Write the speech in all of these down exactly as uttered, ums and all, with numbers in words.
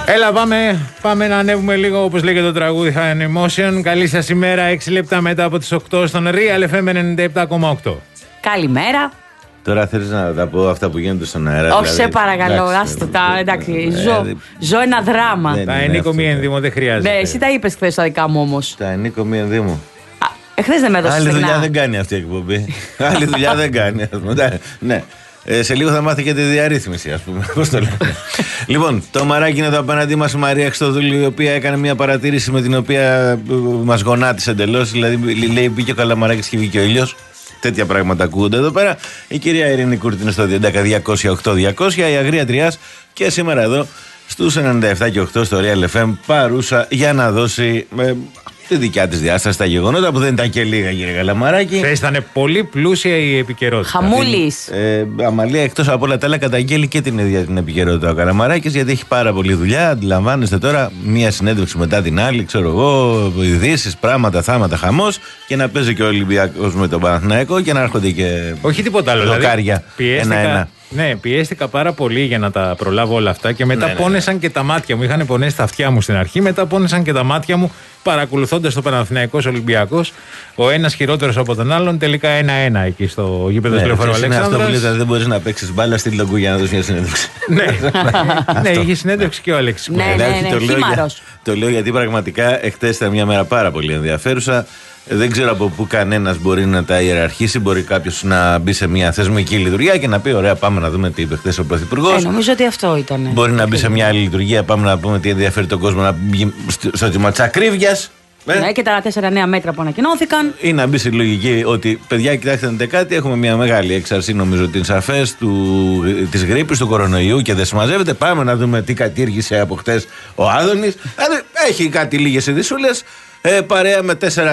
Έλα, πάμε, πάμε να ανέβουμε λίγο, όπως λέγεται το τραγούδι High Emotion. Καλή σας ημέρα, έξι λεπτά μετά από τις οκτώ στον Real εφ εμ ενενήντα επτά κόμμα οκτώ. Καλημέρα. Τώρα θέλεις να τα πω αυτά που γίνονται στον αέρα? Όχι, δηλαδή, σε παρακαλώ, άστο τα. Εντάξει, ζω, ζω ένα δράμα. Δεν Τα είναι ενίκο αυτό, μη ενδύμο δεν χρειάζεται. Ναι, εσύ τα είπες χθες τα δικά μου όμως. Τα ενίκο μη ενδύμου. Εχθές δεν με έδωσες Άλλη δουλειά συχνά. δεν κάνει αυτή η εκπομπή. Άλλη δουλειά δεν κάνει. ας πούμε. Ναι. Ε, σε λίγο θα μάθει και τη διαρρύθμιση, ας πούμε. Πώς το λέμε. Λοιπόν, το μαράκι είναι εδώ απέναντί μας, η Μαρία Χριστοδούλου, η οποία έκανε μια παρατήρηση με την οποία ε, μας γονάτισε εντελώς. Δηλαδή, λέει, μπήκε ο Καλαμαράκης και βγήκε ο ήλιος. Τέτοια πράγματα ακούγονται εδώ πέρα. Η κυρία Ειρήνη Κούρτη είναι στο έντεκα διακόσια οκτώ διακόσια. Η Αγρία Τριάς και σήμερα εδώ στους ενενήντα επτά και οκτώ στο Real εφ εμ παρούσα για να δώσει ε, τη δικιά της διάσταση στα γεγονότα που δεν ήταν και λίγα, κύριε Καλαμαράκη. Χθες ήταν πολύ πλούσια η επικαιρότητα. Χαμούλης. Ε, Αμαλία, εκτός από όλα τα άλλα, καταγγέλει και την ίδια την επικαιρότητα ο Καλαμαράκης, γιατί έχει πάρα πολλή δουλειά. Αντιλαμβάνεστε τώρα, μία συνέντευξη μετά την άλλη, ξέρω εγώ, ειδήσεις, πράγματα, θάματα, χαμός, και να παίζει και ο Ολυμπιακός με τον Παναθηναϊκό και να έρχονται και. Όχι τίποτα άλλο. Δοκάρια. Δηλαδή, Ένα-ένα. Ναι, πιέστηκα πάρα πολύ για να τα προλάβω όλα αυτά και μετά Ναι, ναι, πόνεσαν ναι. και τα μάτια μου. Είχαν πονέσει τα αυτιά μου στην αρχή, μετά πόνεσαν και τα μάτια μου παρακολουθώντας το Παναθηναϊκός Ολυμπιακός. Ο ένας χειρότερος από τον άλλον, τελικά ένα-ένα εκεί στο γήπεδο του Λεωφόρου Είναι αυτό που Αλέξανδρας. λέτε, δεν μπορείς να παίξεις μπάλα στη Λογκού για να δώσεις μια συνέντευξη. Ναι, ναι, είχε συνέντευξη και ο Αλέξης. Ναι, Ε, ναι, όχι, ναι, το, λέω για, χήμαρος. το λέω γιατί πραγματικά εχθές ήταν μια μέρα πάρα πολύ ενδιαφέρουσα. Δεν ξέρω από πού κανένας μπορεί να τα ιεραρχήσει. Μπορεί κάποιος να μπει σε μια θεσμική λειτουργία και να πει: ωραία, πάμε να δούμε τι είπε χθες ο Πρωθυπουργός. Ε, νομίζω ότι αυτό ήταν. Μπορεί να μπει σε μια άλλη λειτουργία, πάμε να πούμε τι ενδιαφέρει τον κόσμο, να μπει στο ζήτημα της ακρίβειας. Ε? Ναι, και τα τέσσερα νέα μέτρα που ανακοινώθηκαν. Ή να μπει στη λογική ότι, παιδιά, κοιτάξτε, δείτε κάτι, έχουμε μια μεγάλη έξαρση, νομίζω, την σαφές της γρίπης, του κορονοϊού και δεν συμμαζεύεται. Πάμε να δούμε τι κατήργησε από χτες ο Άδωνης. Δηλαδή, έχει κάτι λίγες ειδισούλες. Ε, παρέα με τέσσερα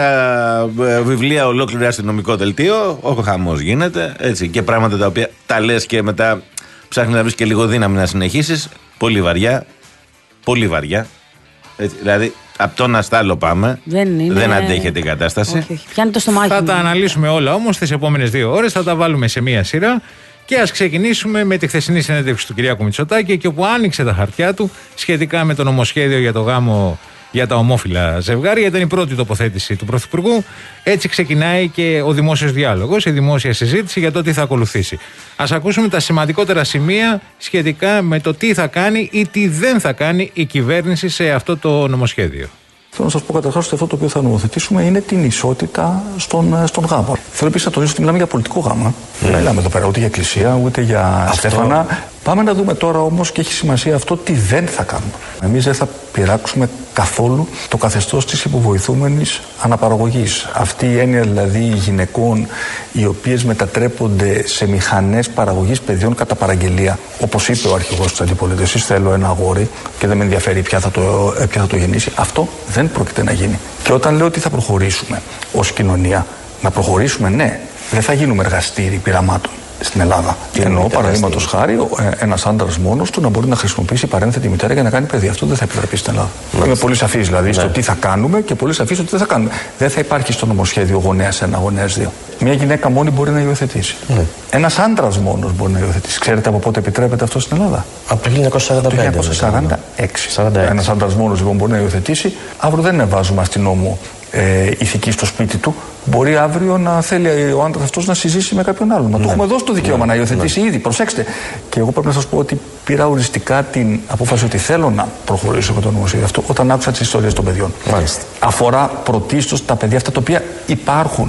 ε, βιβλία, ολόκληρο αστυνομικό δελτίο. Ο χαμός γίνεται. Έτσι, και πράγματα τα οποία τα λες και μετά ψάχνει να βρεις και λίγο δύναμη να συνεχίσεις. Πολύ βαριά. Πολύ βαριά. Έτσι, δηλαδή, από το να στάλω πάμε. Δεν είναι. Δεν αντέχεται η κατάσταση. Όχι, όχι. Πιάνει το στομάχι. Θα μου. τα αναλύσουμε όλα όμως τις επόμενες δύο ώρες, θα τα βάλουμε σε μία σειρά. Και ας ξεκινήσουμε με τη χθεσινή συνέντευξη του Κυριάκου Μητσοτάκη, και όπου άνοιξε τα χαρτιά του σχετικά με το νομοσχέδιο για το γάμο για τα ομόφυλα ζευγάρια. Ήταν η πρώτη τοποθέτηση του Πρωθυπουργού. Έτσι ξεκινάει και ο δημόσιος διάλογος, η δημόσια συζήτηση για το τι θα ακολουθήσει. Ας ακούσουμε τα σημαντικότερα σημεία σχετικά με το τι θα κάνει ή τι δεν θα κάνει η κυβέρνηση σε αυτό το νομοσχέδιο. Θέλω να σας πω καταρχάς ότι αυτό το οποίο θα νομοθετήσουμε είναι την ισότητα στον, στον γάμο. Θέλω επίσης να τονίσω ότι μιλάμε για πολιτικό γάμο. Δεν mm. μιλάμε εδώ πέρα ούτε για εκκλησία ούτε για αυτό. Στέφανα. Πάμε να δούμε τώρα όμως, και έχει σημασία αυτό, τι δεν θα κάνουμε. Εμείς δεν θα πειράξουμε καθόλου το καθεστώς της υποβοηθούμενης αναπαραγωγής. Αυτή η έννοια δηλαδή γυναικών οι οποίες μετατρέπονται σε μηχανές παραγωγής παιδιών κατά παραγγελία. Όπως είπε ο αρχηγός της αντιπολίτευσης, θέλω ένα αγόρι και δεν με ενδιαφέρει ποια θα, το, ποια θα το γεννήσει. Αυτό δεν πρόκειται να γίνει. Και όταν λέω ότι θα προχωρήσουμε ως κοινωνία, να προχωρήσουμε, ναι, δεν θα γίνουμε εργαστήρι πειραμάτων στην Ελλάδα. Εννοώ, παραδείγματος χάρη, ένας άντρας μόνος του να μπορεί να χρησιμοποιήσει παρένθετη μητέρα για να κάνει παιδί. Αυτό δεν θα επιτραπεί στην Ελλάδα. Ναι. Είμαι πολύ σαφής δηλαδή ναι. στο τι θα κάνουμε και πολύ σαφής στο τι δεν θα κάνουμε. Δεν θα υπάρχει στο νομοσχέδιο γονέας ένα, γονέας δύο. Μια γυναίκα μόνη μπορεί να υιοθετήσει. Ναι. Ένας άντρας μόνος μπορεί να υιοθετήσει. Ξέρετε από πότε επιτρέπεται αυτό στην Ελλάδα? Από το χίλια εννιακόσια σαράντα πέντε. Το χίλια εννιακόσια σαράντα έξι. Ένας άντρας μόνος λοιπόν μπορεί να υιοθετήσει. Αύριο δεν βάζουμε αστυνόμο ε, ηθική στο σπίτι του. Μπορεί αύριο να θέλει ο άντρας αυτός να συζήσει με κάποιον άλλον. Μα ναι. του έχουμε δώσει το δικαίωμα ναι. να υιοθετήσει ναι. ήδη. Προσέξτε. Και εγώ πρέπει να σας πω ότι πήρα οριστικά την απόφαση ότι θέλω να προχωρήσω με το νομοσχέδιο αυτό όταν άκουσα τις ιστορίες των παιδιών. Μάλιστα. Αφορά πρωτίστως τα παιδιά αυτά τα οποία υπάρχουν.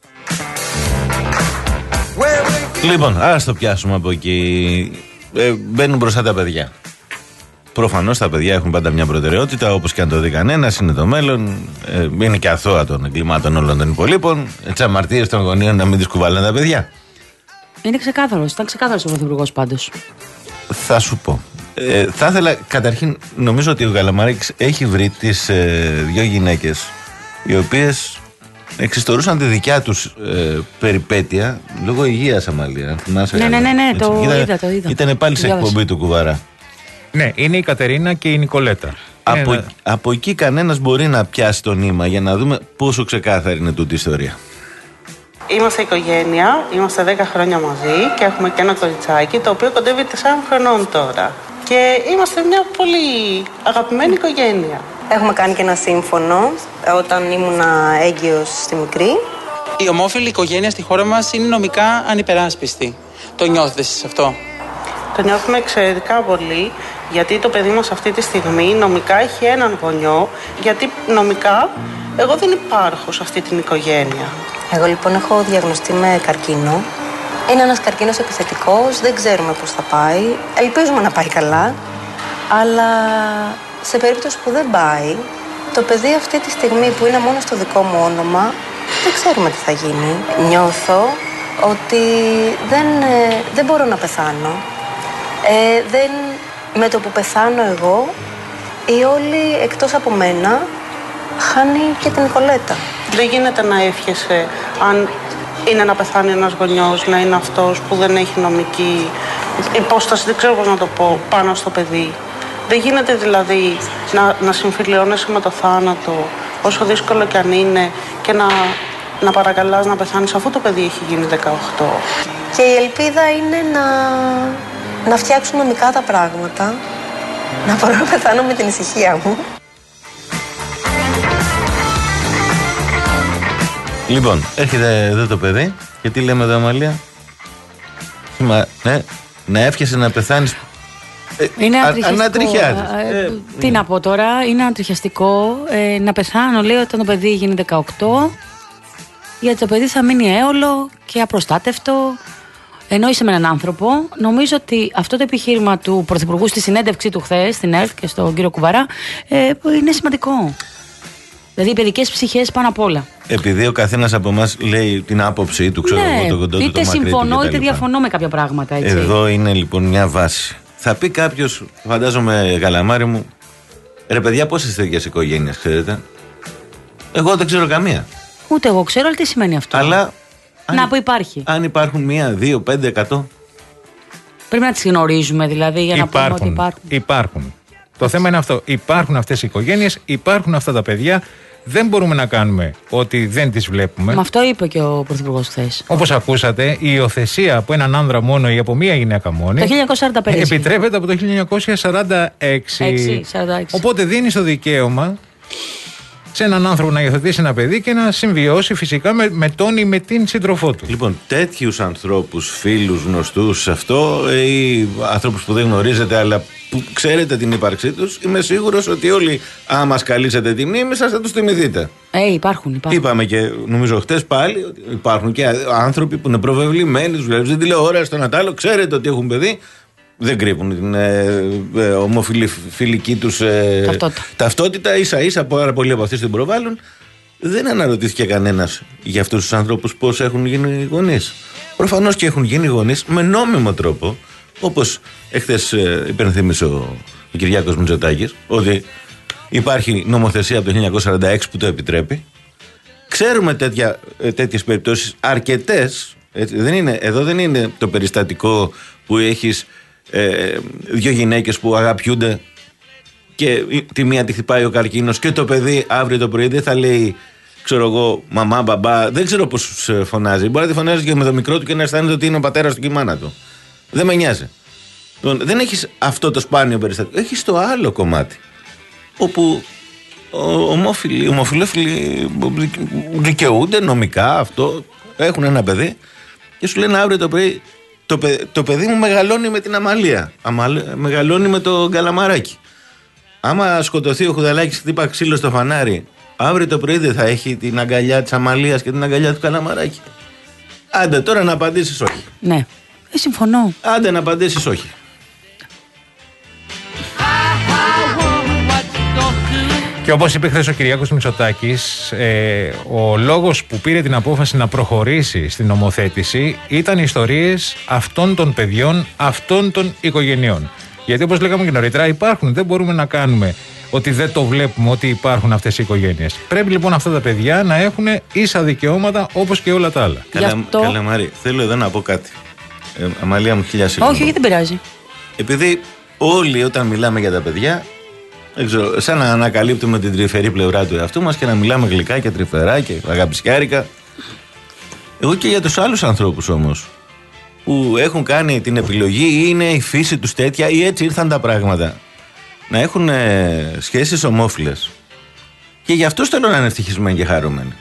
Λοιπόν, ας το πιάσουμε από εκεί. Ε, μπαίνουν μπροστά τα παιδιά. Προφανώς τα παιδιά έχουν πάντα μια προτεραιότητα, όπως και αν το δει κανένας, είναι το μέλλον. Ε, είναι και αθώα των εγκλημάτων όλων των υπολείπων. Τι αμαρτίες των γονείων να μην τις κουβαλάνε τα παιδιά. Είναι ξεκάθαρος. Ήταν ξεκάθαρος ο Πρωθυπουργός πάντως. Θα σου πω. Ε, θα ήθελα, καταρχήν, νομίζω ότι ο Καλαμαράκης έχει βρει τις ε, δύο γυναίκες οι οποίες εξιστορούσαν τη δικιά τους ε, περιπέτεια λόγω υγείας, Αμαλία. Ναι, ναι, ναι, ναι, το είδα, είδα, το είδα. Ήταν πάλι σε εκπομπή του Κουβαρά. Ναι, είναι η Κατερίνα και η Νικολέτα. Από, είναι... από εκεί κανένας μπορεί να πιάσει το νήμα για να δούμε πόσο ξεκάθαρη είναι τούτη η ιστορία. Είμαστε οικογένεια, είμαστε δέκα χρόνια μαζί και έχουμε και ένα κοριτσάκι το οποίο κοντεύει τεσσάρων χρονών τώρα. και είμαστε μια πολύ αγαπημένη οικογένεια. Έχουμε κάνει και ένα σύμφωνο όταν ήμουνα έγκυος στη μικρή. Η ομόφυλη οικογένεια στη χώρα μας είναι νομικά ανυπεράσπιστη. Το νιώθετε εσείς αυτό? Το νιώθουμε εξαιρετικά πολύ, γιατί το παιδί μας αυτή τη στιγμή νομικά έχει έναν γονιό, γιατί νομικά εγώ δεν υπάρχω σε αυτή την οικογένεια. Εγώ λοιπόν έχω διαγνωστεί με καρκίνο. Είναι ένας καρκίνος επιθετικός, δεν ξέρουμε πώς θα πάει. Ελπίζουμε να πάει καλά, αλλά σε περίπτωση που δεν πάει, το παιδί αυτή τη στιγμή που είναι μόνο στο δικό μου όνομα, δεν ξέρουμε τι θα γίνει. Νιώθω ότι δεν, δεν μπορώ να πεθάνω. Ε, δεν, με το που πεθάνω εγώ, η όλη εκτός από μένα χάνει και την Νικολέτα. Δεν γίνεται να εύχεσαι, αν είναι να πεθάνει ένας γονιός, να είναι αυτός που δεν έχει νομική υπόσταση, δεν ξέρω πώς να το πω, πάνω στο παιδί. Δεν γίνεται δηλαδή να, να συμφιλιώνεσαι με το θάνατο, όσο δύσκολο κι αν είναι, και να, να παρακαλάς να πεθάνεις, αφού το παιδί έχει γίνει δεκαοκτώ. Και η ελπίδα είναι να, να φτιάξουν νομικά τα πράγματα, να μπορώ να πεθάνω με την ησυχία μου. Λοιπόν, έρχεται εδώ το παιδί και τι λέμε εδώ, Αμαλία? Ναι, να εύχεσαι να πεθάνεις. Είναι ανατριχιάζεις. ε, ε, τι να πω τώρα, είναι ανατριχιαστικό. Ε, να πεθάνω, λέει, όταν το παιδί γίνει δεκαοκτώ, γιατί το παιδί θα μείνει έολο και απροστάτευτο. Ενώ είσαι με έναν άνθρωπο, νομίζω ότι αυτό το επιχείρημα του Πρωθυπουργού στη συνέντευξή του χθες στην ΕΡΤ και στον κύριο Κουβαρά ε, είναι σημαντικό. Δηλαδή οι παιδικές ψυχές πάνω απ' όλα. Επειδή ο καθένας από εμάς λέει την άποψή του, ξέρω εγώ, ναι, το κοντό του, είτε το συμφωνώ είτε διαφωνώ με κάποια πράγματα. Έτσι. Εδώ είναι λοιπόν μια βάση. Θα πει κάποιος, φαντάζομαι, Καλαμάρη μου, ρε παιδιά, πόσες τέτοιες οικογένειες ξέρετε? Εγώ δεν ξέρω καμία. Ούτε εγώ ξέρω, αλλά τι σημαίνει αυτό? Αλλά να που υπάρχει. Αν υπάρχουν μία, δύο, πέντε, εκατό. Πρέπει να τις γνωρίζουμε δηλαδή για να υπάρχουν, πούμε ότι υπάρχουν. Υπάρχουν. Το θέμα είναι αυτό. Υπάρχουν αυτές οι οικογένειες, υπάρχουν αυτά τα παιδιά. Δεν μπορούμε να κάνουμε ότι δεν τις βλέπουμε. Μα αυτό είπε και ο Πρωθυπουργός χθες. Όπως ακούσατε, η υιοθεσία από έναν άνδρα μόνο ή από μία γυναίκα μόνη το χίλια εννιακόσια σαράντα πέντε επιτρέπεται από το χίλια εννιακόσια σαράντα έξι. σαράντα έξι. Οπότε δίνει το δικαίωμα σε έναν άνθρωπο να υιοθετήσει ένα παιδί και να συμβιώσει φυσικά με, με τον ή με την σύντροφό του. Λοιπόν, τέτοιους ανθρώπους, φίλους, γνωστούς, αυτό, ή ανθρώπους που δεν γνωρίζετε αλλά που ξέρετε την ύπαρξή τους, είμαι σίγουρος ότι όλοι, άμα μας καλήσετε τη μνήμη σας, θα τους θυμηθείτε. Ε, υπάρχουν, υπάρχουν. Είπαμε και νομίζω χτες πάλι ότι υπάρχουν και άνθρωποι που είναι προβεβλημένοι, τους βλέπουν στην τηλεόραση, στον Ατάλο, ξέρετε ότι έχουν παιδί. Δεν κρύβουν την ε, ε, ομοφιλική τους ε, ταυτότητα. ταυτότητα. Ίσα ίσα πάρα πολλοί από αυτές την προβάλλουν. Δεν αναρωτήθηκε κανένας για αυτούς τους ανθρώπους πώς έχουν γίνει γονείς. Προφανώς και έχουν γίνει γονείς με νόμιμο τρόπο, όπως εχθές ε, υπενθύμισε ο, ο Κυριάκος Μητσοτάκης, ότι υπάρχει νομοθεσία από το χίλια εννιακόσια σαράντα έξι που το επιτρέπει. Ξέρουμε τέτοια, ε, τέτοιες περιπτώσεις αρκετές. Έτσι, δεν είναι, εδώ δεν είναι το περιστατικό που έχεις Ε, δύο γυναίκες που αγαπιούνται και τη μία τη χτυπάει ο καρκίνος και το παιδί αύριο το πρωί δεν θα λέει, ξέρω εγώ, μαμά, μπαμπά, δεν ξέρω πώς φωνάζει. Μπορεί να τη φωνάζει και με το μικρό του και να αισθάνεται ότι είναι ο πατέρας του και η μάνα του. Δεν με νοιάζει. Δεν έχεις αυτό το σπάνιο περιστατικό. Έχεις το άλλο κομμάτι όπου ομόφιλοι, ομοφιλόφιλοι δικαιούνται νομικά αυτό, έχουν ένα παιδί και σου λένε αύριο το πρωί, Το, παι, το παιδί μου μεγαλώνει με την Αμαλία. Αμαλ, μεγαλώνει με το Καλαμαράκι. Άμα σκοτωθεί ο Χουδαλάκης και χτύπα ξύλο στο φανάρι, αύριο το πρωί δεν θα έχει την αγκαλιά της Αμαλίας και την αγκαλιά του Καλαμαράκι? Άντε τώρα να απαντήσεις όχι. Ναι, ε, συμφωνώ. Άντε να απαντήσεις όχι. Και όπως είπε χθες ο Κυριάκος Μητσοτάκης, ε, ο λόγος που πήρε την απόφαση να προχωρήσει στην νομοθέτηση ήταν οι ιστορίες αυτών των παιδιών, αυτών των οικογενειών. Γιατί όπως λέγαμε και νωρίτερα, υπάρχουν, δεν μπορούμε να κάνουμε ότι δεν το βλέπουμε ότι υπάρχουν αυτές οι οικογένειες. Πρέπει λοιπόν αυτά τα παιδιά να έχουν ίσα δικαιώματα όπως και όλα τα άλλα. Καλά, αυτό... καλά Μάρη, θέλω εδώ να πω κάτι. Ε, Αμαλία μου, χίλια συγγνώμη. Όχι, γιατί δεν πειράζει. Επειδή όλοι όταν μιλάμε για τα παιδιά, δεν ξέρω, σαν να ανακαλύπτουμε την τρυφερή πλευρά του εαυτού μας και να μιλάμε γλυκά και τρυφερά και αγαπησιάρικα. Εγώ και για τους άλλους ανθρώπους όμως που έχουν κάνει την επιλογή ή είναι η φύση τους τέτοια ή έτσι ήρθαν τα πράγματα, να έχουν ε, σχέσεις ομόφυλες. Και γι' αυτό θέλω να είναι ευτυχισμένοι και χαρούμενοι.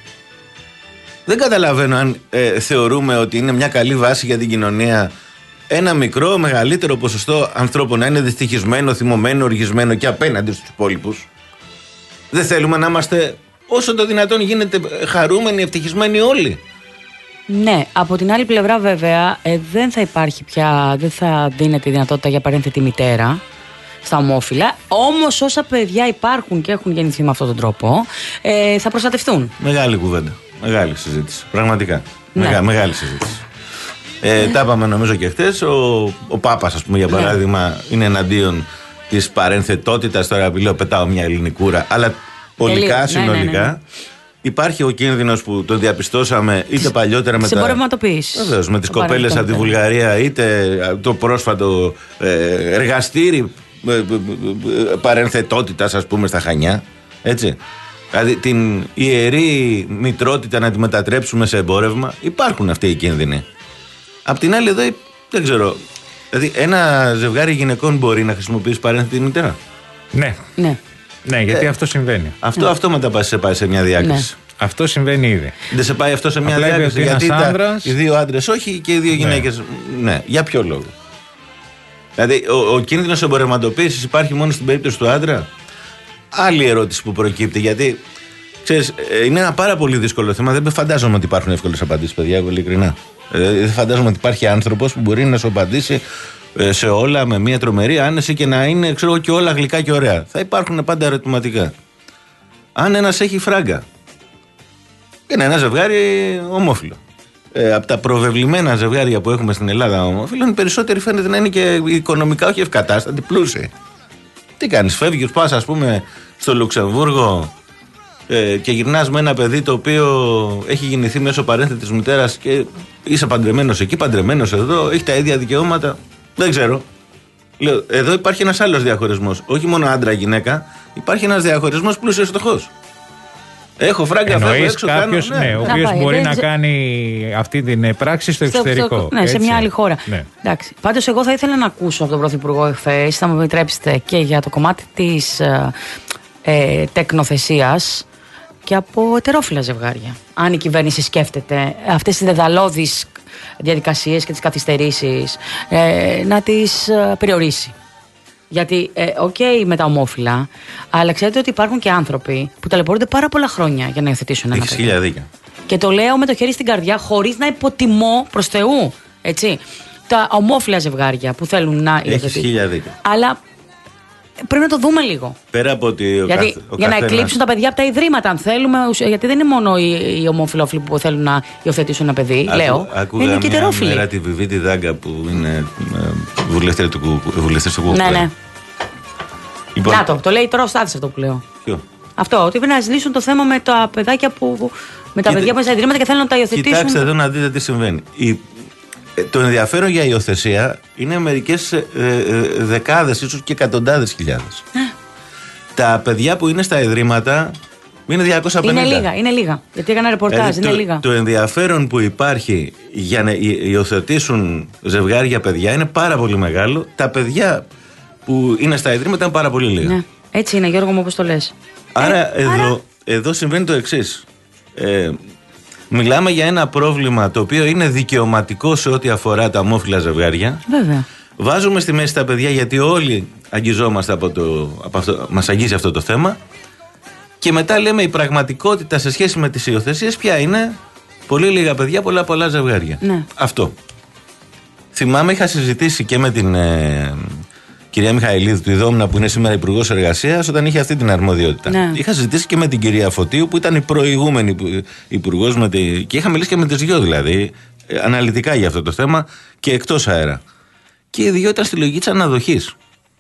Δεν καταλαβαίνω αν ε, θεωρούμε ότι είναι μια καλή βάση για την κοινωνία ένα μικρό, μεγαλύτερο ποσοστό ανθρώπων να είναι δυστυχισμένο, θυμωμένο, οργισμένο και απέναντι στους υπόλοιπους. Δεν θέλουμε να είμαστε όσο το δυνατόν γίνεται χαρούμενοι, ευτυχισμένοι όλοι. Ναι, από την άλλη πλευρά βέβαια ε, δεν θα υπάρχει πια, δεν θα δίνεται η δυνατότητα για παρένθετη μητέρα στα ομόφυλα. Όμως όσα παιδιά υπάρχουν και έχουν γεννηθεί με αυτόν τον τρόπο ε, θα προστατευτούν. Μεγάλη κουβέντα, μεγάλη συζήτηση, πραγματικά. Ναι. Μεγα, μεγάλη συζήτηση. Ε, τα είπαμε νομίζω και χτες. Ο, ο Πάπας, ας πούμε, για παράδειγμα, ναι. είναι εναντίον της παρενθετότητας. Τώρα λέω, πετάω μια ελληνικούρα, αλλά ολικά, συνολικά. Ναι, ναι, ναι. Υπάρχει ο κίνδυνος που τον διαπιστώσαμε είτε παλιότερα με, τα, βεβαίως, με τις κοπέλες από τη Βουλγαρία, είτε το πρόσφατο ε, εργαστήρι ε, ε, ε, παρενθετότητας, ας πούμε, στα Χανιά. Έτσι. Δηλαδή την ιερή μητρότητα να τη μετατρέψουμε σε εμπόρευμα. Υπάρχουν αυτοί οι κίνδυνοι. Απ' την άλλη εδώ δεν ξέρω. Δηλαδή ένα ζευγάρι γυναικών μπορεί να χρησιμοποιήσει παρένθετη μητέρα. Ναι. Ναι. Ναι, γιατί ε, αυτό συμβαίνει. Αυτό, ναι. αυτό μετά σε πάει σε μια διάκριση. Ναι. Αυτό συμβαίνει ήδη. Δεν σε πάει αυτό σε μια απλά διάκριση. Γιατί τα, άντρας... οι δύο άντρες όχι και οι δύο γυναίκες. Ναι. ναι. Για ποιο λόγο. Δηλαδή ο, ο κίνδυνος εμπορευματοποίησης υπάρχει μόνο στην περίπτωση του άντρα. Άλλη ερώτηση που προκύπτει, γιατί ξέρεις, είναι ένα πάρα πολύ δύσκολο θέμα. Δεν φαντάζομαι ότι υπάρχουν εύκολες απαντήσεις, παιδιά, εγώ ειλικρινά. Δεν φαντάζομαι ότι υπάρχει άνθρωπος που μπορεί να σου απαντήσει σε όλα με μια τρομερή άνεση και να είναι, ξέρω, και όλα γλυκά και ωραία. Θα υπάρχουν πάντα ερωτηματικά. Αν ένας έχει φράγκα, είναι ένα ζευγάρι ομόφυλο. Ε, από τα προβεβλημένα ζευγάρια που έχουμε στην Ελλάδα ομόφυλων, οι περισσότεροι φαίνεται να είναι και οικονομικά όχι ευκατάστατοι, πλούσιοι. Τι κάνεις, φεύγεις, πας ας πούμε στο Λουξεμβούργο ε, και γυρνάς με ένα παιδί το οποίο έχει γεννηθεί μέσω παρένθετης μητέρας και είσαι παντρεμένος εκεί, παντρεμένος εδώ, έχει τα ίδια δικαιώματα. Δεν ξέρω. Λέω, εδώ υπάρχει ένας άλλος διαχωρισμός. Όχι μόνο άντρα-γυναίκα, υπάρχει ένας διαχωρισμός πλούσιος-φτωχός. Έχω φράγκα, φεύγω έξω, κάποιος, κάνω, ναι. ναι, ο οποίος μπορεί δεν... να κάνει αυτή την πράξη στο, στο εξωτερικό. Στο, ναι, έτσι. σε μια άλλη χώρα. Ναι. Πάντως, εγώ θα ήθελα να ακούσω από τον Πρωθυπουργό εχθές, θα μου επιτρέψετε, και για το κομμάτι της ε, ε, τεκνοθεσίας και από ετερόφιλα ζευγάρια. Αν η κυβέρνηση σκέφτεται αυτές τις δεδαλώδεις διαδικασίες και τις καθυστερήσεις ε, να τις ε, περιορίσει. Γιατί, οκ, ε, okay, με τα ομόφυλα, αλλά ξέρετε ότι υπάρχουν και άνθρωποι που ταλαιπωρούνται πάρα πολλά χρόνια για να υιοθετήσουν ένα παιδί. Έχεις χίλια δίκια. Και το λέω με το χέρι στην καρδιά, χωρίς να υποτιμώ προς Θεού, έτσι, τα ομόφυλα ζευγάρια που θέλουν να υιοθετήσουν. Έχεις χίλια δίκια. Αλλά πρέπει να το δούμε λίγο. Πέρα από ότι ο γιατί, καθ, ο για καθένας... να εκλείψουν τα παιδιά από τα ιδρύματα, αν θέλουμε. Γιατί δεν είναι μόνο οι, οι ομοφυλόφιλοι που θέλουν να υιοθετήσουν ένα παιδί. Ακού, λέω. Είναι και ετερόφιλοι. Ακούγα τη Βιβίτη Δάγκα που είναι βουλευτή του Κουκουέ. Ναι, ναι. Λοιπόν, να το, το λέει τώρα ο Στάθης αυτό που λέω. Ποιο? Αυτό, ότι πρέπει να λύσουν το θέμα με τα παιδάκια που. Με τα Κοίτα, παιδιά που είναι στα ιδρύματα και θέλουν να τα υιοθετήσουν. Κοιτάξτε εδώ να δείτε τι συμβαίνει. Η, το ενδιαφέρον για υιοθεσία είναι μερικές ε, ε, δεκάδες, ίσως και εκατοντάδες χιλιάδες. Τα παιδιά που είναι στα ιδρύματα είναι διακόσια πενήντα. Είναι λίγα, είναι λίγα. Γιατί έκανα ρεπορτάζ, είναι το, λίγα. Το ενδιαφέρον που υπάρχει για να υιοθετήσουν ζευγάρια παιδιά είναι πάρα πολύ μεγάλο. Τα παιδιά που είναι στα ιδρύματα είναι πάρα πολύ λίγα. Ναι. Έτσι είναι, Γιώργο μου, όπως το λες. Άρα, ε, εδώ, άρα... εδώ συμβαίνει το εξής. Ε, μιλάμε για ένα πρόβλημα το οποίο είναι δικαιωματικό σε ό,τι αφορά τα ομόφυλα ζευγάρια. Βέβαια. Βάζουμε στη μέση τα παιδιά γιατί όλοι αγγιζόμαστε από το. Από αυτό, μας αγγίζει αυτό το θέμα. Και μετά λέμε η πραγματικότητα σε σχέση με τις υιοθεσίες ποια είναι. Πολύ λίγα παιδιά, πολλά πολλά ζευγάρια. Ναι. Αυτό. Θυμάμαι, είχα συζητήσει και με την ε, κυρία Μιχαηλίδου του Ιδόμνα που είναι σήμερα Υπουργός Εργασίας όταν είχε αυτή την αρμοδιότητα. Ναι. Είχα συζητήσει και με την κυρία Φωτίου που ήταν η προηγούμενη Υπουργός τη... και είχα μιλήσει και με τις δυο δηλαδή ε, αναλυτικά για αυτό το θέμα και εκτός αέρα. Και οι δυο ήταν στη λογική της αναδοχής.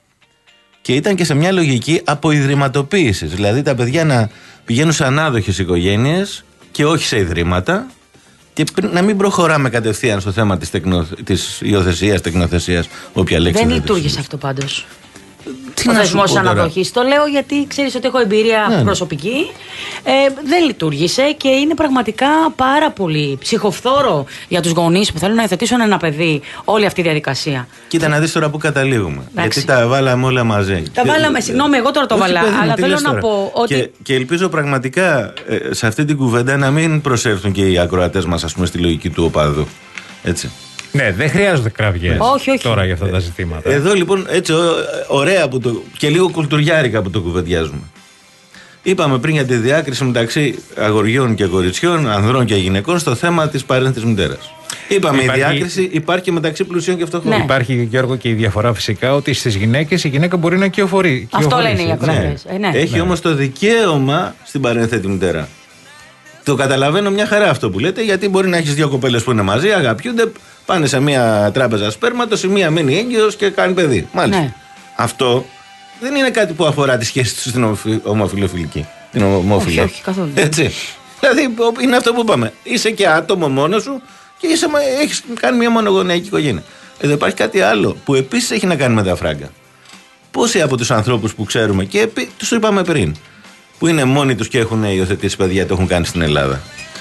Και ήταν και σε μια λογική αποϊδρυματοποίησης. Δηλαδή τα παιδιά να πηγαίνουν σε ανάδοχες οικογένειες και όχι σε ιδρύματα και να μην προχωράμε κατευθείαν στο θέμα της, τεκνο... της υιοθεσίας, τεκνοθεσίας, όποια λέξη. Δεν λειτουργήσε αυτό πάντως. ο θεσμός αναδοχής. Το λέω γιατί ξέρεις ότι έχω εμπειρία ναι. προσωπική. Ε, δεν λειτουργήσε και είναι πραγματικά πάρα πολύ ψυχοφθόρο για τους γονείς που θέλουν να υιοθετήσουν ένα παιδί όλη αυτή η διαδικασία. Κοίτα να δεις τώρα που καταλήγουμε. Εντάξει. Γιατί τα βάλαμε όλα μαζί. Τα βάλαμε, συγγνώμη, εγώ τώρα το Όχι, βάλα. παιδί, αλλά θέλω να τώρα. πω ότι. Και, και ελπίζω πραγματικά ε, σε αυτή την κουβέντα να μην προσέλθουν και οι ακροατές μας, ας πούμε, στη λογική του οπαδού. Έτσι. Ναι, δεν χρειάζονται κραυγές όχι, όχι. τώρα για αυτά τα ζητήματα. Εδώ λοιπόν έτσι ωραία που το, και λίγο κουλτουριάρικα που το κουβεντιάζουμε. Είπαμε πριν για τη διάκριση μεταξύ αγοριών και κοριτσιών, ανδρών και γυναικών στο θέμα της παρένθετης μητέρας. Είπαμε υπάρχει... η διάκριση υπάρχει και μεταξύ πλουσίων και φτωχών. Ναι. Υπάρχει, Γιώργο, και η διαφορά φυσικά ότι στις γυναίκες η γυναίκα μπορεί να κυοφορεί. Αυτό λένε οι ακροατές. Ναι. Ε, ναι. Έχει ναι. όμως το δικαίωμα στην παρένθετη μητέρα. Το καταλαβαίνω μια χαρά αυτό που λέτε, γιατί μπορεί να έχεις δύο κοπέλες που είναι μαζί, αγαπιούνται, πάνε σε μια τράπεζα σπέρματος, η μία μένει έγκυος και κάνει παιδί. Μάλιστα. Ναι. Αυτό δεν είναι κάτι που αφορά τη σχέση του στην ομοφιλοφιλική. Την ομοφιλία. Όχι, όχι, καθόλου. Έτσι. Δηλαδή είναι αυτό που είπαμε. Είσαι και άτομο μόνος σου και είσαι, έχεις κάνει μια μονογονεϊκή οικογένεια. Εδώ υπάρχει κάτι άλλο που επίσης έχει να κάνει με τα φράγκα. Πόσοι από τους ανθρώπους που ξέρουμε και τους το είπαμε πριν, που είναι μόνοι τους και έχουν υιοθετήσει παιδιά, το έχουν κάνει στην Ελλάδα.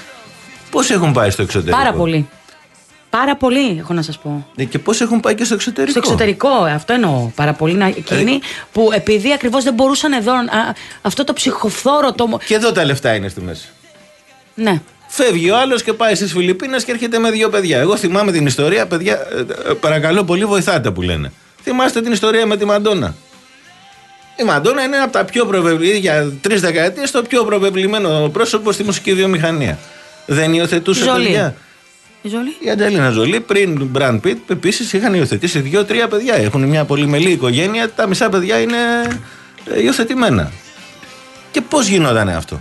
Πόσοι έχουν πάει στο εξωτερικό? Πάρα πολύ. Πάρα πολύ, έχω να σας πω. Ε, και πόσοι έχουν πάει και στο εξωτερικό? Στο εξωτερικό, αυτό εννοώ. Πάρα πολύ. Να, εκείνοι ε, που επειδή ακριβώς δεν μπορούσαν εδώ. Α, αυτό το ψυχοφθόρο. Το... Και εδώ τα λεφτά είναι στη μέση. Ναι. Φεύγει ο άλλος και πάει στις Φιλιππίνες και έρχεται με δύο παιδιά. Εγώ θυμάμαι την ιστορία, παιδιά, ε, παρακαλώ πολύ, βοηθάτε που λένε. Θυμάστε την ιστορία με τη Μαντόνα. Η Μαντόνα είναι από τα πιο προβεβλημένα, για τρεις δεκαετίες, το πιο προβεβλημένο πρόσωπο στη μουσική βιομηχανία. Δεν υιοθετούσε παιδιά. Η Ζολή. Η Αντζέλινα Ζολή πριν Μπραντ Πιτ επίσης είχαν υιοθετήσει δύο-τρία παιδιά. Έχουν μια πολυμελή οικογένεια, τα μισά παιδιά είναι υιοθετημένα. Και πώς γινόταν αυτό?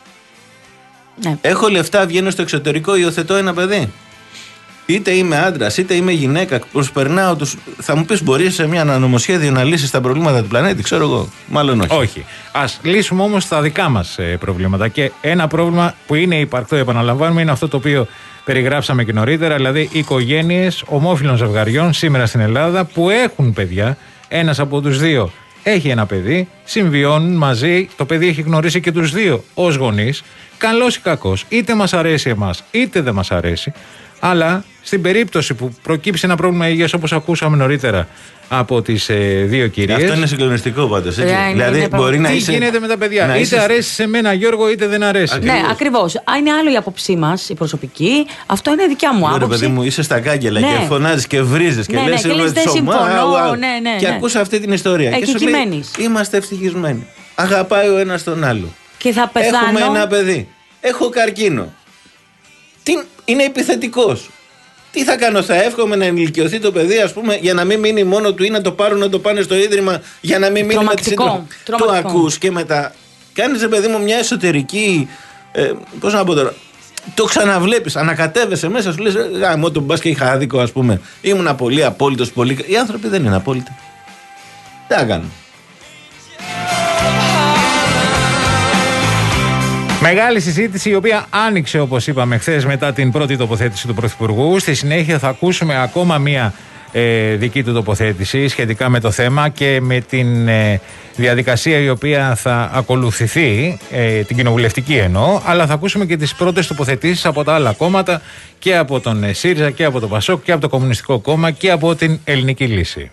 Ναι. Έχω λεφτά, βγαίνω στο εξωτερικό, υιοθετώ ένα παιδί. Είτε είμαι άντρας, είτε είμαι γυναίκα, προσπερνάω τους. Θα μου πεις, μπορεί σε μια νομοσχέδιο να λύσεις τα προβλήματα του πλανήτη? Ξέρω εγώ. Μάλλον όχι. Όχι. Ας λύσουμε όμως τα δικά μας ε, προβλήματα. Και ένα πρόβλημα που είναι υπαρκτό, επαναλαμβάνουμε, είναι αυτό το οποίο περιγράψαμε και νωρίτερα. Δηλαδή, οικογένειες ομόφυλων ζευγαριών σήμερα στην Ελλάδα που έχουν παιδιά. Ένας από τους δύο έχει ένα παιδί, συμβιώνουν μαζί. Το παιδί έχει γνωρίσει και τους δύο ως γονείς. Καλός ή κακός. Είτε μας αρέσει εμάς, είτε δεν μας αρέσει. Αλλά στην περίπτωση που προκύψει ένα πρόβλημα υγείας, όπως ακούσαμε νωρίτερα από τις ε, δύο κυρίες. Αυτό είναι συγκλονιστικό πάντως. Έτσι. Yeah, δηλαδή, είναι μπορεί να τι είσαι... γίνεται με τα παιδιά. Να είτε είσαι... αρέσει σε μένα, Γιώργο, είτε δεν αρέσει. Ακριβώς. Ναι, ακριβώς. Είναι άλλο η άποψή μας, η προσωπική. Αυτό είναι δικιά μου άποψη. Ρε παιδί μου, είσαι στα κάγκελα ναι. και φωνάζεις και βρίζεις και ναι, λες, ναι, και λες δεν συμφωνώ. Ναι, ναι, και ναι. ακούς αυτή την ιστορία. Εκεί και σου λέει, κειμένεις. είμαστε ευτυχισμένοι. Αγαπάει ο ένας τον άλλο. Και θα πεθάνω. Έχουμε ένα παιδί. Έχω καρκίνο. Τι... Είναι επιθετικός. Τι θα κάνω, θα εύχομαι να ενηλικιωθεί το παιδί, ας πούμε, για να μην μείνει μόνο του ή να το πάρουν να το πάνε στο ίδρυμα για να μην μείνει με τη σύντροφο. Το ακούς και μετά κάνεις, ρε παιδί μου, μια εσωτερική. Ε, πώς να πω τώρα. Το ξαναβλέπεις, ανακατεύεσαι μέσα, σου λες, γάμο τον μπας και είχα άδικο, ας πούμε. Ήμουν πολύ απόλυτος, πολύ. Οι άνθρωποι δεν είναι απόλυτοι. Τι θα κάνουν. Μεγάλη συζήτηση η οποία άνοιξε, όπως είπαμε χθες, μετά την πρώτη τοποθέτηση του Πρωθυπουργού. Στη συνέχεια θα ακούσουμε ακόμα μία ε, δική του τοποθέτηση σχετικά με το θέμα και με την ε, διαδικασία η οποία θα ακολουθηθεί, ε, την κοινοβουλευτική εννοώ, αλλά θα ακούσουμε και τις πρώτες τοποθετήσεις από τα άλλα κόμματα, και από τον ε, ΣΥΡΙΖΑ και από το ΠΑΣΟΚ και από το Κομμουνιστικό Κόμμα και από την Ελληνική Λύση.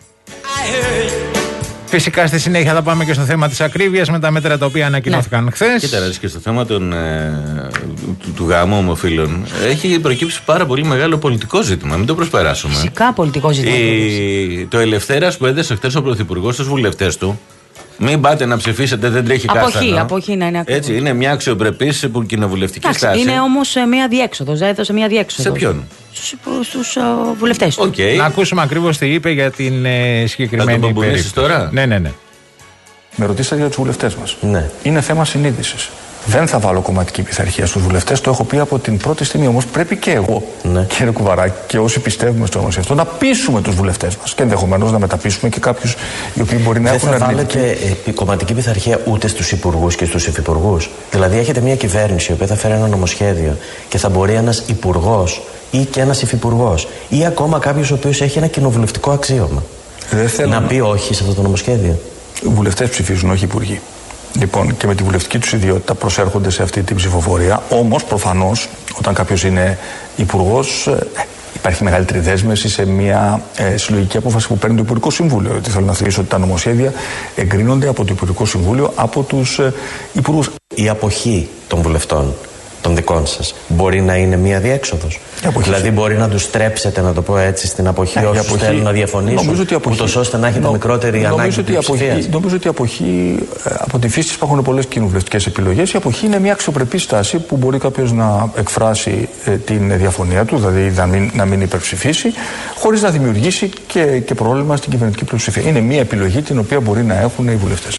Φυσικά στη συνέχεια θα πάμε και στο θέμα της ακρίβειας με τα μέτρα τα οποία ανακοινώθηκαν ναι. χθες. Κοίτα, και στο θέμα των, ε, του, του γάμου ομοφύλων έχει προκύψει πάρα πολύ μεγάλο πολιτικό ζήτημα. Μην το προσπεράσουμε. Φυσικά πολιτικό ζήτημα. Η, το Ελευθέρας που έδεσε χθες ο Πρωθυπουργός στους βουλευτές του. Μην πάτε να ψηφίσετε, δεν τρέχει κάστανο. Αποχή, αποχή να είναι ακριβώς. Έτσι, είναι μια αξιοπρεπής κοινοβουλευτική στάση. Είναι όμως μια διέξοδος, έδωσε μια διέξοδο. Σε ποιον? Στους uh, βουλευτές του. Okay. Να ακούσουμε ακριβώς τι είπε για την ε, συγκεκριμένη περίπτωση. Θα τον τώρα? Ναι, ναι, ναι. Με ρωτήσατε για τους βουλευτές μας. Ναι. Είναι θέμα συνείδησης. Δεν θα βάλω κομματική πειθαρχία στους βουλευτές, το έχω πει από την πρώτη στιγμή. Όμως πρέπει και εγώ, ναι. κύριε Κουβαράκη, και όσοι πιστεύουμε στο όμως αυτό, να πείσουμε τους βουλευτές μας. Και ενδεχομένως να μεταπείσουμε και κάποιους οι οποίοι μπορεί να δεν έχουν θα αρνητική. βάλετε ε, κομματική πειθαρχία ούτε στους υπουργούς και στους υφυπουργούς. Δηλαδή, έχετε μια κυβέρνηση η οποία θα φέρει ένα νομοσχέδιο και θα μπορεί ένας υπουργός ή και ένας υφυπουργός ή ακόμα κάποιος ο οποίος έχει ένα κοινοβουλευτικό αξίωμα Δεν θέλω να να πει όχι σε αυτό το νομοσχέδιο. βουλευτές ψηφίζουν, όχι υπουργοί. Λοιπόν, και με τη βουλευτική τους ιδιότητα προσέρχονται σε αυτή την ψηφοφορία. Όμως, προφανώς, όταν κάποιος είναι υπουργός, υπάρχει μεγαλύτερη δέσμευση σε μια ε, συλλογική απόφαση που παίρνει το Υπουργικό Συμβούλιο. Γιατί θέλω να θυμίσω ότι τα νομοσχέδια εγκρίνονται από το Υπουργικό Συμβούλιο, από τους ε, υπουργούς. Η αποχή των βουλευτών, των δικών σας, μπορεί να είναι μία διέξοδος. Δηλαδή, μπορεί να τους στρέψετε, να το πω έτσι, στην αποχή ε, όσους θέλουν να διαφωνήσουν, αποχή, ούτως ώστε να έχετε νο, μικρότερη ανάγκη πλειοψηφίας. Νομίζω ότι η αποχή, από τη φύση υπάρχουν πολλές κοινοβουλευτικές επιλογές. Η αποχή είναι μια αξιοπρεπή στάση που μπορεί κάποιος να εκφράσει ε, την διαφωνία του, δηλαδή να μην, να μην υπερψηφίσει, χωρίς να δημιουργήσει και, και πρόβλημα στην κυβερνητική πλειοψηφία. Είναι μια επιλογή την οποία μπορεί να έχουν οι βουλευτές.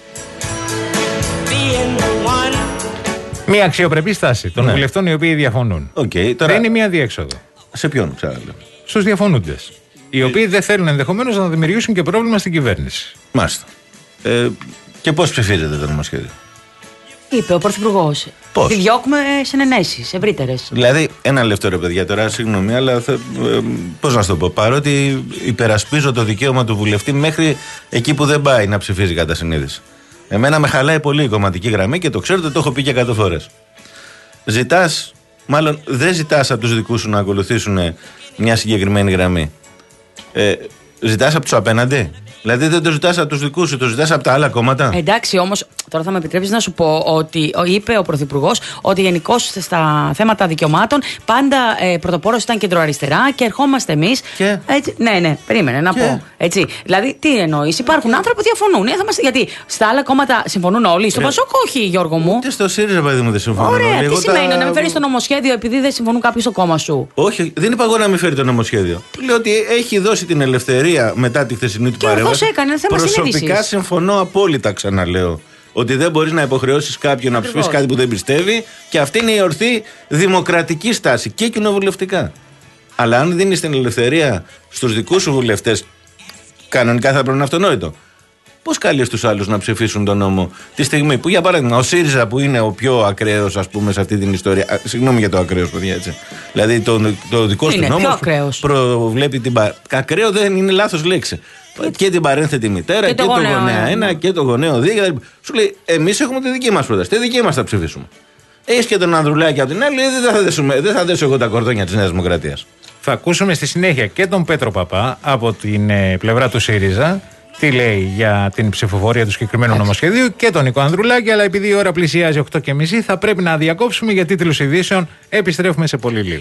Μια αξιοπρεπή στάση των ναι. βουλευτών οι οποίοι διαφωνούν. Okay, τώρα... Δεν είναι μια διέξοδο. Σε ποιον, ξαναλέω. Στους διαφωνούντες. Οι οποίοι δεν θέλουν ενδεχομένως να δημιουργήσουν και πρόβλημα στην κυβέρνηση. Μάλιστα. Ε, και πώς ψηφίζετε το νομοσχέδιο? Είπε ο Πρωθυπουργός. Πώς? Διώκουμε συνενέσεις ευρύτερες. Δηλαδή, ένα λεπτό ρε παιδιά, τώρα συγγνώμη, αλλά θα, ε, πώς να σου το πω. Παρότι υπερασπίζω το δικαίωμα του βουλευτή μέχρι εκεί που δεν πάει να ψηφίζει κατά συνείδηση. Εμένα με χαλάει πολύ η κομματική γραμμή και το ξέρετε, το έχω πει και εκατό φορές. Ζητάς, μάλλον δεν ζητάς από τους δικούς σου να ακολουθήσουν μια συγκεκριμένη γραμμή. Ε, ζητάς από τους απέναντι. Δηλαδή δεν το ζητάς από τους δικούς σου, το ζητάς από τα άλλα κόμματα. Εντάξει, όμως τώρα θα με επιτρέψεις να σου πω ότι είπε ο Πρωθυπουργός ότι γενικώς στα θέματα δικαιωμάτων πάντα ε, πρωτοπόρος ήταν κεντροαριστερά και ερχόμαστε εμείς. Και... Έτσι, ναι, ναι, περίμενε να και... πω. Έτσι, δηλαδή, τι εννοείς, υπάρχουν και... άνθρωποι που διαφωνούν. Ε, θα μας, γιατί στα άλλα κόμματα συμφωνούν όλοι. Στο Πασόκ, όχι, Γιώργο μου. Και στο ΣΥΡΙΖΑ, παιδί μου, δεν συμφωνούν. Ωραία, όλοι. τι εγώ σημαίνει τα... να μην φέρεις το νομοσχέδιο επειδή δεν συμφωνούν κάποιοι στο κόμμα σου? Όχι, δεν είπα εγώ να μην φέρει το νομοσχέδιο. Του λέω ότι έχει δώσει την ελευθερία μετά τη χθεσινή του παρέμβαση. Έκανε, θέμα προσωπικά συμφωνώ απόλυτα, ξαναλέω. Ότι δεν μπορείς να υποχρεώσεις κάποιον να ψηφίσει κάτι που δεν πιστεύει, και αυτή είναι η ορθή δημοκρατική στάση και κοινοβουλευτικά. Αλλά αν δίνεις την ελευθερία στους δικούς σου βουλευτές, κανονικά θα πρέπει να είναι αυτονόητο. Πώς καλείς τους άλλους να ψηφίσουν τον νόμο τη στιγμή που, για παράδειγμα, ο ΣΥΡΙΖΑ που είναι ο πιο ακραίος, ας πούμε, σε αυτή την ιστορία. Α, συγγνώμη για το ακραίος, παιδιά, έτσι. Δηλαδή το, το δικό του νόμο προβλέπει την. Ακραίο δεν είναι, λάθος λέξη. Και την παρένθετη μητέρα και, και το γονέα ένα και το γονέο δύο. Σου λέει, εμείς έχουμε τη δική μας πρόταση. Τη δική μας θα ψηφίσουμε. Έχεις και τον Ανδρουλάκη από την άλλη, δεν θα, δέσουμε, δεν θα δέσω εγώ τα κορδόνια της Νέας Δημοκρατίας. Θα ακούσουμε στη συνέχεια και τον Πέτρο Παπά από την ε, πλευρά του ΣΥΡΙΖΑ. Τι λέει για την ψηφοφορία του συγκεκριμένου νομοσχεδίου, και τον Νικό Ανδρουλάκη. Αλλά επειδή η ώρα πλησιάζει οκτώ και μισή, θα πρέπει να διακόψουμε για τίτλους ειδήσεων. Επιστρέφουμε σε πολύ λίγο.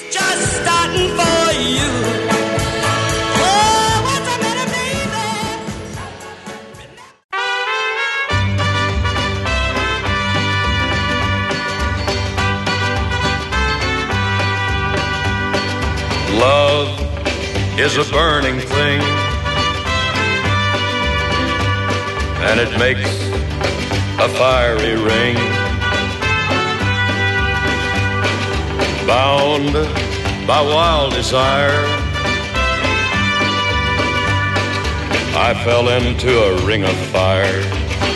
Love is a burning thing, and it makes a fiery ring. Bound by wild desire, I fell into a ring of fire.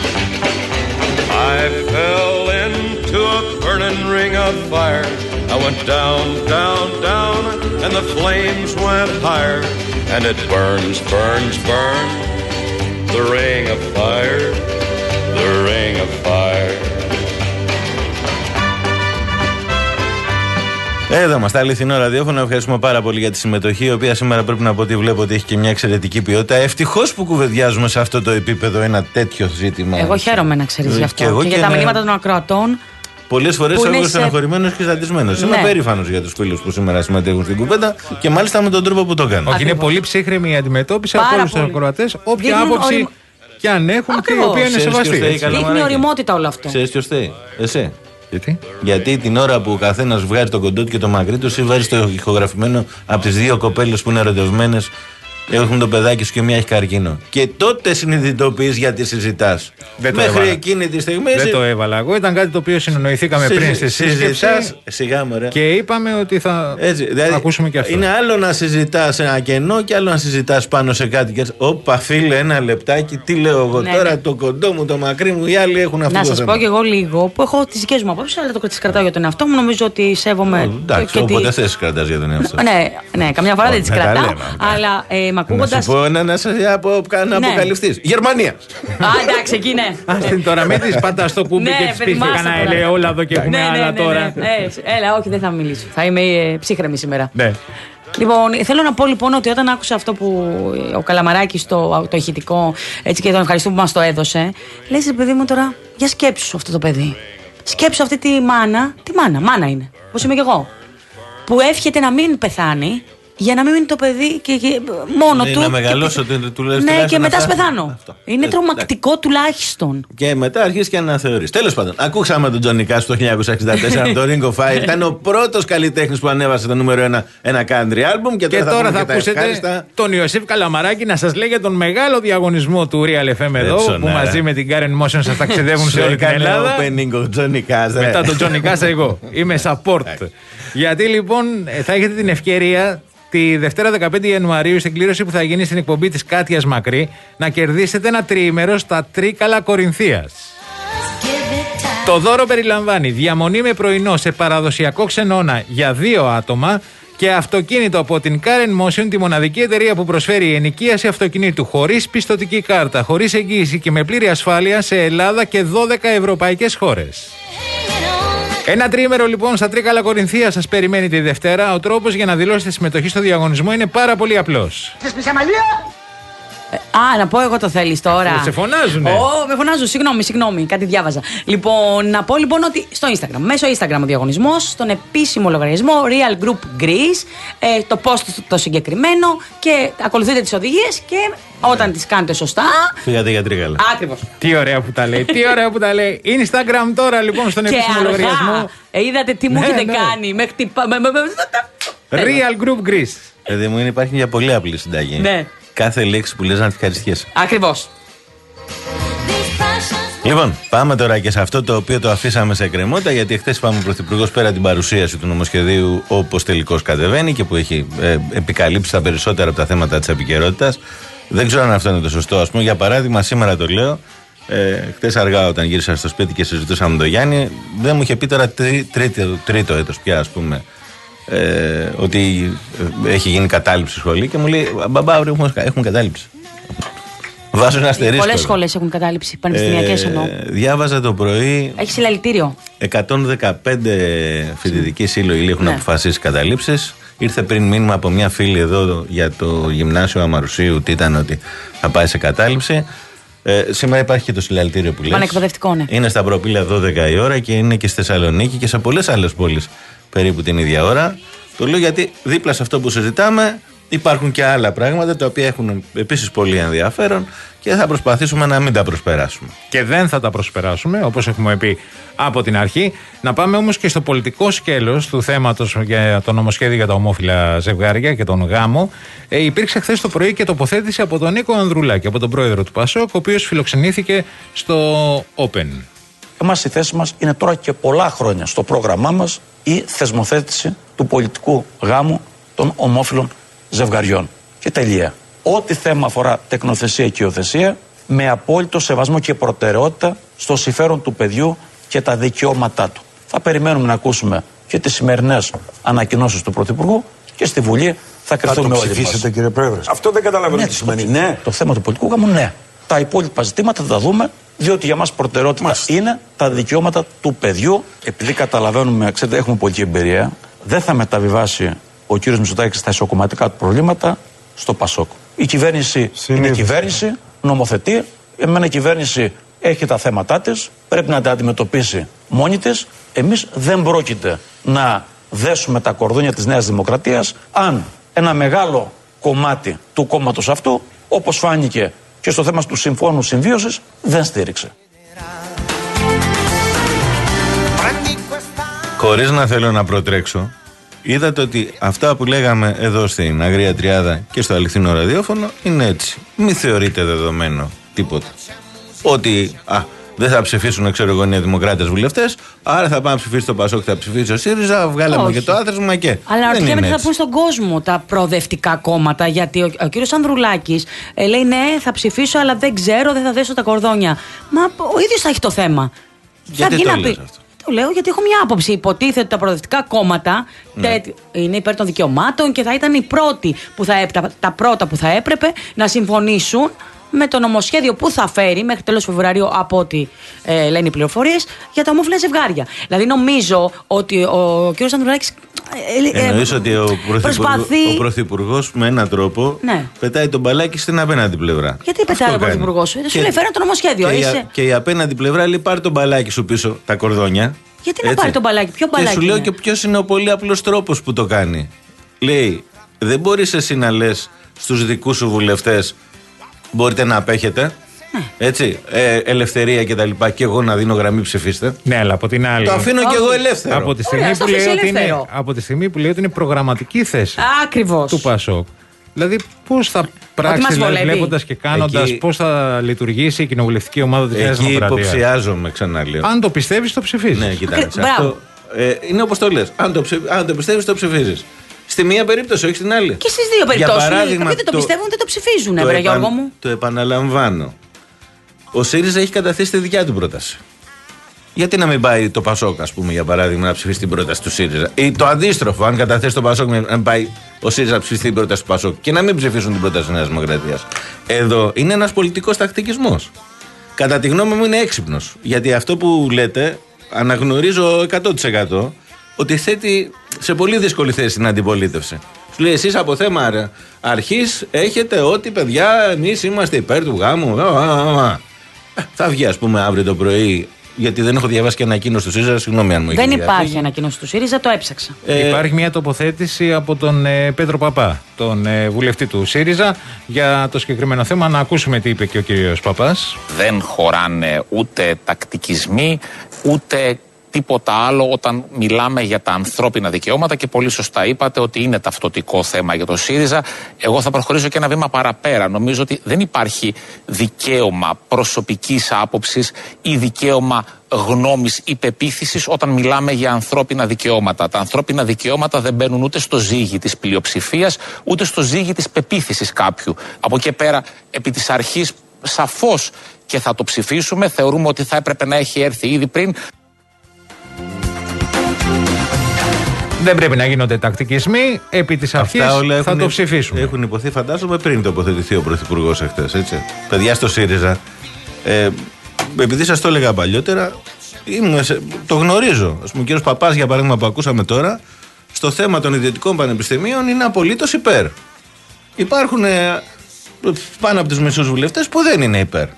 I fell into a burning ring of fire. I went down, down, down, and the flames went higher. And it burns, burns, burns, the ring of fire, the ring of fire. Εδώ είμαστε, αληθινό ραδιόφωνο. Ευχαριστούμε πάρα πολύ για τη συμμετοχή, η οποία σήμερα πρέπει να πω ότι βλέπω ότι έχει και μια εξαιρετική ποιότητα. Ευτυχώς που κουβεντιάζουμε σε αυτό το επίπεδο ένα τέτοιο ζήτημα. Εγώ χαίρομαι να ξέρεις γι' αυτό. Και, και, και για τα μηνύματα των ακροατών. Πολλές φορές εγώ είμαι στεναχωρημένος και ζαντισμένος. Ναι. Είμαι περήφανος για τους φίλους που σήμερα συμμετέχουν στην κουβέντα και μάλιστα με τον τρόπο που το κάνουν. Όχι, είναι πολύ ψύχρεμη η αντιμετώπιση από όλους τους ακροατές, όποια άποψη ορι... και αν έχουν. Ακριβώς. Και η οποία είναι σεβαστή. Δείχνει οριμότητα όλο αυτό. Ξέρεις ποιος θέλει? Εσύ. Γιατί? Γιατί την ώρα που ο καθένας βγάζει το κοντό του και το μακρύ του, εσύ βάζεις το ηχογραφημένο από τις δύο κοπέλες που είναι ερωτευμένες, έχουν το παιδάκι σου και μία έχει καρκίνο. Και τότε συνειδητοποιείς γιατί συζητάς. Μέχρι εκείνη τη στιγμή. Δεν το έβαλα εγώ. Ήταν κάτι το οποίο συνεννοηθήκαμε Συζη... πριν στη σύσκεψη. Σιγά μωρέ. Και είπαμε ότι θα Έτσι, δηλαδή, ακούσουμε και αυτό. Είναι άλλο να συζητάς ένα κενό και άλλο να συζητάς πάνω σε κάτι. Και όπα, φίλε, ένα λεπτάκι. Τι λέω εγώ ναι, τώρα, ναι. Το κοντό μου, το μακρύ μου, οι άλλοι έχουν αυτό. Να το σας θέμα. πω κι εγώ λίγο που έχω τις δικές μου απόψεις, αλλά το κρατάω για τον εαυτό μου. Νομίζω ότι σέβομαι. Εντάξει, όποτε θες κρατάς για τον εαυτό. Ναι, ναι, καμιά φορά δεν τις κρατάω. Αλλά με ακούγοντας. Να σου πω να, να, να, απο, να Ναι. αποκαλυφθείς. Γερμανία. Α, εντάξει, εκεί ναι. Α, στην τώρα μην τη πατά στο κουμπί Ναι, και τη πει παιδί, μάσα κανένα τώρα. ελαιόλαδο και έχουμε Ναι, ναι, άλλα ναι, τώρα. ναι. Ε, έλα, όχι, δεν θα μιλήσω. Θα είμαι ε, ψύχρεμη σήμερα. Ναι. Λοιπόν, θέλω να πω λοιπόν ότι όταν άκουσα αυτό που ο Καλαμαράκης το, το ηχητικό, έτσι, και τον ευχαριστώ που μας το έδωσε, λες, ρε παιδί μου, τώρα, για σκέψου αυτό το παιδί. Σκέψου αυτή τη μάνα, τι μάνα, μάνα είναι, όπως είμαι κι εγώ, που εύχεται να μην πεθάνει, για να μην μείνει το παιδί και, και μόνο Ναι, του. να μεγαλώσω, και, του, του λες, ναι, και τουλάχιστον μετά να σου φτάσει. πεθάνω. Αυτό. Είναι Ε, τρομακτικό τουλάχιστον. Και μετά αρχίζει και να αναθεωρεί. Τέλος πάντων, ακούσαμε τον Τζόνι Κάς το χίλια εννιακόσια εξήντα τέσσερα το Ring of Fire. Ήταν ο πρώτος καλλιτέχνης που ανέβασε το νούμερο ένα ένα country album. Και τώρα, Και τώρα θα, θα, θα ακούσετε ευχάριστα... τον Ιωσήφ Καλαμαράκη να σας λέει για τον μεγάλο διαγωνισμό του Real εφ εμ εδώ, Έτσι, που ναι, μαζί ρε. με την Karen Motion σας ταξιδεύουν σε Σου όλη την έκανε Ελλάδα. opening ο Τζόνι Κάς. ρε. Μετά τον Τζόνι Κάσα εγώ. Είμαι support. Γιατί λοιπόν ε, θα έχετε την ευκαιρία τη Δευτέρα δεκαπέντε Ιανουαρίου, στην κλήρωση που θα γίνει στην εκπομπή της Κάτιας Μακρύ, να κερδίσετε ένα τριήμερο στα Τρίκαλα Κορινθίας. Το δώρο περιλαμβάνει διαμονή με πρωινό σε παραδοσιακό ξενώνα για δύο άτομα και αυτοκίνητο από την Karen Motion, τη μοναδική εταιρεία που προσφέρει ενοικίαση αυτοκινήτου χωρίς πιστωτική κάρτα, χωρίς εγγύηση και με πλήρη ασφάλεια σε Ελλάδα και δώδεκα ευρωπαϊκές χώρες. Ένα τριήμερο λοιπόν στα Τρίκαλα Κορινθία σας περιμένει τη Δευτέρα. Ο τρόπος για να δηλώσετε συμμετοχή στο διαγωνισμό είναι πάρα πολύ απλός. Ε, α, να πω εγώ το θέλεις τώρα. Σε φωνάζουνε. Ω, με φωνάζουν, συγγνώμη, συγγνώμη, κάτι διάβαζα. Λοιπόν, να πω λοιπόν ότι στο Instagram, μέσω Instagram ο διαγωνισμός, στον επίσημο λογαριασμό Real Group Greece, ε, το post το συγκεκριμένο και ακολουθείτε τις οδηγίες και όταν τις κάνετε σωστά. Φύγατε για Τρίκαλα. Ακριβώς. Τι ωραία που τα λέει, τι ωραία που τα λέει. Instagram τώρα λοιπόν στον Και επίσημο λογαριασμό. αργά. Ε, είδατε τι μου Ναι, έχετε ναι. κάνει. Με χτυπά. με- με- με- Real Group Greece. Δηλαδή μου είναι, υπάρχει μια πολύ απλή συνταγή. Ναι. Κάθε λέξη που λες να τη ευχαριστιέσαι. Ακριβώς. Λοιπόν, πάμε τώρα και σε αυτό το οποίο το αφήσαμε σε εκκρεμότητα, γιατί χθες είπαμε ο Πρωθυπουργός πέρα την παρουσίαση του νομοσχεδίου όπως τελικώς κατεβαίνει και που έχει ε, επικαλύψει τα περισσότερα από τα θέματα της επικαιρότητας. Δεν ξέρω αν αυτό είναι το σωστό. Ας πούμε, για παράδειγμα, σήμερα το λέω, ε, χθες αργά όταν γύρισα στο σπίτι και συζητούσαμε με τον Γιάννη, δεν μου είχε πει τώρα τρί, τρίτο, τρίτο έτος πια, ας πούμε, ε, ότι ε, έχει γίνει κατάληψη σχολή και μου λέει μπαμπά, έχουμε, έχουμε κατάληψη. Βάζω ένα αστερίσκο. Πολλές εδώ. σχολές έχουν κατάληψη, πανεπιστημιακές εννοώ. Ε, διάβαζα το πρωί. Έχει συλλαλητήριο. εκατόν δεκαπέντε φοιτητικοί σύλλογοι έχουν Ναι. αποφασίσει καταλήψεις. Ήρθε πριν μήνυμα από μια φίλη εδώ για το γυμνάσιο Αμαρουσίου, τι ήταν, ότι θα πάει σε κατάληψη. Ε, σήμερα υπάρχει και το συλλαλητήριο που λες. Πανεκπαιδευτικό, ναι. Είναι στα Προπήλαια δώδεκα η ώρα και είναι και στη Θεσσαλονίκη και σε πολλές άλλες πόλεις περίπου την ίδια ώρα. Το λέω γιατί δίπλα σε αυτό που συζητάμε υπάρχουν και άλλα πράγματα τα οποία έχουν επίσης πολύ ενδιαφέρον και θα προσπαθήσουμε να μην τα προσπεράσουμε. Και δεν θα τα προσπεράσουμε, όπως έχουμε πει από την αρχή. Να πάμε όμως και στο πολιτικό σκέλος του θέματος για το νομοσχέδιο για τα ομόφυλα ζευγάρια και τον γάμο. Ε, υπήρξε χθες το πρωί και τοποθέτηση από τον Νίκο Ανδρουλάκη, από τον πρόεδρο του ΠΑΣΟΚ, ο οποίος φιλοξενήθηκε στο Open. Εμάς η θέση μας είναι τώρα και πολλά χρόνια στο πρόγραμμά μας η θεσμοθέτηση του πολιτικού γάμου των ομόφυλων ζευγαριών. Και τελεία. Ό,τι θέμα αφορά τεκνοθεσία και υιοθεσία, με απόλυτο σεβασμό και προτεραιότητα στο συμφέρον του παιδιού και τα δικαιώματά του. Θα περιμένουμε να ακούσουμε και τις σημερινές ανακοινώσεις του Πρωθυπουργού και στη Βουλή θα κρυφθούμε όλοι μας. ψηφίσετε, κύριε Πρόεδρε. Αυτό δεν καταλαβαίνω Ναι, τι σημαίνει. το, Ναι. το θέμα του πολιτικού γάμου, ναι. Τα υπόλοιπα ζητήματα θα τα δούμε, διότι για μας προτεραιότητα Μάλιστα. είναι τα δικαιώματα του παιδιού. Επειδή καταλαβαίνουμε, ξέρετε, έχουμε πολιτική εμπειρία, δεν θα μεταβιβάσει ο κύριος Μητσοτάκης τα ισοκομματικά του προβλήματα στο ΠΑΣΟΚ. Η κυβέρνηση είναι Συνήθως. κυβέρνηση, νομοθετεί. Εμένα η κυβέρνηση έχει τα θέματα της, πρέπει να τα αντιμετωπίσει μόνη της. Εμείς δεν πρόκειται να δέσουμε τα κορδόνια της Νέας Δημοκρατίας αν ένα μεγάλο κομμάτι του κόμματος αυτού, όπως φάνηκε και στο θέμα του Συμφώνου Συμβίωσης, δεν στήριξε. Χωρίς να θέλω να προτρέξω, είδατε ότι αυτά που λέγαμε εδώ στην Αγρία Τριάδα και στο αληθινό ραδιόφωνο είναι έτσι. Μην θεωρείτε δεδομένο τίποτα. Ότι α, δεν θα ψηφίσουν, ξέρω εγώ, οι δημοκράτες βουλευτές, άρα θα πάμε να ψηφίσει το ΠΑΣΟΚ, θα ψηφίσει ο ΣΥΡΙΖΑ, βγάλαμε Όχι. και το άθροισμα και. Αλλά δεν ρωτιέμαι είναι τι θα έτσι. πούν στον κόσμο τα προοδευτικά κόμματα. Γιατί ο, ο κύριος Ανδρουλάκης ε, λέει ναι, θα ψηφίσω, αλλά δεν ξέρω, δεν θα δέσω τα κορδόνια. Μα ο ίδιος θα έχει το θέμα. Γιατί θα βγει το να λες πει. αυτό? Το λέω γιατί έχω μια άποψη. Υποτίθεται ότι τα προοδευτικά κόμματα ναι. τέτοι, είναι υπέρ των δικαιωμάτων και θα ήταν οι πρώτοι που θα, τα, τα πρώτα που θα έπρεπε να συμφωνήσουν με το νομοσχέδιο που θα φέρει μέχρι τέλος Φεβρουαρίου, από ό,τι ε, λένε οι πληροφορίες, για τα ομόφυλα ζευγάρια. Δηλαδή, νομίζω ότι ο κ. Ανδρουλάκης. Ε, ε, Εννοείς ότι ο, προσπαθεί... ο Πρωθυπουργός με έναν τρόπο ναι. πετάει τον μπαλάκι στην απέναντι πλευρά. Γιατί πετάει ο Πρωθυπουργός? Δεν σου λέει φέρε το νομοσχέδιο. Και, είσαι... η, και η απέναντι πλευρά λέει πάρει τον μπαλάκι σου πίσω, τα κορδόνια. Γιατί να πάρει τον μπαλάκι, ποιο μπαλάκι? Και σου λέω και ποιος είναι ο πολύ απλός τρόπος που το κάνει. Λέει, δεν μπορείς εσύ να λες στους δικούς σου βουλευτές μπορείτε να απέχετε. Έτσι, ε, ελευθερία και τα λοιπά, και εγώ να δίνω γραμμή ψηφίστε. Ναι, αλλά από την άλλη. Το αφήνω κι εγώ ελεύθερο. Από τη στιγμή, Ωραία, που, λέει ότι είναι, από τη στιγμή που λέει ότι είναι προγραμματική θέση Ακριβώς. του ΠΑΣΟΚ. Δηλαδή, πώς θα πράξει, δηλαδή, βλέποντας και κάνοντας, πώς θα λυθουργήσει η κοινοβουλευτική ομάδα της Νέας Δημοκρατίας. Εκεί υποψιάζομαι, ξαναλέω. Αν το πιστεύεις, το ψηφίζεις. Ναι, κοιτάξτε. Αυτό ε, είναι όπως το λες. Αν το, ψηφ, αν το πιστεύεις, το ψηφίζεις. Στη μία περίπτωση, όχι στην άλλη. Και στις δύο περιπτώσεις. Κάποιοι δεν το πιστεύουν, δεν το ψηφίζουν, βρε Γιώργο μου. Το επαναλαμβάνω. Ο ΣΥΡΙΖΑ έχει καταθέσει τη δικιά του πρόταση. Γιατί να μην πάει το ΠΑΣΟΚ, ας πούμε, για παράδειγμα, να ψηφίσει την πρόταση του ΣΥΡΙΖΑ? Ή το αντίστροφο, αν καταθέσει το ΠΑΣΟΚ, να πάει ο ΣΥΡΙΖΑ να ψηφίσει την πρόταση του ΠΑΣΟΚ και να μην ψηφίσουν την πρόταση της Νέας Δημοκρατίας. Εδώ είναι ένας πολιτικός τακτικισμός. Κατά τη γνώμη μου είναι έξυπνος. Γιατί αυτό που λέτε, αναγνωρίζω εκατό τοις εκατό ότι θέτει σε πολύ δύσκολη θέση την αντιπολίτευση. Σου λέει, εσείς από θέμα αρχής έχετε ότι, παιδιά, εμείς είμαστε υπέρ του γάμου. Θα βγει, ας πούμε, αύριο το πρωί, γιατί δεν έχω διαβάσει και ανακοίνωση του ΣΥΡΙΖΑ. Συγγνώμη αν μου έχει Δεν διαβάσει. υπάρχει ανακοίνωση του ΣΥΡΙΖΑ, το έψαξα. Ε, υπάρχει μια τοποθέτηση από τον ε, Πέτρο Παπά, τον ε, βουλευτή του ΣΥΡΙΖΑ, για το συγκεκριμένο θέμα. Να ακούσουμε τι είπε και ο κύριος Παπάς. Δεν χωράνε ούτε τακτικισμοί, ούτε τίποτα άλλο όταν μιλάμε για τα ανθρώπινα δικαιώματα, και πολύ σωστά είπατε ότι είναι ταυτοτικό θέμα για το ΣΥΡΙΖΑ. Εγώ θα προχωρήσω και ένα βήμα παραπέρα. Νομίζω ότι δεν υπάρχει δικαίωμα προσωπικής άποψης ή δικαίωμα γνώμης ή πεποίθησης όταν μιλάμε για ανθρώπινα δικαιώματα. Τα ανθρώπινα δικαιώματα δεν μπαίνουν ούτε στο ζύγι της πλειοψηφίας, ούτε στο ζύγι της πεποίθησης κάποιου. Από εκεί πέρα, επί της αρχής, σαφώς και θα το ψηφίσουμε. Θεωρούμε ότι θα έπρεπε να έχει έρθει ήδη πριν. Δεν πρέπει να γίνονται τακτικισμοί. Επί της αρχής θα έχουν, το ψηφίσουμε. Έχουν υποθεί, φαντάζομαι, πριν τοποθετηθεί ο Πρωθυπουργός εχθές. Έτσι. Παιδιά στο ΣΥΡΙΖΑ, ε, επειδή σας το έλεγα παλιότερα, σε, το γνωρίζω. Ας πούμε, ο κύριος Παπάς, για παράδειγμα, που ακούσαμε τώρα, στο θέμα των ιδιωτικών πανεπιστημίων είναι απολύτως υπέρ. Υπάρχουν ε, πάνω από τους μισούς βουλευτές που δεν είναι υπέρ.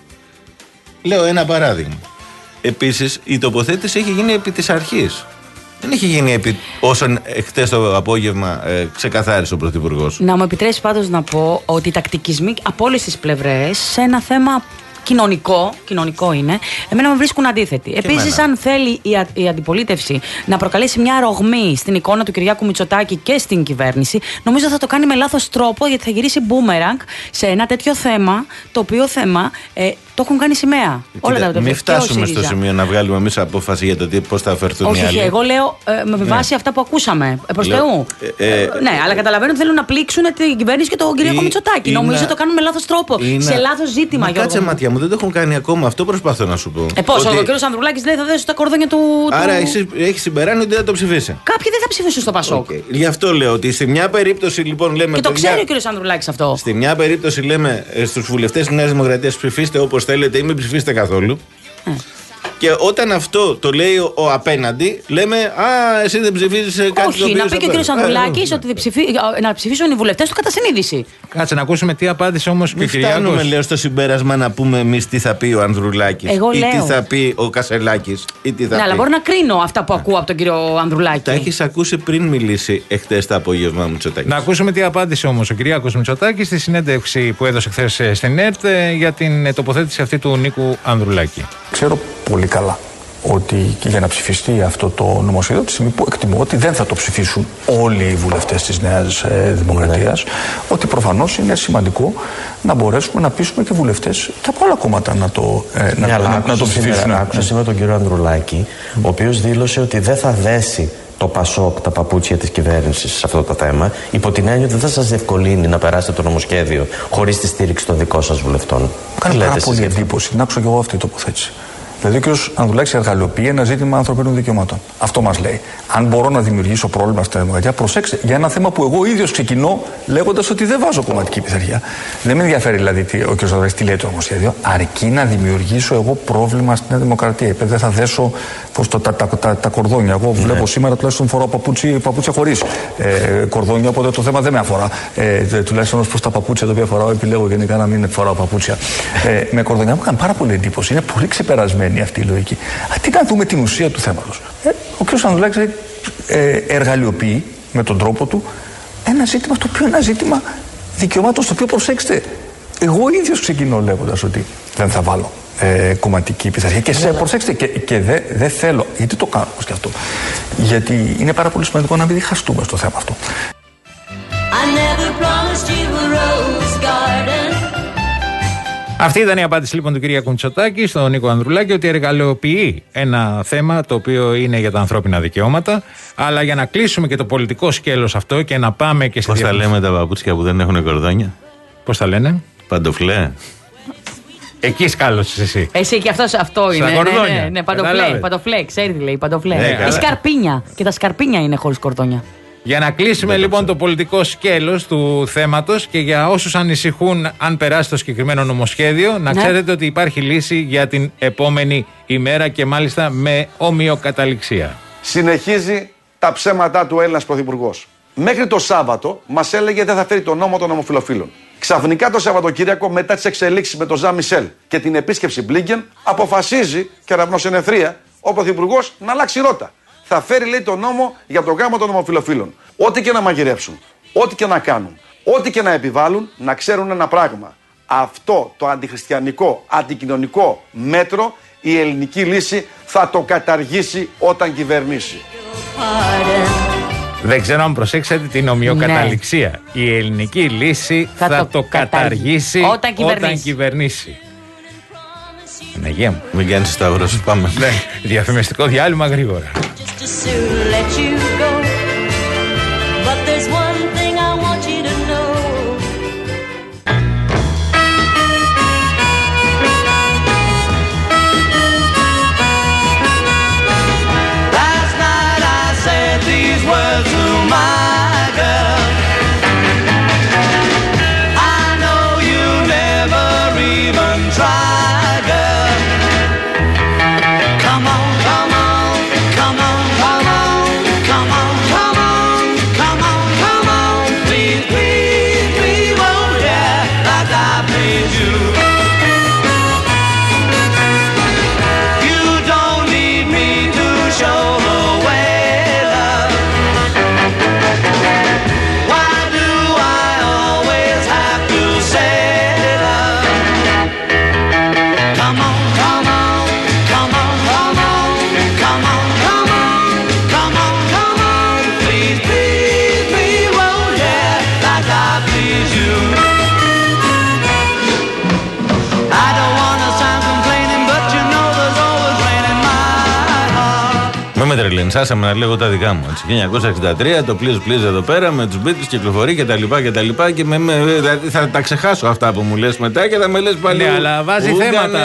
Λέω ένα παράδειγμα. Επίσης, η τοποθέτηση έχει γίνει επί της αρχής. Δεν έχει γίνει επί όσον χτες το απόγευμα ε, ξεκαθάρισε ο Πρωθυπουργός. Να μου επιτρέψει πάντως να πω ότι οι τακτικισμοί από όλες τις πλευρές σε ένα θέμα κοινωνικό, κοινωνικό είναι, εμένα με βρίσκουν αντίθετη. Επίσης, αν θέλει η, α, η αντιπολίτευση να προκαλέσει μια ρογμή στην εικόνα του Κυριάκου Μητσοτάκη και στην κυβέρνηση, νομίζω θα το κάνει με λάθος τρόπο, γιατί θα γυρίσει μπούμεραγκ σε ένα τέτοιο θέμα, το οποίο θέμα ε, το έχουν κάνει σημαία. Όλα τα μην φτάσουμε στο σημείο να βγάλουμε εμείς απόφαση για το πώς θα αφαιρθούν οι άλλοι. Όχι, εγώ λέω ε, με βάση ναι. αυτά που ακούσαμε. Προς Θεού. Ε, ε, ε, ναι, αλλά καταλαβαίνω ότι θέλουν να πλήξουν την κυβέρνηση και τον Κυριάκο Μητσοτάκη. Νομίζω το κάνουν με λάθος τρόπο. Σε λάθος ζήτημα, Γιώργο. Κάτσε, ματιά μου, δεν το έχουν κάνει ακόμα αυτό, προσπαθώ να σου πω. Ε, πώς, ότι... ο κ. Ανδρουλάκης λέει θα δέσει τα κορδόνια του. Άρα έχει συμπεράνει ότι δεν το ψηφίσει. Κάποιοι δεν θα ψηφίσουν στο ΠΑΣΟΚ. Okay. Γι' αυτό λέω ότι στη μια περίπτωση λοιπόν λέμε. Και το παιδιά, ξέρει ο κ. Ανδρουλάκης αυτό. Στη μια περίπτωση λέμε στους βουλευτές της Νέας Δημοκρατίας ψηφίστε όπως θέλετε ή μην ψηφίστε καθόλου. Ε. Και όταν αυτό το λέει ο, ο απέναντι, λέμε α, εσύ δεν ψηφίζεις κάτι. Όχι, να πει και ο κ. Ανδρουλάκης ότι ψηφί, να ψηφίσουν οι βουλευτές του κατά συνείδηση. Κάτσε να ακούσουμε τι απάντησε όμως και ο Κυριάκος. Μην φτάνουμε, λέω, στο συμπέρασμα να πούμε εμείς τι θα πει ο Ανδρουλάκης Εγώ ή λέω. τι θα πει ο Κασελάκης ή τι θα ναι, πει. αλλά μπορώ να κρίνω αυτά που ακούω από τον κύριο Ανδρουλάκη. Τα έχεις ακούσει πριν μιλήσει εχθές το απόγευμα Μητσοτάκης. Να ακούσουμε τι απάντησε όμως ο Κυριάκος Μητσοτάκης στη συνέντευξη που έδωσε χθες στην ΕΡΤ για την τοποθέτηση αυτή του Νίκου Ανδρουλάκη. Ξέρω πολύ καλά ότι και για να ψηφιστεί αυτό το νομοσχέδιο, τη στιγμή που εκτιμώ ότι δεν θα το ψηφίσουν όλοι οι βουλευτές της Νέας ε, Δημοκρατίας, ναι. ότι προφανώς είναι σημαντικό να μπορέσουμε να πείσουμε και βουλευτές και από άλλα κόμματα να το, ε, ναι, να, να, να το ψηφίσουν. Άκουσα σήμερα τον κύριο Ανδρουλάκη, mm. ο οποίος δήλωσε ότι δεν θα δέσει το ΠΑΣΟΚ τα παπούτσια της κυβέρνησης σε αυτό το θέμα, υπό την έννοια ότι δεν θα σας διευκολύνει να περάσετε το νομοσχέδιο χωρίς τη στήριξη των δικών σας βουλευτών. Κάνει πάρα πολύ εντύπωση να άκουσα και εγώ αυτή η τοποθέτηση. Δηλαδή, ο κ. Ανδρουλάκης εργαλειοποιεί ένα ζήτημα ανθρωπίνων δικαιωμάτων. Αυτό μας λέει. Αν μπορώ να δημιουργήσω πρόβλημα στην δημοκρατία, προσέξτε, για ένα θέμα που εγώ ίδιος ξεκινώ λέγοντας ότι δεν βάζω κομματική πειθαρχία. Δεν με ενδιαφέρει δηλαδή τι, ο κ. Ανδρουλάκης τι λέει το νομοσχέδιο, αρκεί να δημιουργήσω εγώ πρόβλημα στην δημοκρατία. Είπε, δεν θα δέσω πώς, το, τα, τα, τα, τα κορδόνια. Εγώ ναι. βλέπω σήμερα τουλάχιστον φοράω παπούτσι, παπούτσια χωρίς ε, κορδόνια, οπότε το θέμα δεν με αφορά. Ε, τουλάχιστον ως προς τα παπούτσια τα οποία φοράω, επιλέγω γενικά να μην φοράω παπούτσια ε, με κορδόνια. Μου έκανε πάρα πολύ εντύπωση. Είναι πολύ ξεπερασμένη αυτή η λογική. Α, τι να δούμε την ουσία του θέματος. Ε, ο κ. Ανδρουλάκης ε, εργαλειοποιεί με τον τρόπο του ένα ζήτημα το οποίο είναι ένα ζήτημα δικαιωμάτων, στο οποίο προσέξτε. Εγώ ίδιος ξεκινώ λέγοντας ότι δεν θα βάλω ε, κομματική πειθαρχία. Και σε, προσέξτε, και, και δεν δε θέλω. Γιατί το κάνω όμως και αυτό. Γιατί είναι πάρα πολύ σημαντικό να μην διχαστούμε στο θέμα αυτό. Αυτή ήταν η απάντηση λοιπόν του Κυριάκου Μητσοτάκη στον Νίκο Ανδρουλάκη, ότι εργαλειοποιεί ένα θέμα το οποίο είναι για τα ανθρώπινα δικαιώματα. Αλλά για να κλείσουμε και το πολιτικό σκέλος αυτό και να πάμε και σε. Πώς τα λέμε τα παπούτσια που δεν έχουν κορδόνια? Πώς τα λένε? Παντοφλέ. Εκεί σκάλωσες εσύ. Εσύ και αυτός, αυτό είναι. Κορδόνια. Ναι, ναι, ναι, παντοφλέ, παντοφλέ, ξέρει τι λέει, παντοφλέ. Ναι, η σκαρπίνια. Και τα σκαρπίνια είναι χωρίς κορδόνια. Για να κλείσουμε δεν λοιπόν το πολιτικό σκέλος του θέματος και για όσους ανησυχούν αν περάσει το συγκεκριμένο νομοσχέδιο, να ναι. ξέρετε ότι υπάρχει λύση για την επόμενη ημέρα και μάλιστα με ομοιοκαταληξία. Συνεχίζει τα ψέματά του Έλληνας Πρωθυπουργός. Μέχρι το Σάββατο μας έλεγε δεν θα φέρει τον νόμο των ομοφυλοφίλων. Ξαφνικά το Σαββατοκύριακο, μετά τις εξελίξεις με τον Ζαν Μισελ και την επίσκεψη Μπλίνκεν, αποφασίζει κεραυνοσυννεφρία ο Πρωθυπουργός να αλλάξει ρότα. Θα φέρει, λέει, τον νόμο για το γάμο των ομοφυλοφίλων. Ό,τι και να μαγειρέψουν, ό,τι και να κάνουν, ό,τι και να επιβάλλουν, να ξέρουν ένα πράγμα. Αυτό το αντιχριστιανικό, αντικοινωνικό μέτρο, η ελληνική λύση θα το καταργήσει όταν κυβερνήσει. Δεν ξέρω αν προσέξατε την ομοιοκαταληξία. Ναι. Η ελληνική λύση θα, θα το, το καταργήσει όταν κυβερνήσει. Όταν κυβερνήσει. Αναγία μου. Μην κάνεις σταυρός, πάμε. Ναι, διαφημιστικό διάλειμμα γρήγορα. Σάσαμε να λέγω τα δικά μου. Έτσι. χίλια εννιακόσια εξήντα τρία το Please Please εδώ πέρα με τους Beatles κυκλοφορεί και τα λοιπά και τα λοιπά και με, με, θα τα ξεχάσω αυτά που μου λες μετά και θα με λες πάλι. Ναι, αλλά βάζει Ούγαν, θέματα.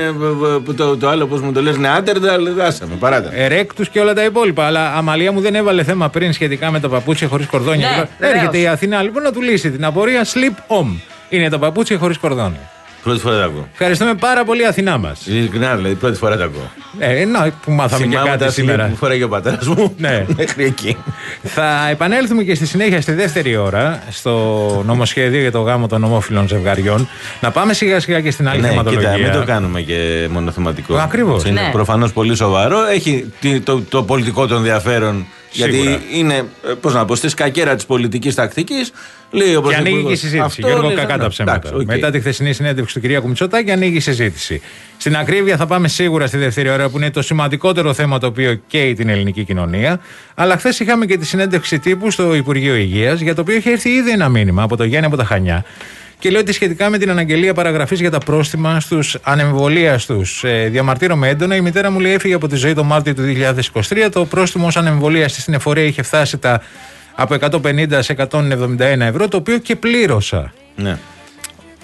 Ε, το, το άλλο πώς μου το λες, Νεάντερνταλ, δάσαμε, παράτα. Ερέκτους και όλα τα υπόλοιπα. Αλλά Αμαλία μου δεν έβαλε θέμα πριν σχετικά με τα παπούτσια χωρίς κορδόνια. Ναι, έρχεται η Αθηνά λοιπόν να του λύσει την απορία Slip On. Είναι τα παπούτσια χωρίς κορδόνια. Πρώτη φορά τα ακούω. Ευχαριστούμε πάρα πολύ, Αθηνά μας. Ειλικρινά, δηλαδή, πρώτη φορά τα ακούω. Ε, ναι, που μάθαμε Θυμάμαι και κάτι τα σήμερα. Που φοράει και ο πατέρας μου. Ναι. Μέχρι εκεί. Θα επανέλθουμε και στη συνέχεια στη δεύτερη ώρα στο νομοσχέδιο για το γάμο των ομόφυλων ζευγαριών. Να πάμε σιγά σιγά και στην άλλη ναι, θεματολογία. Κοίτα, μην το κάνουμε και μονοθεματικό. Ακριβώς. Είναι ναι. προφανώς πολύ σοβαρό. Έχει το, το, το πολιτικό των ενδιαφέρον. Σίγουρα. Γιατί είναι, πώς να πω, στη σκακέρα της πολιτικής τακτικής. Λέει ο και ανοίγει και η συζήτηση. Αυτό, Γιώργο, λέει, κακά ναι, τα ψέματα. εντάξει, okay. Μετά τη χθεσινή συνέντευξη του Κυριάκου Μητσοτάκη, ανοίγει η συζήτηση. Στην ακρίβεια θα πάμε σίγουρα στη δεύτερη ώρα, που είναι το σημαντικότερο θέμα το οποίο καίει την ελληνική κοινωνία. Αλλά χθε είχαμε και τη συνέντευξη τύπου στο Υπουργείο Υγείας, για το οποίο είχε έρθει ήδη ένα μήνυμα από το Γιάννη από τα Χανιά. Και λέει ότι σχετικά με την αναγγελία παραγραφής για τα πρόστιμα στους ανεμβολίαστους ε, διαμαρτύρομαι έντονα. Η μητέρα μου λέει έφυγε από τη ζωή το Μάρτιο του δύο χιλιάδες είκοσι τρία. Το πρόστιμο ως ανεμβολίαστη στην εφορία είχε φτάσει τα από εκατόν πενήντα σε εκατόν εβδομήντα ένα ευρώ, το οποίο και πλήρωσα. Ναι.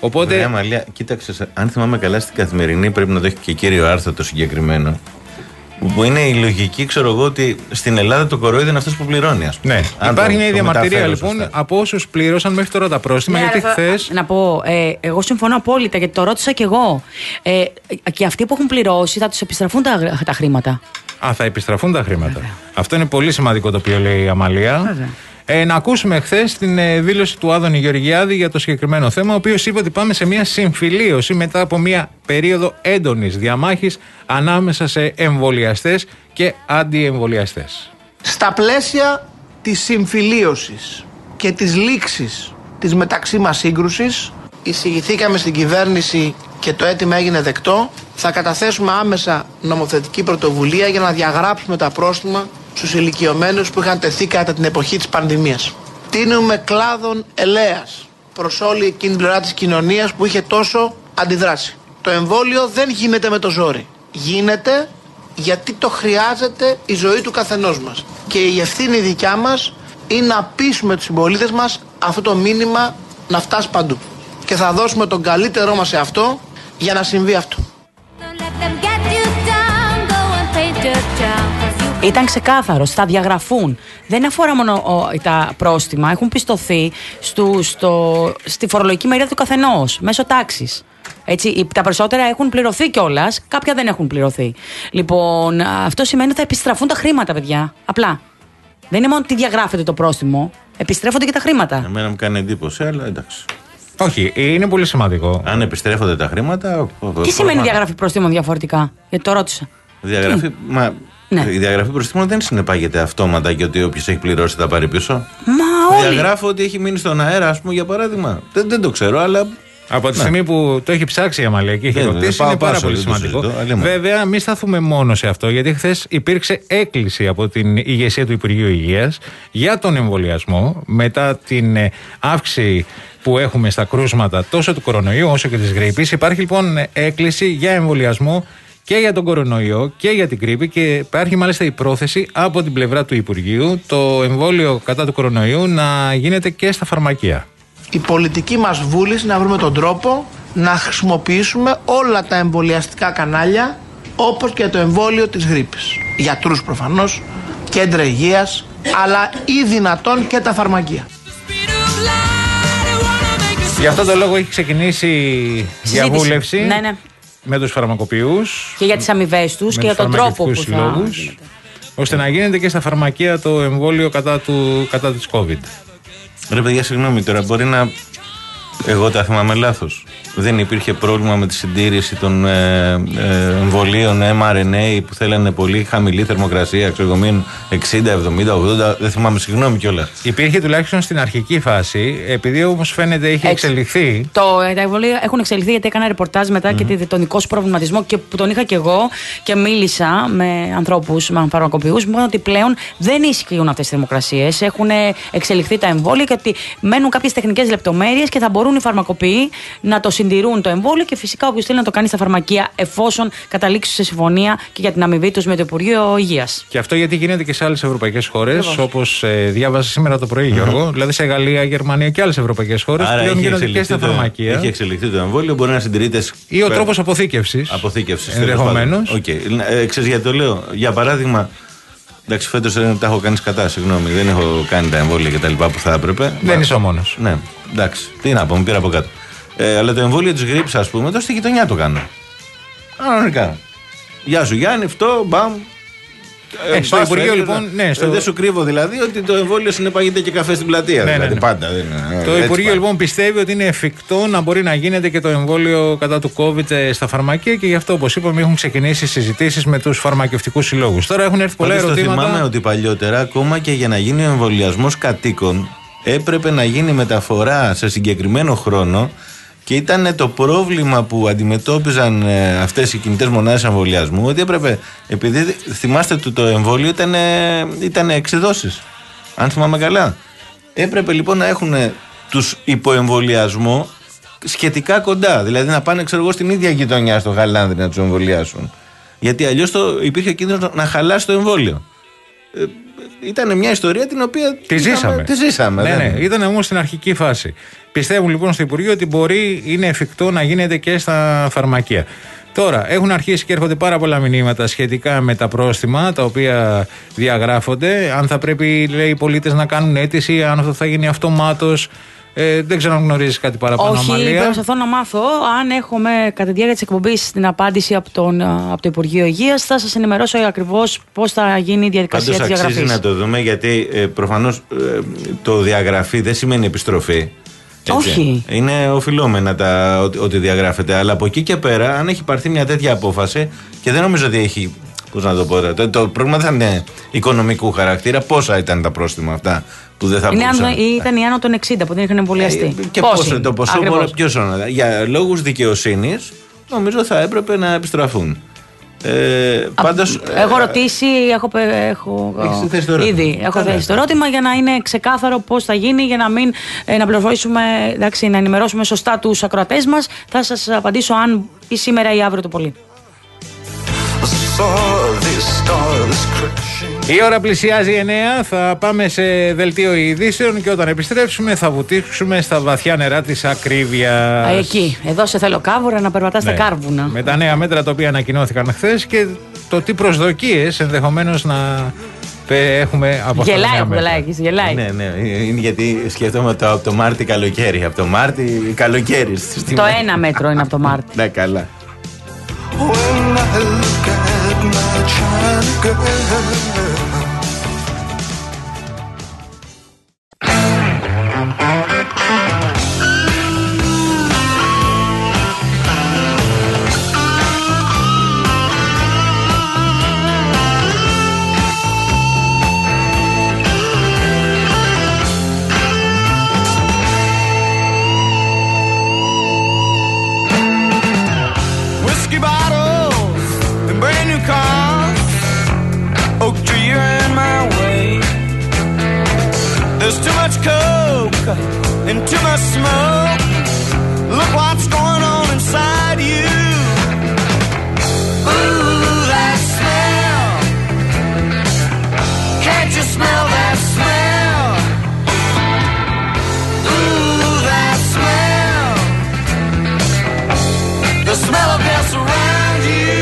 Οπότε. Ωραία, Μαλία, κοίταξε, αν θυμάμαι καλά, στην Καθημερινή πρέπει να το έχει και κύριο άρθρο το συγκεκριμένο. Που είναι η λογική, ξέρω εγώ, ότι στην Ελλάδα το κορόιδο είναι αυτό που πληρώνει, ας πούμε. Ναι, αν υπάρχει το, μια το διαμαρτυρία λοιπόν σωστά. από όσους πλήρωσαν μέχρι τώρα τα πρόστιμα. Ναι, γιατί θα, χθες... Να πω, ε, εγώ συμφωνώ απόλυτα γιατί το ρώτησα κι εγώ. Ε, και αυτοί που έχουν πληρώσει θα τους επιστραφούν τα, τα χρήματα. Α, θα επιστραφούν τα χρήματα. Βέβαια. Αυτό είναι πολύ σημαντικό το οποίο λέει η Αμαλία. Ε, να ακούσουμε χθες την ε, δήλωση του Άδωνη Γεωργιάδη για το συγκεκριμένο θέμα, ο οποίος είπε ότι πάμε σε μια συμφιλίωση μετά από μια περίοδο έντονης διαμάχης ανάμεσα σε εμβολιαστές και αντιεμβολιαστές. Στα πλαίσια της συμφιλίωσης και της λήξης της μεταξύ μας σύγκρουσης, εισηγηθήκαμε στην κυβέρνηση και το αίτημα έγινε δεκτό. Θα καταθέσουμε άμεσα νομοθετική πρωτοβουλία για να διαγράψουμε τα πρόστιμα στους ηλικιωμένους που είχαν τεθεί κατά την εποχή της πανδημίας. Τίνουμε κλάδων ελέας προς όλη εκείνη την πλευρά της κοινωνίας που είχε τόσο αντιδράσει. Το εμβόλιο δεν γίνεται με το ζόρι. Γίνεται γιατί το χρειάζεται η ζωή του καθενός μας. Και η ευθύνη δικιά μας είναι να πείσουμε τους συμπολίτες μας αυτό το μήνυμα να φτάσει παντού. Και θα δώσουμε τον καλύτερό μας σε αυτό για να συμβεί αυτό. Ήταν ξεκάθαρος, θα διαγραφούν. Δεν αφορά μόνο ο, τα πρόστιμα, έχουν πιστωθεί στου, στο, στη φορολογική μερίδα του καθενός, μέσω τάξης. Έτσι, τα περισσότερα έχουν πληρωθεί κιόλας, κάποια δεν έχουν πληρωθεί. Λοιπόν, αυτό σημαίνει ότι θα επιστραφούν τα χρήματα, παιδιά. Απλά. Δεν είναι μόνο ότι διαγράφεται το πρόστιμο, επιστρέφονται και τα χρήματα. Εμένα μου κάνει εντύπωση, αλλά εντάξει. Όχι, είναι πολύ σημαντικό. Αν επιστρέφονται τα χρήματα. Τι σημαίνει διαγραφή πρόστιμων διαφορετικά, γιατί το ρώτησα. Διαγραφή, μα, ναι. Η διαγραφή προστίμων δεν συνεπάγεται αυτόματα και ότι όποιος έχει πληρώσει θα πάρει πίσω. Μα όλοι. Διαγράφω ότι έχει μείνει στον αέρα, ας πούμε, για παράδειγμα. Δεν, δεν το ξέρω, αλλά. Από τη στιγμή ναι. που το έχει ψάξει η Αμαλία και έχει δεν, ρωτήσει, δεν, είναι πάρα πάσο, πολύ σημαντικό. συζητώ, Βέβαια, μην σταθούμε μόνο σε αυτό, γιατί χθες υπήρξε έκκληση από την ηγεσία του Υπουργείου Υγείας για τον εμβολιασμό μετά την αύξηση που έχουμε στα κρούσματα τόσο του κορονοϊού όσο και της γρίπης. Υπάρχει λοιπόν έκκληση για εμβολιασμό και για τον κορονοϊό και για την γρίπη και υπάρχει μάλιστα η πρόθεση από την πλευρά του Υπουργείου το εμβόλιο κατά του κορονοϊού να γίνεται και στα φαρμακεία. Η πολιτική μας βούληση να βρούμε τον τρόπο να χρησιμοποιήσουμε όλα τα εμβολιαστικά κανάλια όπως και το εμβόλιο της γρίπης. Γιατρούς προφανώς, κέντρα υγείας, αλλά ή δυνατόν και τα φαρμακεία. Γι' αυτό το λόγο έχει ξεκινήσει διαβούλευση ναι, ναι. με τους φαρμακοποιούς και για τις αμοιβές τους και για τον τρόπο που θα λόγους, ώστε να γίνεται και στα φαρμακεία το εμβόλιο κατά, του, κατά της COVID. Ρε παιδιά, συγγνώμη τώρα, μπορεί να. Εγώ τα θυμάμαι λάθος. Δεν υπήρχε πρόβλημα με τη συντήρηση των ε, ε, εμβολίων εμ αρ εν έι που θέλανε πολύ χαμηλή θερμοκρασία, ξέρω εγώ, εξήντα, εβδομήντα, ογδόντα. Δεν θυμάμαι, συγγνώμη κιόλας. Υπήρχε τουλάχιστον στην αρχική φάση, επειδή όμως φαίνεται έχει Εξ, εξελιχθεί. Το, τα εμβολία έχουν εξελιχθεί γιατί έκανα ρεπορτάζ μετά mm. και τον δικό σου προβληματισμό και που τον είχα κι εγώ και μίλησα με ανθρώπους, με φαρμακοποιούς, μου είπαν ότι πλέον δεν ισχύουν αυτές τις θερμοκρασίες. Έχουν εξελιχθεί τα εμβόλια και ότι μένουν κάποιες τεχνικές λεπτομέρειες και θα μπορούν οι φαρμακοποιοί να το συντηρούν το εμβόλιο και φυσικά όποιος θέλει να το κάνει στα φαρμακεία εφόσον καταλήξει σε συμφωνία και για την αμοιβή τους με το Υπουργείο Υγείας. Και αυτό γιατί γίνεται και σε άλλες ευρωπαϊκές χώρες, όπως ε, διάβασα σήμερα το πρωί, Γιώργο. Mm-hmm. Δηλαδή σε Γαλλία, Γερμανία και άλλες ευρωπαϊκές χώρες πλέον γίνονται και στα φαρμακεία. Έχει εξελιχθεί το εμβόλιο, μπορεί να συντηρείται. Ή ο τρόπος αποθήκευσης. Αποθήκευσης. Ενδεχομένως. Okay. Ε, ξέρεις γιατί το λέω. Για παράδειγμα. Εντάξει, φέτος δεν τα έχω κάνει κατά, συγγνώμη. Δεν έχω κάνει τα εμβόλια και τα λοιπά που θα έπρεπε. Δεν είσαι ο μόνος. Ναι, εντάξει. Τι να πω, μου πήρα από κάτω. Ε, αλλά το εμβόλιο της γρίπης, ας πούμε, εδώ στη γειτονιά το κάνω. Κανονικά. Γεια σου Γιάννη, αυτό, μπαμ. Ε, στο Υπουργείο λοιπόν. Ναι, στο... ε, δεν σου κρύβω δηλαδή ότι το εμβόλιο συνεπάγεται και καφέ στην πλατεία. Ναι, δηλαδή ναι, ναι. πάντα. Δεν είναι, το Υπουργείο πάει. λοιπόν πιστεύει ότι είναι εφικτό να μπορεί να γίνεται και το εμβόλιο κατά του COVID στα φαρμακεία και γι' αυτό, όπως είπαμε, έχουν ξεκινήσει συζητήσεις με τους φαρμακευτικούς συλλόγους. Τώρα έχουν έρθει πολλά Πάντως ερωτήματα. Το θυμάμαι ότι παλιότερα, ακόμα και για να γίνει ο εμβολιασμός κατοίκων, έπρεπε να γίνει μεταφορά σε συγκεκριμένο χρόνο. Και ήταν το πρόβλημα που αντιμετώπιζαν ε, αυτές οι κινητές μονάδες εμβολιασμού, ότι έπρεπε, επειδή θυμάστε ότι το εμβόλιο ήταν, ε, ήταν εξεδόσεις, αν θυμάμαι καλά. Έπρεπε λοιπόν να έχουν τους υποεμβολιασμό σχετικά κοντά, δηλαδή να πάνε, ξέρω εγώ, στην ίδια γειτονιά στο Γαλάνδρι να τους εμβολιάσουν. Γιατί αλλιώς το, υπήρχε κίνδυνος να χαλάσει το εμβόλιο. Ε, ήταν μια ιστορία την οποία τη ζήσαμε. Τη ζήσαμε ναι, δεν... ναι, ήταν όμως στην αρχική φάση. Πιστεύουν λοιπόν στο Υπουργείο ότι μπορεί, είναι εφικτό να γίνεται και στα φαρμακεία. Τώρα, έχουν αρχίσει και έρχονται πάρα πολλά μηνύματα σχετικά με τα πρόστιμα τα οποία διαγράφονται. Αν θα πρέπει, λέει, οι πολίτες να κάνουν αίτηση, αν αυτό θα γίνει αυτομάτως. Ε, δεν ξέρω αν γνωρίζεις κάτι παραπάνω. Όχι, Αμαλία. προσπαθώ να μάθω. Αν έχουμε κατά τη διάρκεια της εκπομπής την απάντηση από, τον, από το Υπουργείο Υγείας, θα σας ενημερώσω ακριβώς πώς θα γίνει η διαδικασία της διαγραφής. Πάντως αξίζει να το δούμε, γιατί ε, προφανώς ε, το διαγραφή δεν σημαίνει επιστροφή. Έτσι. Όχι. Είναι οφειλόμενα τα, ότι, ότι διαγράφεται. Αλλά από εκεί και πέρα, αν έχει πάρθει μια τέτοια απόφαση, και δεν νομίζω ότι έχει. Πώς να το πω, το, το πρόβλημα δεν είναι οικονομικού χαρακτήρα. Πόσα ήταν τα πρόστιμα αυτά που δεν θα είναι μπορούσαν. Άνω, ήταν οι άνω των εξήντα που δεν είχαν εμβολιαστεί. Ε, και πόσο, το ποσό μπορεί, ποιος, για λόγους δικαιοσύνης, νομίζω θα έπρεπε να επιστραφούν. Ε, πάντως, έχω ρωτήσει, έχω, έχω, ήδη έχω θέσει το ερώτημα για να είναι ξεκάθαρο πώς θα γίνει, για να μην ε, να πληροφορήσουμε, εντάξει, να ενημερώσουμε σωστά τους ακροατές μας. Θα σας απαντήσω αν ή σήμερα ή αύριο το πολύ. Η ώρα πλησιάζει εννέα, θα πάμε σε δελτίο ειδήσεων και όταν επιστρέψουμε θα βουτήξουμε στα βαθιά νερά της ακρίβειας. Εκεί, εδώ σε θέλω κάβουρα να περπατάς ναι. στα κάρβουνα. Με τα νέα μέτρα τα οποία ανακοινώθηκαν χθες και το τι προσδοκίες ενδεχομένως να έχουμε από αυτά. Γελάει ο Κουδελάκης, γελάει. Ναι, ναι, είναι γιατί σκέφτομαι το, από το Μάρτι καλοκαίρι. Από το Μάρτι καλοκαίρι. Το ένα μέτρο είναι από το Μάρτι. Ναι, καλά. When I look at my China girl. There's too much coke and too much smoke. Look what's going on inside you. Ooh, that smell. Can't you smell that smell? Ooh, that smell. The smell of death around you.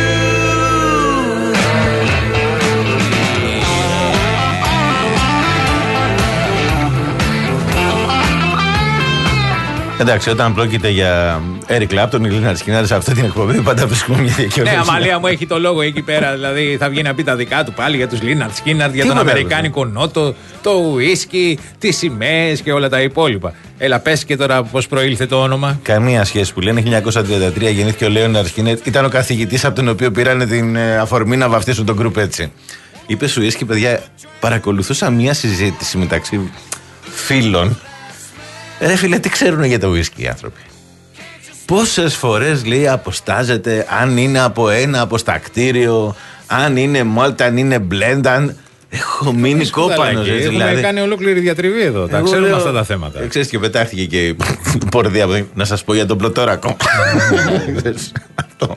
Εντάξει, όταν πρόκειται για Eric Clapton ή Lynyrd Skynyrd σε αυτή την εκπομπή, πάντα βρίσκουμε μια δικαιολογία. Ναι, Αμαλία μου έχει το λόγο εκεί πέρα. Δηλαδή θα βγει να πει τα δικά του πάλι για τους Lynyrd Skynyrd, για τον αμερικάνικο νότο, το ουίσκι, τις σημαίες και όλα τα υπόλοιπα. Έλα, πες και τώρα πώς προήλθε το όνομα. Καμία σχέση που λένε. χίλια εννιακόσια τριάντα τρία γεννήθηκε ο Lynyrd Skynyrd. Ήταν ο καθηγητής από τον οποίο πήραν την αφορμή να βαφτίσουν τον γκρουπ έτσι. Είπε σου ουίσκι, παιδιά, παρακολουθούσα μια συζήτηση μεταξύ φίλων. Ρε φίλε, τι ξέρουν για το ουίσκι οι άνθρωποι. Πόσες φορές, λέει, αποστάζεται, αν είναι από ένα αποστακτήριο, αν είναι malt, αν είναι blend, αν... Έχω μείνει κόπανος. Έχουμε δηλαδή κάνει ολόκληρη διατριβή εδώ. Τα ξέρουμε λέω, αυτά τα θέματα. Ε, ξέρεις, και πετάχτηκε και η πορδία από να σας πω για τον πλωτόρακο. Αυτό.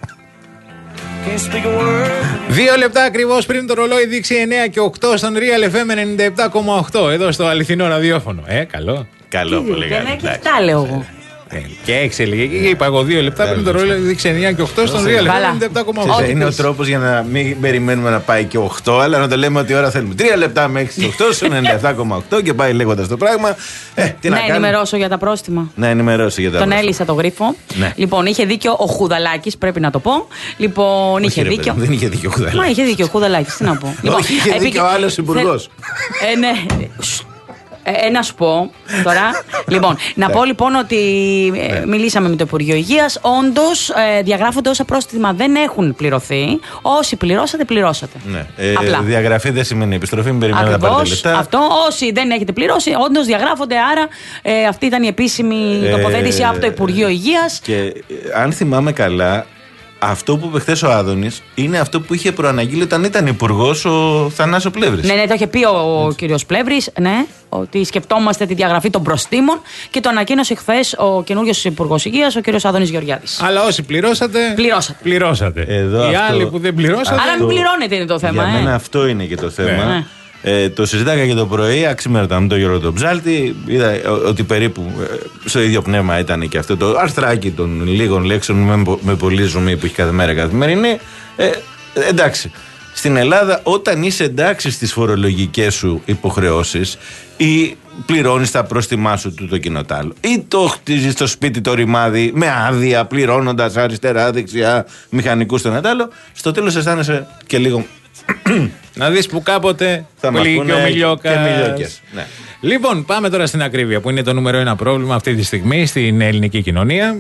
Δύο λεπτά ακριβώς πριν το ρολόι δείξει εννέα και οκτώ στον Real εφ εμ ενενήντα επτά κόμμα οκτώ εδώ στο αληθινό ραδιόφωνο. Ε, καλό. Καλό που λέγανε. Δεν έχει τα λέω εγώ. Και έξι έλεγε. Είπα εγώ δύο λεπτά πριν το ρολόι δείξει εννέα και οκτώ στον Real εφ εμ ενενήντα επτά κόμμα οκτώ. Είναι ο τρόπος για να μην περιμένουμε να πάει και οκτώ, αλλά να το λέμε ότι ώρα θέλουμε. Τρία λεπτά μέχρι τις οκτώ στον ενενήντα επτά κόμμα οκτώ και πάει λέγοντας το πράγμα. Ε, τι να να ενημερώσω για τα πρόστιμα. Να ενημερώσω για τα Τον πρόστιμα. έλυσα το γρίφο. Ναι. Λοιπόν, είχε δίκιο ο Χουδαλάκης, πρέπει να το πω. Λοιπόν, είχε ρε, δίκιο. Δεν είχε δίκιο ο Χουδαλάκης. Μα είχε δίκιο ο Χουδαλάκης, τι να πω. Λοιπόν, όχι, είχε δίκιο ο άλλος υπουργός. Ε, ναι. Ε, να σου πω τώρα. Λοιπόν, να πω λοιπόν ότι ε, μιλήσαμε με το Υπουργείο Υγείας. Όντως, ε, διαγράφονται όσα πρόστιμα δεν έχουν πληρωθεί. Όσοι πληρώσατε, πληρώσατε. Ναι. Ε, Απλά. Διαγραφή δεν σημαίνει επιστροφή, μην περιμένετε να πάρετε λεφτά. Αυτό. Όσοι δεν έχετε πληρώσει, όντως διαγράφονται. Άρα, ε, αυτή ήταν η επίσημη τοποθέτηση ε, από το Υπουργείο Υγείας. Και ε, αν θυμάμαι καλά, αυτό που είπε χθες ο Άδωνης είναι αυτό που είχε προαναγγείλει όταν ήταν υπουργός ο Θανάσης Πλεύρης. Ναι, ναι, το είχε πει ο κύριος Πλεύρης, ναι, ότι σκεπτόμαστε τη διαγραφή των προστίμων και το ανακοίνωσε χθες ο καινούριος υπουργός Υγείας, ο κύριος Άδωνης Γεωργιάδης. Αλλά όσοι πληρώσατε. Πληρώσατε. πληρώσατε. Εδώ Οι αυτό... άλλοι που δεν πληρώσατε. Άρα μην πληρώνετε είναι το θέμα. Για ε. μένα αυτό είναι και το θέμα. Ναι. Ε, το συζητάγα και το πρωί, αξιμέρωτα με τον Γιώργο τον Ψάλτη. Είδα ότι περίπου ε, στο ίδιο πνεύμα ήταν και αυτό το αρθράκι των λίγων λέξεων με, με πολύ ζουμί που έχει κάθε μέρα καθημερινή. Ε, εντάξει. Στην Ελλάδα, όταν είσαι εντάξει στις φορολογικές σου υποχρεώσεις ή πληρώνεις τα πρόστιμά σου του το κοινοτάλο ή το χτίζεις στο σπίτι το ρημάδι με άδεια, πληρώνοντας αριστερά, δεξιά, μηχανικούς στον ετάλο, στο τέλος αισθάνεσαι και λίγο. Να δεις που κάποτε θα μας πήγε πούνε και ο Μιλιόκας. Ναι. Λοιπόν, πάμε τώρα στην ακρίβεια που είναι το νούμερο ένα πρόβλημα αυτή τη στιγμή στην ελληνική κοινωνία.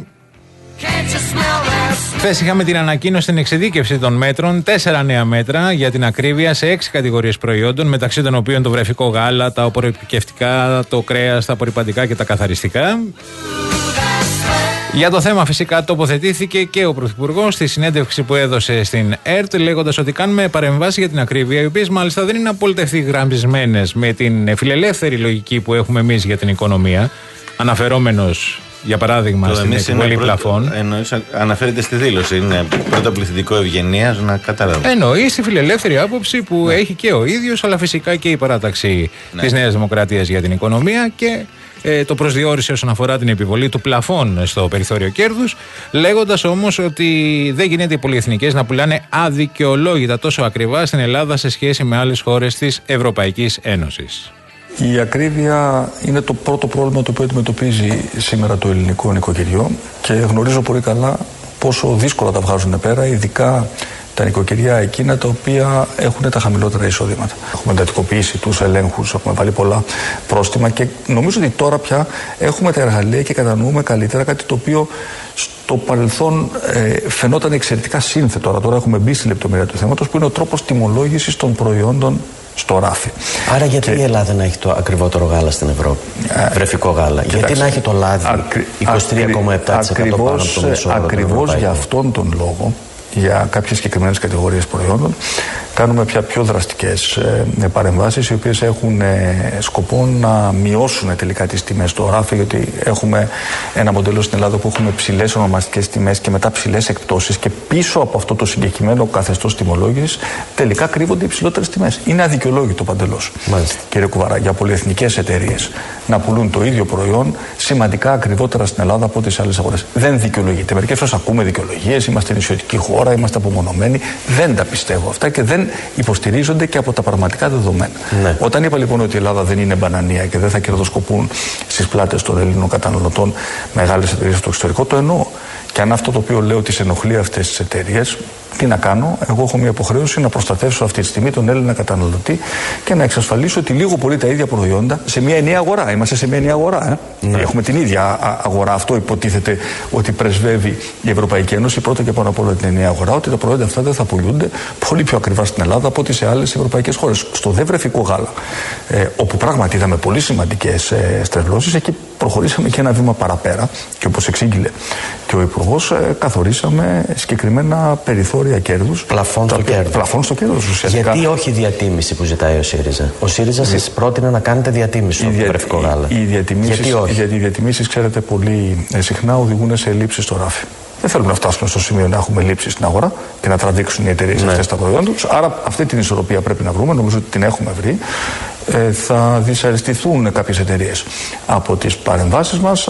Χθες είχαμε την ανακοίνωση στην εξειδίκευση των μέτρων, τέσσερα νέα μέτρα για την ακρίβεια σε έξι κατηγορίες προϊόντων, μεταξύ των οποίων το βρεφικό γάλα, τα οπωροκυπευτικά, το κρέας, τα απορρυπαντικά και τα καθαριστικά. Για το θέμα φυσικά τοποθετήθηκε και ο Πρωθυπουργός στη συνέντευξη που έδωσε στην ΕΡΤ, λέγοντας ότι κάνουμε παρεμβάσεις για την ακρίβεια, οι οποίες μάλιστα δεν είναι απόλυτα ευθυγραμμισμένες με την φιλελεύθερη λογική που έχουμε εμείς για την οικονομία, αναφερόμενος για παράδειγμα στην εκβολή πλαφών. Εννοείς, αναφέρεται στη δήλωση, είναι πρώτο πληθυντικό ευγενίας, να καταλάβω. Εννοεί στη φιλελεύθερη άποψη που ναι. έχει και ο ίδιος, αλλά φυσικά και η παράταξη ναι. της Νέας Δημοκρατίας για την οικονομία και ε, το προσδιορίσε όσον αφορά την επιβολή του πλαφών στο περιθώριο κέρδους, λέγοντας όμως ότι δεν γίνεται οι πολυεθνικές να πουλάνε αδικαιολόγητα τόσο ακριβά στην Ελλάδα σε σχέση με άλλες χώρες της Ευρωπαϊκής Ένωσης. Η ακρίβεια είναι το πρώτο πρόβλημα το οποίο αντιμετωπίζει σήμερα το ελληνικό νοικοκυριό και γνωρίζω πολύ καλά πόσο δύσκολα τα βγάζουν πέρα, ειδικά τα νοικοκυριά εκείνα τα οποία έχουν τα χαμηλότερα εισοδήματα. Έχουμε εντατικοποιήσει τους ελέγχους, έχουμε βάλει πολλά πρόστιμα και νομίζω ότι τώρα πια έχουμε τα εργαλεία και κατανοούμε καλύτερα κάτι το οποίο στο παρελθόν ε, φαινόταν εξαιρετικά σύνθετο. Αλλά τώρα έχουμε μπει στη λεπτομέρεια του θέματος που είναι ο τρόπος τιμολόγησης των προϊόντων στο ράφι. Άρα γιατί και... η Ελλάδα να έχει το ακριβότερο γάλα στην Ευρώπη, ε, βρεφικό γάλα, κοιτάξτε, γιατί να έχει το λάδι ακρι... είκοσι τρία κόμμα επτά τοις εκατό πάνω από το μισό. Ακριβώς για αυτόν τον λόγο, για κάποιες συγκεκριμένες κατηγορίες προϊόντων, κάνουμε πια πιο δραστικές ε, παρεμβάσεις οι οποίες έχουν ε, σκοπό να μειώσουν τελικά τις τιμές στο ράφι, γιατί έχουμε ένα μοντέλο στην Ελλάδα που έχουμε ψηλές ονομαστικές τιμές και μετά ψηλές εκπτώσεις και πίσω από αυτό το συγκεκριμένο καθεστώς τιμολόγησης τελικά κρύβονται οι ψηλότερες τιμές. Είναι αδικαιολόγητο παντελώς. Μάλιστα. Κύριε Κουβαρά, για πολυεθνικές εταιρείες να πουλούν το ίδιο προϊόν σημαντικά ακριβότερα στην Ελλάδα από τις άλλες αγορές. Δεν δικαιολογείται. Μερικές φορές ακούμε δικαιολογίες, είμαστε νησιωτική χώρα, είμαστε απομονωμένοι. Δεν τα πιστεύω αυτά και δεν υποστηρίζονται και από τα πραγματικά δεδομένα. Ναι. Όταν είπα λοιπόν ότι η Ελλάδα δεν είναι μπανανία και δεν θα κερδοσκοπούν στις πλάτες των Ελλήνων καταναλωτών μεγάλες εταιρείες στο εξωτερικό, το εννοώ. Και αν αυτό το οποίο λέω τις ενοχλεί αυτές τις εταιρείες, τι να κάνω, εγώ έχω μια υποχρέωση να προστατεύσω αυτή τη στιγμή τον Έλληνα καταναλωτή και να εξασφαλίσω ότι λίγο πολύ τα ίδια προϊόντα σε μια ενιαία αγορά. Είμαστε σε μια ενιαία αγορά. Ε? Ναι. Έχουμε την ίδια αγορά. Αυτό υποτίθεται ότι πρεσβεύει η Ευρωπαϊκή Ένωση, πρώτα και πάνω απ' όλα την ενιαία αγορά, ότι τα προϊόντα αυτά δεν θα πουλούνται πολύ πιο ακριβά στην Ελλάδα από ό,τι σε άλλες ευρωπαϊκές χώρες. Στο δε βρεφικό γάλα, ε, όπου πράγματι είδαμε πολύ σημαντικές ε, στρεβλώσεις, εκεί προχωρήσαμε και ένα βήμα παραπέρα και όπως εξήγηλε και ο Υπουργός, ε, καθορίσαμε συγκεκριμένα περιθώρια κέρδους. Πλαφόν στο κέρδος. Πλαφόν στο κέρδος ουσιαστικά. Γιατί όχι διατίμηση που ζητάει ο ΣΥΡΙΖΑ. Ο ΣΥΡΙΖΑ Δι... σας πρότεινε να κάνετε διατίμηση στο δια... βρεφικό γάλα. Οι, οι διατιμήσεις, γιατί όχι. Γιατί οι διατιμήσεις, ξέρετε, πολύ ε, συχνά οδηγούν σε ελλείψεις στο ράφι. Δεν θέλουμε να φτάσουμε στο σημείο να έχουμε λήψεις στην αγορά και να τραβήξουν οι εταιρείες ναι. αυτές τα προϊόντα τους. Άρα αυτή την ισορροπία πρέπει να βρούμε. Νομίζω ότι την έχουμε βρει. Ε, θα δυσαρεστηθούν κάποιες εταιρείες από τις παρεμβάσεις μας.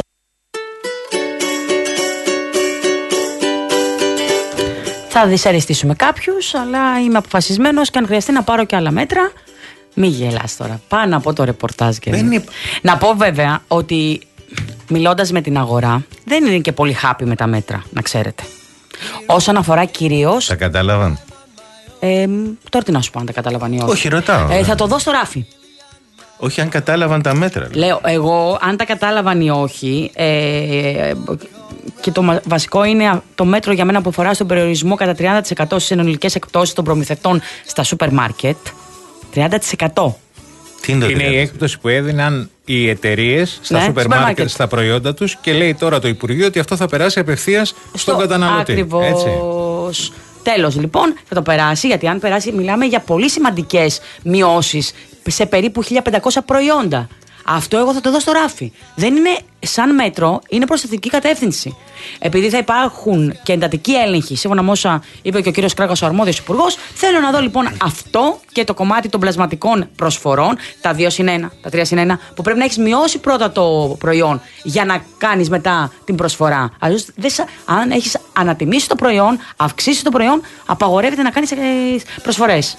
Θα δυσαρεστήσουμε κάποιους, αλλά είμαι αποφασισμένος και αν χρειαστεί να πάρω και άλλα μέτρα. Μη γελάς τώρα. Πάνω από το ρεπορτάζ και είναι... Να πω βέβαια ότι μιλώντας με την αγορά, δεν είναι και πολύ happy με τα μέτρα, να ξέρετε. Όσον αφορά κυρίως. Τα κατάλαβαν. Ε, τώρα τι να σου πω, αν τα κατάλαβαν ή όχι. Όχι, ρωτάω. Ε, θα το δω στο ράφι. Όχι, αν κατάλαβαν τα μέτρα. Λέω, εγώ, αν τα κατάλαβαν ή όχι. Ε, και το βασικό είναι το μέτρο για μένα που αφορά στον περιορισμό κατά τριάντα τοις εκατό στις συνολικές εκπτώσεις των προμηθευτών στα σούπερ μάρκετ. τριάντα τοις εκατό. Τι είναι, είναι η έκπτωση που έδιναν οι εταιρείες στα ναι, σούπερ μάρκετ στα προϊόντα τους και λέει τώρα το Υπουργείο ότι αυτό θα περάσει απευθείας στο, στον καταναλωτή. Ακριβώς. Τέλος λοιπόν θα το περάσει, γιατί αν περάσει μιλάμε για πολύ σημαντικές μειώσεις σε περίπου χίλια πεντακόσια προϊόντα. Αυτό εγώ θα το δω στο ράφι. Δεν είναι σαν μέτρο, είναι προς εθνική κατεύθυνση. Επειδή θα υπάρχουν και εντατικοί έλεγχοι, σύμφωνα με όσα είπε και ο κύριος Κράκας, ο αρμόδιος υπουργός, θέλω να δω λοιπόν αυτό και το κομμάτι των πλασματικών προσφορών, τα δύο συν ένα, τα τρία συν ένα, που πρέπει να έχεις μειώσει πρώτα το προϊόν για να κάνεις μετά την προσφορά. Αλλιώς, αν έχεις ανατιμήσει το προϊόν, αυξήσει το προϊόν, απαγορεύεται να κάνεις προσφορές.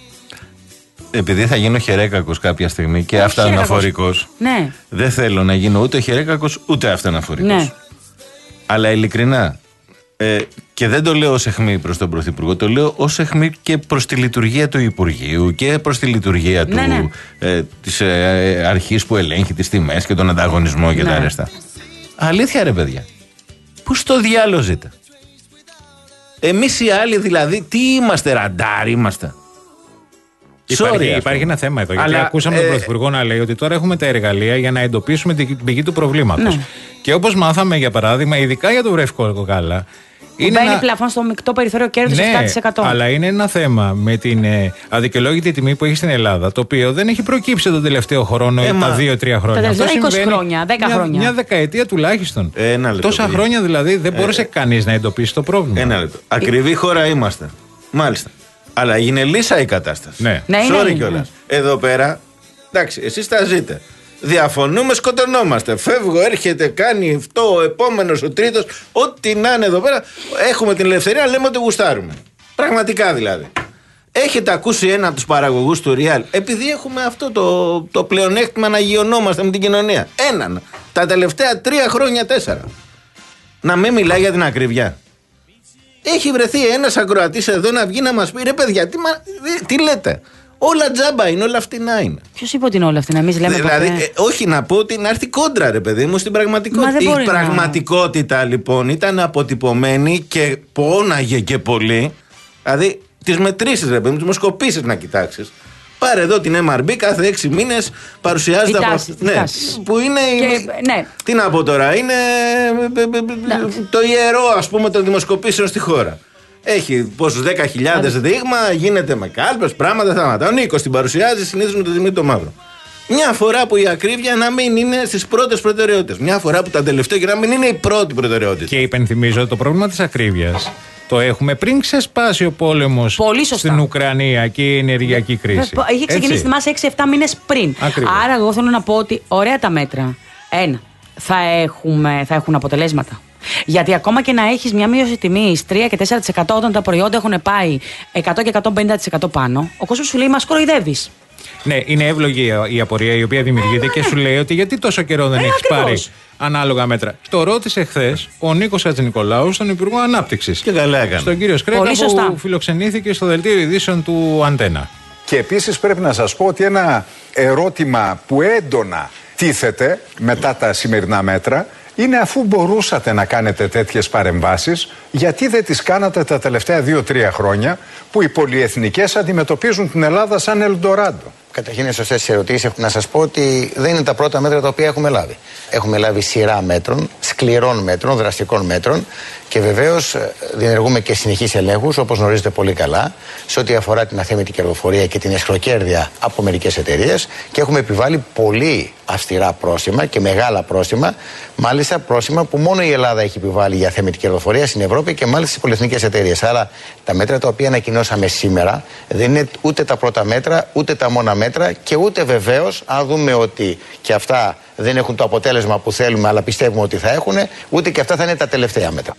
Επειδή θα γίνω χερέκακος κάποια στιγμή και αυτοαναφορικός, ναι. δεν θέλω να γίνω ούτε χερέκακος ούτε αυτοαναφορικός. Ναι. Αλλά ειλικρινά, ε, και δεν το λέω ως αιχμή προς τον Πρωθυπουργό, το λέω ως αιχμή και προς τη λειτουργία του Υπουργείου και προς τη λειτουργία ναι, του, ναι. Ε, της ε, αρχής που ελέγχει τις τιμές και τον ανταγωνισμό και ναι. τα αρέστα. Αλήθεια ρε παιδιά, πού στο διάλογο ζείτε? Εμείς οι άλλοι δηλαδή, τι είμαστε, ραντάρ είμαστε? Υπάρχει, Sorry, υπάρχει ένα θέμα εδώ. Γιατί αλλά, ακούσαμε ε, τον Πρωθυπουργό να λέει ότι τώρα έχουμε τα εργαλεία για να εντοπίσουμε την πηγή του προβλήματος. Ναι. Και όπως μάθαμε, για παράδειγμα, ειδικά για το βρέφικο κοκάλα. Που μπαίνει ένα... πλαφόν στο μεικτό περιθώριο κέρδους ναι, επτά τοις εκατό. Αλλά είναι ένα θέμα με την ε, αδικαιολόγητη τιμή που έχει στην Ελλάδα, το οποίο δεν έχει προκύψει τον τελευταίο χρόνο ή τα δύο τρία χρόνια. Τα τελευταία είκοσι χρόνια, δέκα μια, χρόνια. Μια δεκαετία τουλάχιστον. Ένα λεπτό, Τόσα παιδί. χρόνια δηλαδή δεν ε, μπόρεσε ε, κανείς να εντοπίσει το πρόβλημα. Ένα λεπτό. Ακριβή ε, χώρα είμαστε. Μάλιστα. Αλλά έγινε λύσα η κατάσταση. Ναι. Ναι, Sorry ναι, κιόλας. ναι. Εδώ πέρα, εντάξει, εσείς τα ζείτε. Διαφωνούμε, σκοτωνόμαστε. Φεύγω, έρχεται, κάνει αυτό, ο επόμενος, ο τρίτος. Ό,τι να είναι εδώ πέρα, έχουμε την ελευθερία, λέμε ότι γουστάρουμε. Πραγματικά δηλαδή. Έχετε ακούσει ένα από τους παραγωγούς του Real, επειδή έχουμε αυτό το, το πλεονέκτημα να γιονόμαστε με την κοινωνία. Έναν. Τα τελευταία τρία χρόνια, τέσσερα. Να μην μιλάει για την ακρίβεια. Έχει βρεθεί ένας ακροατής εδώ να βγει να μας πει: ρε παιδιά, τι, μα, τι λέτε? Όλα τζάμπα είναι, όλα φτηνά είναι. Ποιος είπε ότι είναι όλα φτηνά? Εμείς λέμε δηλαδή, ποτέ. ε, όχι να πω ότι να έρθει κόντρα, ρε παιδί μου, στην πραγματικότητα. Η πραγματικότητα να... λοιπόν ήταν αποτυπωμένη και πόναγε και πολύ. Δηλαδή, τις μετρήσεις, ρε παιδί μου, τις δημοσκοπήσεις να κοιτάξεις. Πάρε εδώ την εμ αρ μπι κάθε έξι μήνες παρουσιάζει τα τάσεις, ναι, που είναι. Και, ναι. Τι να πω τώρα, είναι ναι. το ιερό, ας πούμε, των δημοσκοπήσεων στη χώρα. Έχει πόσους δέκα χιλιάδες δείγμα, γίνεται με κάλπες, πράγματα, θέματα. Ο Νίκος την παρουσιάζει συνήθως με το Δημήτρη το Μαύρο. Μια φορά που η ακρίβεια να μην είναι στις πρώτες προτεραιότητες. Μια φορά που τα τελευταία και να μην είναι η πρώτη προτεραιότητα. Και υπενθυμίζω ότι το πρόβλημα της ακρίβειας το έχουμε πριν ξεσπάσει ο πόλεμος στην Ουκρανία και η ενεργειακή κρίση. Είχε ξεκινήσει, θυμάσαι, έξι εφτά μήνες πριν. Ακριβώς. Άρα, εγώ θέλω να πω ότι ωραία τα μέτρα. Ένα, θα, έχουμε, θα έχουν αποτελέσματα. Γιατί ακόμα και να έχεις μια μείωση τιμής τρία και τέσσερα τοις εκατό όταν τα προϊόντα έχουν πάει εκατό και εκατόν πενήντα τοις εκατό πάνω, ο κόσμος σου λέει: μας κοροϊδεύεις. Ναι, είναι εύλογη η απορία η οποία δημιουργείται και σου λέει ότι γιατί τόσο καιρό δεν ε, έχεις πάρει ανάλογα μέτρα. Το ρώτησε χθες ο Νίκος Χατζηνικολάου στον Υπουργό Ανάπτυξης. Και καλά έκανε. Στον κύριο Σκρέκα που σωστά. φιλοξενήθηκε στο δελτίο ειδήσεων του Αντένα. Και επίσης πρέπει να σας πω ότι ένα ερώτημα που έντονα τίθεται μετά τα σημερινά μέτρα είναι, αφού μπορούσατε να κάνετε τέτοιες παρεμβάσεις, γιατί δεν τις κάνατε τα τελευταία δύο τρία χρόνια που οι πολυεθνικές αντιμετωπίζουν την Ελλάδα σαν Ελντοράντο? Καταρχήν, είναι σωστές τις ερωτήσεις. Να σας πω ότι δεν είναι τα πρώτα μέτρα τα οποία έχουμε λάβει. Έχουμε λάβει σειρά μέτρων, σκληρών μέτρων, δραστικών μέτρων και βεβαίως διενεργούμε και συνεχείς ελέγχους, όπως γνωρίζετε πολύ καλά, σε ό,τι αφορά την αθέμητη κερδοφορία και την εσχροκέρδεια από μερικές εταιρείες και έχουμε επιβάλει πολύ αυστηρά πρόστιμα και μεγάλα πρόστιμα, μάλιστα πρόστιμα που μόνο η Ελλάδα έχει επιβάλει για αθέμητη κερδοφορία στην Ευρώπη και μάλιστα στις πολυεθνικές εταιρείες. Άρα τα μέτρα τα οποία ανακοινώσαμε σήμερα δεν είναι ούτε τα πρώτα μέτρα, ούτε τα μόνα μέτρα και ούτε βεβαίως, αν δούμε ότι και αυτά δεν έχουν το αποτέλεσμα που θέλουμε, αλλά πιστεύουμε ότι θα έχουν, ούτε και αυτά θα είναι τα τελευταία μέτρα.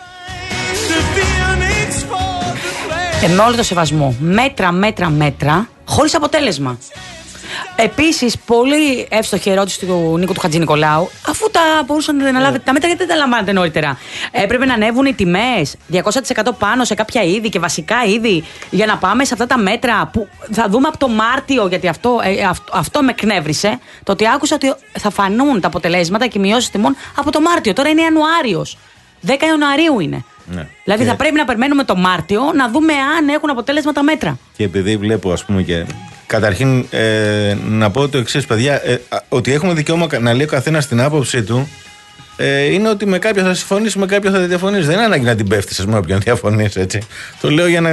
Ε, με όλο το σεβασμό, μέτρα, μέτρα, μέτρα, χωρίς αποτέλεσμα. Επίσης, πολύ εύστοχη ερώτηση του Νίκου του Χατζηνικολάου. Αφού τα μπορούσαν να λάβετε τα μέτρα, γιατί δεν τα λαμβάνετε νωρίτερα? Έπρεπε να ανέβουν οι τιμές διακόσια τοις εκατό πάνω σε κάποια είδη και βασικά είδη για να πάμε σε αυτά τα μέτρα που θα δούμε από το Μάρτιο. Γιατί αυτό, ε, αυτό, αυτό με εκνεύρισε. Το ότι άκουσα ότι θα φανούν τα αποτελέσματα και οι μειώσεις τιμών από το Μάρτιο. Τώρα είναι Ιανουάριος. δέκα Ιανουαρίου είναι. Ναι. Δηλαδή και θα πρέπει να περιμένουμε το Μάρτιο να δούμε αν έχουν αποτέλεσμα τα μέτρα. Και επειδή βλέπω, ας πούμε, και καταρχήν ε, να πω το εξής, παιδιά, ε, ότι έχουμε δικαίωμα να λέει ο καθένας την άποψή του ε, είναι ότι με κάποιον θα συμφωνήσει, με κάποιον θα διαφωνήσει. Δεν είναι ανάγκη να την πέφτει με όποιον διαφωνήσει, έτσι. Το λέω για να.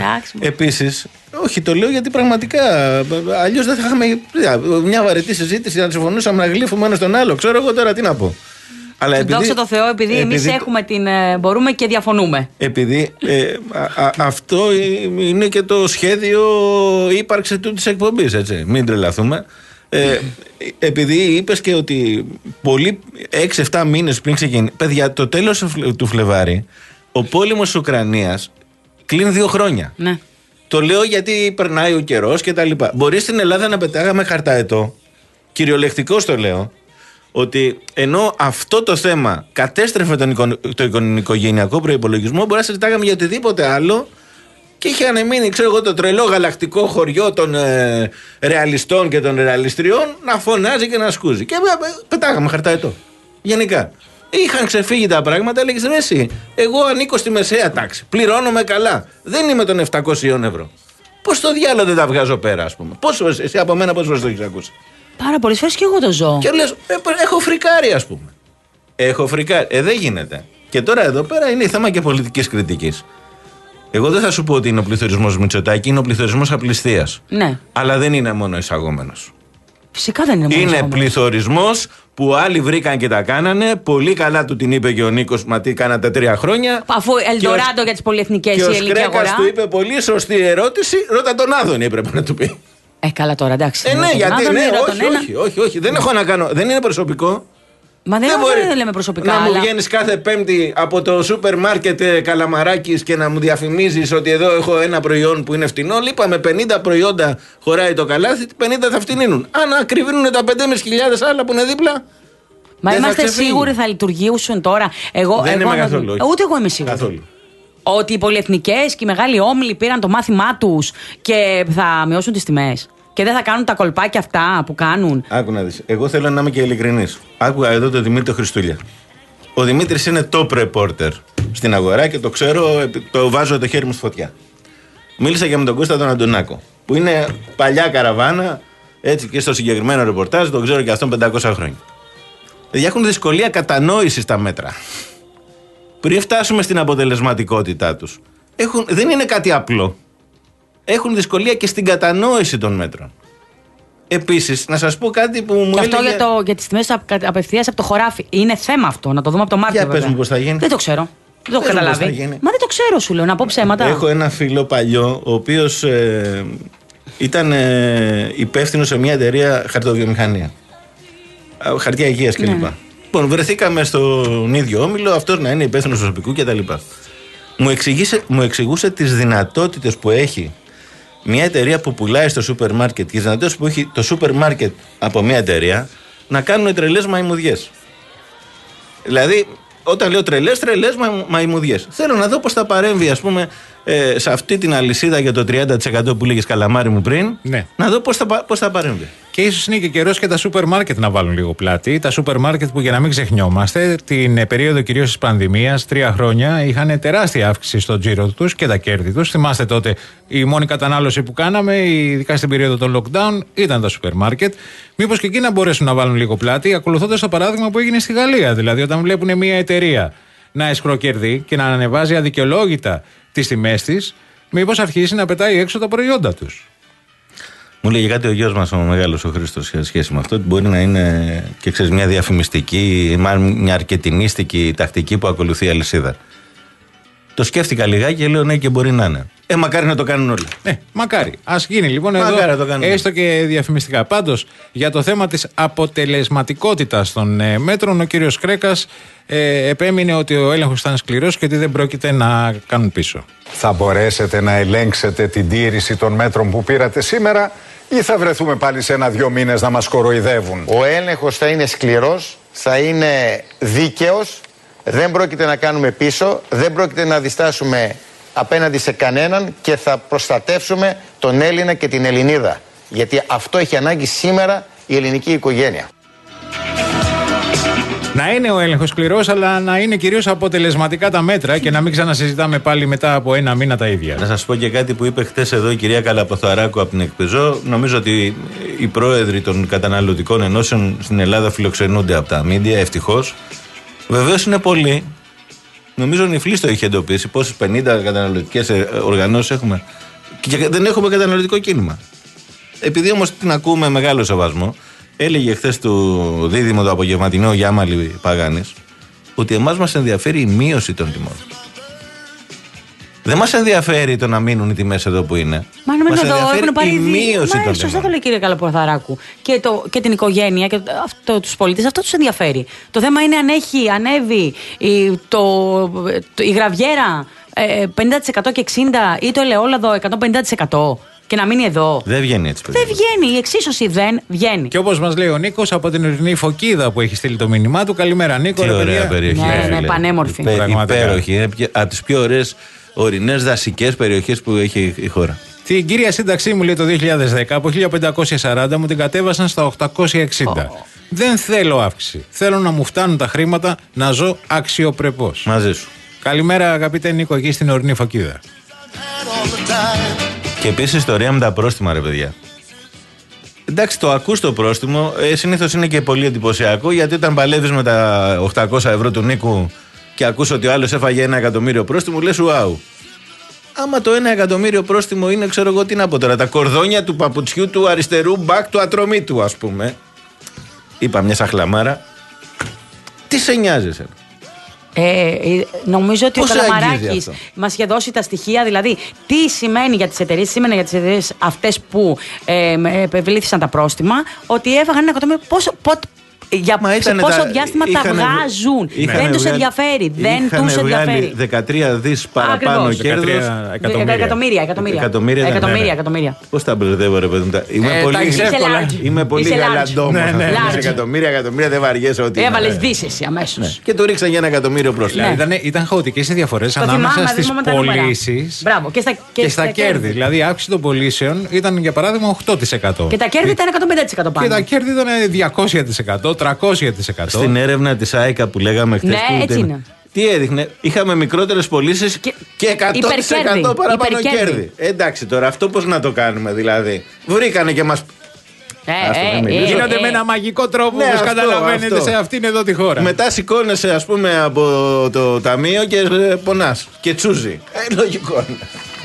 Επίσης, όχι, το λέω γιατί πραγματικά αλλιώς δεν θα είχαμε μια βαρετή συζήτηση να συμφωνούσαμε να γλύφουμε ένα στον άλλο. Ξέρω εγώ τώρα τι να πω. Αλλά επειδή, δόξα τω Θεώ, επειδή, επειδή εμείς έχουμε την. Μπορούμε και διαφωνούμε. Επειδή ε, α, α, αυτό είναι και το σχέδιο ύπαρξη του της εκπομπής, έτσι. Μην τρελαθούμε. Ε, επειδή είπες και ότι πολλοί έξι εφτά μήνες πριν ξεκινήσει. Παιδιά, το τέλος του Φλεβάρι, ο πόλεμος της Ουκρανίας κλείνει δύο χρόνια. Ναι. Το λέω γιατί περνάει ο καιρός και τα λοιπά. Μπορεί στην Ελλάδα να πετάγαμε χαρταετό, κυριολεκτικός το λέω, ότι ενώ αυτό το θέμα κατέστρεφε τον οικο, το οικογενειακό προϋπολογισμό, μπορεί να συζητάγαμε για οτιδήποτε άλλο και είχε ανεμείνει, ξέρω εγώ, το τρελό γαλακτικό χωριό των ε, ρεαλιστών και των ρεαλιστριών να φωνάζει και να σκούζει. Και ε, πετάγαμε χαρταετό. Γενικά. Είχαν ξεφύγει τα πράγματα, έλεγες ρε εσύ, εγώ ανήκω στη μεσαία τάξη. Πληρώνομαι καλά. Δεν είμαι των επτακόσια ευρώ. Πώς το διάλογο δεν τα βγάζω πέρα, ας πούμε. Πόσο, εσύ από μένα πόσο φορές το έχεις ακούσει? Πάρα πολλές φορές και εγώ το ζω. Και λες, ε, έχω φρικάρει, ας πούμε. Έχω φρικάρει. Ε, δεν γίνεται. Και τώρα εδώ πέρα είναι θέμα και πολιτικής κριτικής. Εγώ δεν θα σου πω ότι είναι ο πληθωρισμός Μητσοτάκη, είναι ο πληθωρισμός απληστίας. Ναι. Αλλά δεν είναι μόνο εισαγόμενος. Φυσικά δεν είναι μόνο Είναι εισαγόμενος. πληθωρισμός που άλλοι βρήκαν και τα κάνανε. Πολύ καλά του την είπε και ο Νίκος, μα τι κάνατε τρία χρόνια. Αφού Ελντοράντο για τις πολυεθνικές η ελληνική αγορά. Και ο Σκρέκας του είπε πολύ σωστή ερώτηση, ρώτα τον Άδωνη έπρεπε να του πει. Ε, καλά τώρα, εντάξει. Ε, ναι, γιατί Άδωνη, ναι, όχι, όχι, όχι, όχι, δεν έχω να κάνω, δεν είναι προσωπικό. Μα δεν, δεν μπορεί, μπορεί λέμε προσωπικά. να αλλά... μου βγαίνεις κάθε Πέμπτη από το σούπερ μάρκετ ε, Καλαμαράκης και να μου διαφημίζεις ότι εδώ έχω ένα προϊόν που είναι φτηνό. Λείπαμε πενήντα προϊόντα, χωράει το καλάθι, πενήντα θα φτηνίνουν. Αν ακριβίνουν τα πέντε χιλιάδες πεντακόσια άλλα που είναι δίπλα. Μα είμαστε θα σίγουροι θα λειτουργήσουν τώρα. Εγώ, δεν εγώ, είμαι καθόλου. Ούτε εγώ είμαι σίγουρη. Καθόλου. Ότι οι πολυεθνικές και οι μεγάλοι όμιλοι πήραν το μάθημά τους και θα μειώσουν τις τιμές. Και δεν θα κάνουν τα κολπάκια αυτά που κάνουν. Άκου να δεις. Εγώ θέλω να είμαι και ειλικρινής. Άκουγα εδώ τον Δημήτρη Χριστούλια. Ο Δημήτρης είναι top reporter στην αγορά και το ξέρω, το βάζω το χέρι μου στη φωτιά. Μίλησα και με τον Κώστα τον Αντωνάκο, που είναι παλιά καραβάνα, έτσι και στο συγκεκριμένο ρεπορτάζ, τον ξέρω και αυτόν πεντακόσια χρόνια. Δηλαδή έχουν δυσκολία κατανόησης τα μέτρα. Πριν φτάσουμε στην αποτελεσματικότητά τους, έχουν, δεν είναι κάτι απλό. Έχουν δυσκολία και στην κατανόηση των μέτρων. Επίσης, να σας πω κάτι που μου και αυτό έλεγε... για, το, για τις τιμές απευθείας από το χωράφι. Είναι θέμα αυτό, να το δούμε από το Μάρτιο. Για πες μου πώς θα γίνει. Δεν το ξέρω. Δεν το έχω καταλάβει. Μα δεν το ξέρω, σου λέω, να πω ψέματα. Έχω ένα φίλο παλιό, ο οποίος ε, ήταν ε, υπεύθυνο σε μια εταιρεία χαρτοβιομηχανία. Χαρτιά υγείας κλπ. Ναι. Λοιπόν, βρεθήκαμε στον ίδιο όμιλο, αυτός να είναι υπεύθυνος προσωπικού κτλ. Μου, μου εξηγούσε τις δυνατότητες που έχει μια εταιρεία που πουλάει στο σούπερ μάρκετ και τις δυνατότητες που έχει το σούπερ μάρκετ από μια εταιρεία να κάνουν τρελές μαϊμουδιές. Δηλαδή, όταν λέω τρελές, τρελές μα, μαϊμουδιές. Θέλω να δω πώς θα παρέμβει, ας πούμε, ε, σε αυτή την αλυσίδα για το τριάντα τοις εκατό που λέγες καλαμάρι μου πριν. Ναι. Να δω πώς θα, πώς θα παρέμβει. Και ίσως είναι και καιρός και τα σούπερ μάρκετ να βάλουν λίγο πλάτη. Τα σούπερ μάρκετ που, για να μην ξεχνιόμαστε, την περίοδο κυρίως της πανδημίας, τρία χρόνια, είχαν τεράστια αύξηση στο τζίρο τους και τα κέρδη τους. Θυμάστε τότε η μόνη κατανάλωση που κάναμε, ειδικά στην περίοδο των lockdown, ήταν τα σούπερ μάρκετ. Μήπως και εκεί να μπορέσουν να βάλουν λίγο πλάτη, ακολουθώντας το παράδειγμα που έγινε στη Γαλλία. Δηλαδή, όταν βλέπουν μια εταιρεία να εσχροκερδεί και να ανεβάζει αδικαιολόγητα τις τιμές της, μήπως αρχίσει να πετάει έξω τα προϊόντα τους. Μου λέγει κάτι ο γιος μας ο μεγάλος ο Χρήστος σε σχέση με αυτό, ότι μπορεί να είναι και ξέρεις, μια διαφημιστική, μάλλον μια αρκετινίστικη τακτική που ακολουθεί η αλυσίδα. Το σκέφτηκα λιγάκι και λέω ναι, και μπορεί να είναι. Ε, μακάρι να το κάνουν όλοι. Ναι, μακάρι. Ας γίνει λοιπόν μακάρι εδώ, το έστω και διαφημιστικά. Πάντως, για το θέμα της αποτελεσματικότητας των ε, μέτρων, ο κύριος Κρέκας ε, επέμεινε ότι ο έλεγχος ήταν σκληρός και ότι δεν πρόκειται να κάνουν πίσω. Θα μπορέσετε να ελέγξετε την τήρηση των μέτρων που πήρατε σήμερα ή θα βρεθούμε πάλι σε ένα-δυο μήνες να μας κοροϊδεύουν? Ο έλεγχος θα είναι σκληρός, θα είναι δίκαιος, δεν πρόκειται να κάνουμε πίσω, δεν πρόκειται να διστάσουμε απέναντι σε κανέναν και θα προστατεύσουμε τον Έλληνα και την Ελληνίδα. Γιατί αυτό έχει ανάγκη σήμερα η ελληνική οικογένεια. Να είναι ο έλεγχος σκληρός, αλλά να είναι κυρίως αποτελεσματικά τα μέτρα και να μην ξανασυζητάμε πάλι μετά από ένα μήνα τα ίδια. Να σας πω και κάτι που είπε χτες εδώ η κυρία Καλαποθαράκου από την Εκπεζό. Νομίζω ότι οι πρόεδροι των καταναλωτικών ενώσεων στην Ελλάδα φιλοξενούνται από τα μίντια, ευτυχώς. Βεβαίως είναι πολύ. Νομίζω ο Νιφλής το είχε εντοπίσει. Πόσες πενήντα καταναλωτικές οργανώσεις έχουμε. Και δεν έχουμε καταναλωτικό κίνημα. Επειδή όμως την ακούμε μεγάλο σεβασμό, έλεγε χθες του δίδυμο το απογευματινό Γιάμαλη Παγάνης ότι εμάς μας ενδιαφέρει η μείωση των τιμών. Δεν μας ενδιαφέρει το να μείνουν οι τιμές εδώ που είναι. Μα νομίζω μας εδώ έχουν πάρει η μείωση Μα, των τιμών. σωστά το λέει κύριε Καλαπορθαράκου. Και, το, και την οικογένεια και αυτό, τους πολίτες, αυτό τους ενδιαφέρει. Το θέμα είναι αν έχει ανέβει η, το, το, η γραβιέρα ε, πενήντα τοις εκατό και εξήντα τοις εκατό ή το ελαιόλαδο εκατόν πενήντα τοις εκατό και να μείνει εδώ. Δεν βγαίνει έτσι, παιδιά. Δεν βγαίνει. Η εξίσωση δεν βγαίνει. Και όπως μας λέει ο Νίκος από την Ειρηνή Φωκίδα που έχει στείλει το μήνυμά του. Καλημέρα, Νίκο. Τι ρε, ωραία παιδιά. περιοχή. Ναι, ναι, πανέμορφη. Υπέ, υπέροχη. Είναι από τις πιο ωραίες ορεινές δασικές περιοχές που έχει η χώρα. Την κύρια σύνταξή μου λέει το δύο χιλιάδες δέκα από χίλια πεντακόσια σαράντα μου την κατέβασαν στα οκτακόσια εξήντα. Oh. Δεν θέλω αύξηση. Θέλω να μου φτάνουν τα χρήματα να ζω αξιοπρεπώς. Μαζί σου. Καλημέρα, αγαπητέ Νίκο, εκεί στην Ορεινή Φωκίδα. Και επίσης ιστορία με τα πρόστιμα, ρε παιδιά. Εντάξει, το ακούς το πρόστιμο, ε, συνήθως είναι και πολύ εντυπωσιακό, γιατί όταν παλεύεις με τα οκτακόσια ευρώ του Νίκου και ακούς ότι ο άλλος έφαγε ένα εκατομμύριο πρόστιμο, λες ουάου. Άμα το ένα εκατομμύριο πρόστιμο είναι, ξέρω εγώ τι να πω τώρα, τα κορδόνια του παπουτσιού του αριστερού μπακ του ατρωμίτου, ας πούμε. Είπα μια σαχλαμάρα. Τι σε νοιάζει εσένα? Ε, νομίζω ότι Πώς ο Καλαμαράκης αγγίζει μας είχε δώσει τα στοιχεία, δηλαδή τι σημαίνει για τις εταιρείες, σημαίνει για τις εταιρείες αυτές που ε, επιβλήθησαν τα πρόστιμα, ότι έφαγαν ένα εκατομμύριο. Πόσο, πότε, για σε πόσο τα, διάστημα τα βγάζουν. Δεν τους ενδιαφέρει. Δεν τους ενδιαφέρει. δεκατρία δις παραπάνω κέρδος. Εκατομμύρια. Εκατομμύρια. Εκατομμύρια. Εκατομμύρια. Εκατομμύρια. Πώς τα μπερδεύω, ρε παιδί μου. Είμαι πολύ γαλαντόμος. Εκατομμύρια, εκατομμύρια δεν βαριέσαι ότι. Έβαλες δις εσύ αμέσως. Και του ρίξαν για ένα εκατομμύριο πρόστιμο. Ήταν χαοτικές οι διαφορές ανάμεσα στις πωλήσεις και στα κέρδη. Δηλαδή η αύξηση των πωλήσεων ήταν για παράδειγμα οκτώ τοις εκατό. Και τα κέρδη ήταν εκατόν πενήντα τοις εκατό πάνω. Και τα κέρδη ήταν διακόσια τοις εκατό. τριακόσια τοις εκατό. Στην έρευνα της άικα που λέγαμε χθες. Ναι, που έτσι είναι. Τι έδειχνε? Είχαμε μικρότερες πωλήσεις και, και εκατό τοις εκατό παραπάνω κέρδη. Εντάξει τώρα, αυτό πώς να το κάνουμε δηλαδή? Βρήκανε και μας. Ε, ε, ε, γίνονται ε, με ένα μαγικό τρόπο, ναι, όπως καταλαβαίνετε, αυτό. Σε αυτήν εδώ τη χώρα. Μετά σηκώνεσαι, ας πούμε, από το ταμείο και πονάς. Και τσούζει. Ε, λογικό είναι.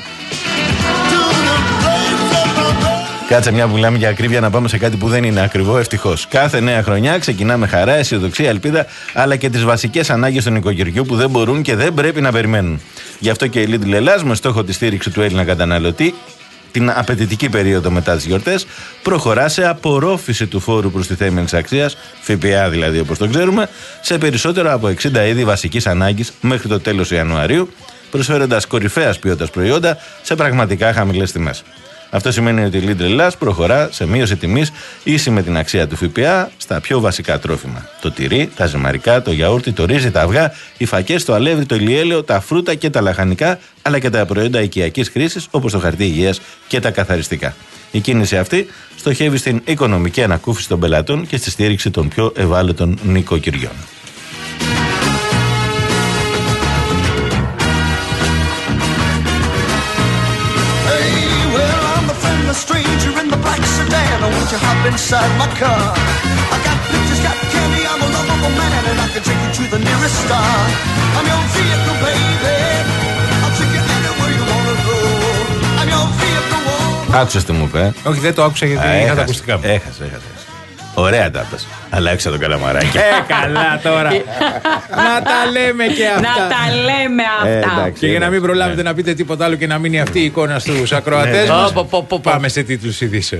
Κάτσε μια που μιλάμε για ακρίβεια να πάμε σε κάτι που δεν είναι ακριβό, ευτυχώς. Κάθε νέα χρονιά ξεκινάμε χαρά, αισιοδοξία, ελπίδα, αλλά και τις βασικές ανάγκες των νοικοκυριού που δεν μπορούν και δεν πρέπει να περιμένουν. Γι' αυτό και η Lidl Ελλάς, με στόχο τη στήριξη του Έλληνα καταναλωτή, την απαιτητική περίοδο μετά τις γιορτές, προχωρά σε απορρόφηση του φόρου προστιθέμενης αξίας, ΦΠΑ δηλαδή όπως το ξέρουμε, σε περισσότερα από εξήντα είδη βασικής ανάγκης μέχρι το τέλος Ιανουαρίου, προσφέροντας κορυφαίας ποιότητας προϊόντα σε πραγματικά χαμηλές τιμές. Αυτό σημαίνει ότι η Lidl Ελλάς προχωρά σε μείωση τιμής ίση με την αξία του ΦΠΑ στα πιο βασικά τρόφιμα. Το τυρί, τα ζυμαρικά, το γιαούρτι, το ρύζι, τα αυγά, οι φακές, το αλεύρι, το ηλιέλαιο, τα φρούτα και τα λαχανικά, αλλά και τα προϊόντα οικιακής χρήσης όπως το χαρτί υγείας και τα καθαριστικά. Η κίνηση αυτή στοχεύει στην οικονομική ανακούφιση των πελατών και στη στήριξη των πιο ευάλωτων νοικοκυριών. Stranger in the black sedan, won't you hop inside my car? I got pictures, got candy, I'm a lovable man, and I can take you to the nearest star. I'm your vehicle, baby. I'll take you anywhere you wanna go. I'm your vehicle. Άκουσες τι μου είπε? Όχι, δεν το άκουσα γιατί είχα τα ακουστικά μου. Έχασε, έχασε. Ωραία τα πες. Αλλά έξω το καλαμαράκι. Ε, καλά τώρα. Να τα λέμε και αυτά. Να τα λέμε αυτά. Ε, και για να μην προλάβετε να πείτε τίποτα άλλο και να μείνει αυτή η εικόνα στους ακροατές μας, πάμε σε τίτλους ειδήσεων.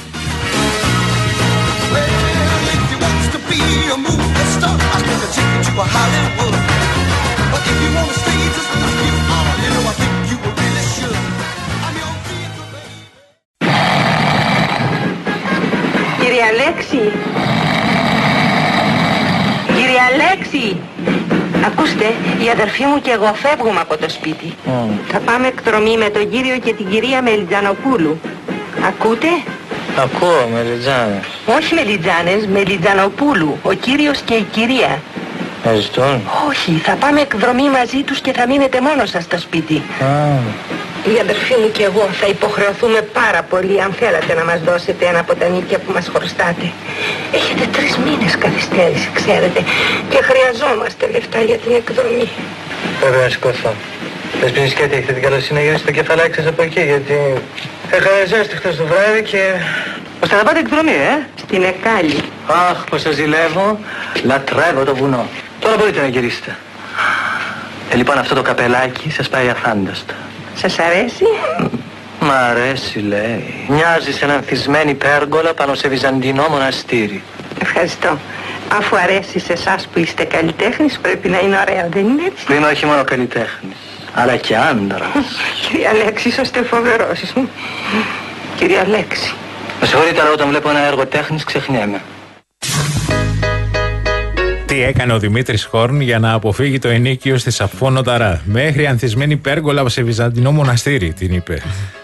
Κύριε Αλέξη! Κύριε Αλέξη! Ακούστε, η αδερφή μου και εγώ φεύγουμε από το σπίτι. Mm. Θα πάμε εκδρομή με τον κύριο και την κυρία Μελιτζανοπούλου. Ακούτε? Ακούω, Μελιτζάνες. Όχι Μελιτζάνες, Μελιτζανοπούλου. Ο κύριος και η κυρία. Με ζητούν? Όχι, θα πάμε εκδρομή μαζί τους και θα μείνετε μόνος σας στο σπίτι. Ah. Η αδερφή μου και εγώ θα υποχρεωθούμε πάρα πολύ αν θέλατε να μας δώσετε ένα από τα νίκια που μας χρωστάτε. Έχετε τρεις μήνες καθυστέρηση, ξέρετε, και χρειαζόμαστε λεφτά για την εκδρομή. Πρέπει να σηκωθώ. Θες πίνεις κάτι, έχετε την καλοσύνη να γυρίσετε το κεφαλάκι σας από εκεί, γιατί είχα ζέστη χτες το βράδυ και... Ώστε να πάτε εκδρομή, ε? Στην Εκάλη. Αχ, πως σας ζηλεύω. Λατρεύω το βουνό. Τώρα μπορείτε να γυρίσετε. Ε, λοιπόν, αυτό το καπελάκι σας πάει αφάνταστα. Σας αρέσει? Μ' αρέσει, λέει. Μοιάζει σε έναν θυσμένη πέργολα πάνω σε βυζαντινό μοναστήρι. Ευχαριστώ. Αφού αρέσει σε εσάς που είστε καλλιτέχνης, πρέπει να είναι ωραία, δεν είναι έτσι? Είμαι όχι μόνο καλλιτέχνης, αλλά και άντρας. Κυρία Λέξη, είσαστε φοβερός. Κυρία Λέξη. Με συγχωρείτε, αλλά όταν βλέπω ένα έργο τέχνης ξεχνιέμαι. Τι έκανε ο Δημήτρης Χόρν για να αποφύγει το ενίκιο στη Σαφόνο Ταρά? Μέχρι ανθισμένη πέργολα σε βυζαντινό μοναστήρι, την είπε.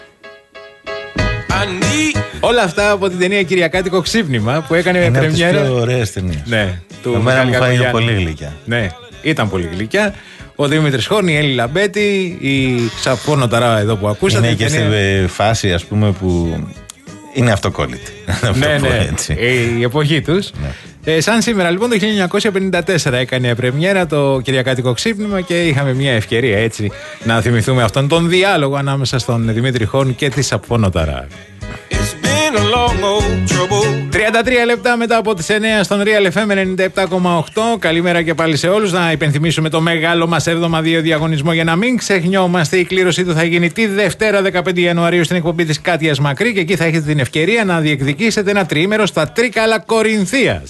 Όλα αυτά από την ταινία Κυριακάτικο Ξύπνημα που έκανε με πρεμιέρα. Είναι ωραίες ταινίες. Ναι, του εμένα μου Μιχάλη φάει πολύ γλυκιά. Ναι, ήταν πολύ γλυκιά. Ο Δημήτρης Χόρν, η Έλλη Λαμπέτη, η Σαφόνο Ταρά εδώ που ακούσατε. Είναι και στη φάση, ας πούμε, που είναι αυτοκόλλητη. Ναι, ναι, η εποχή τους. Ναι. Ε, σαν σήμερα λοιπόν το χίλια εννιακόσια πενήντα τέσσερα έκανε πρεμιέρα το Κυριακάτικο Ξύπνημα και είχαμε μια ευκαιρία έτσι να θυμηθούμε αυτόν τον διάλογο ανάμεσα στον Δημήτρη Χόρν και τη Σαφόνο Ταρά. τριάντα τρία λεπτά μετά από τις εννιά στον Real εφ εμ ενενήντα επτά κόμμα οκτώ. Καλημέρα και πάλι σε όλους. Να υπενθυμίσουμε το μεγάλο μας εβδομαδιαίο διαγωνισμό για να μην ξεχνιόμαστε. Η κλήρωσή του θα γίνει τη Δευτέρα δεκαπέντε Ιανουαρίου στην εκπομπή της Κάτιας Μακρύ και εκεί θα έχετε την ευκαιρία να διεκδικήσετε ένα τριήμερο στα Τρίκαλα Κορινθίας.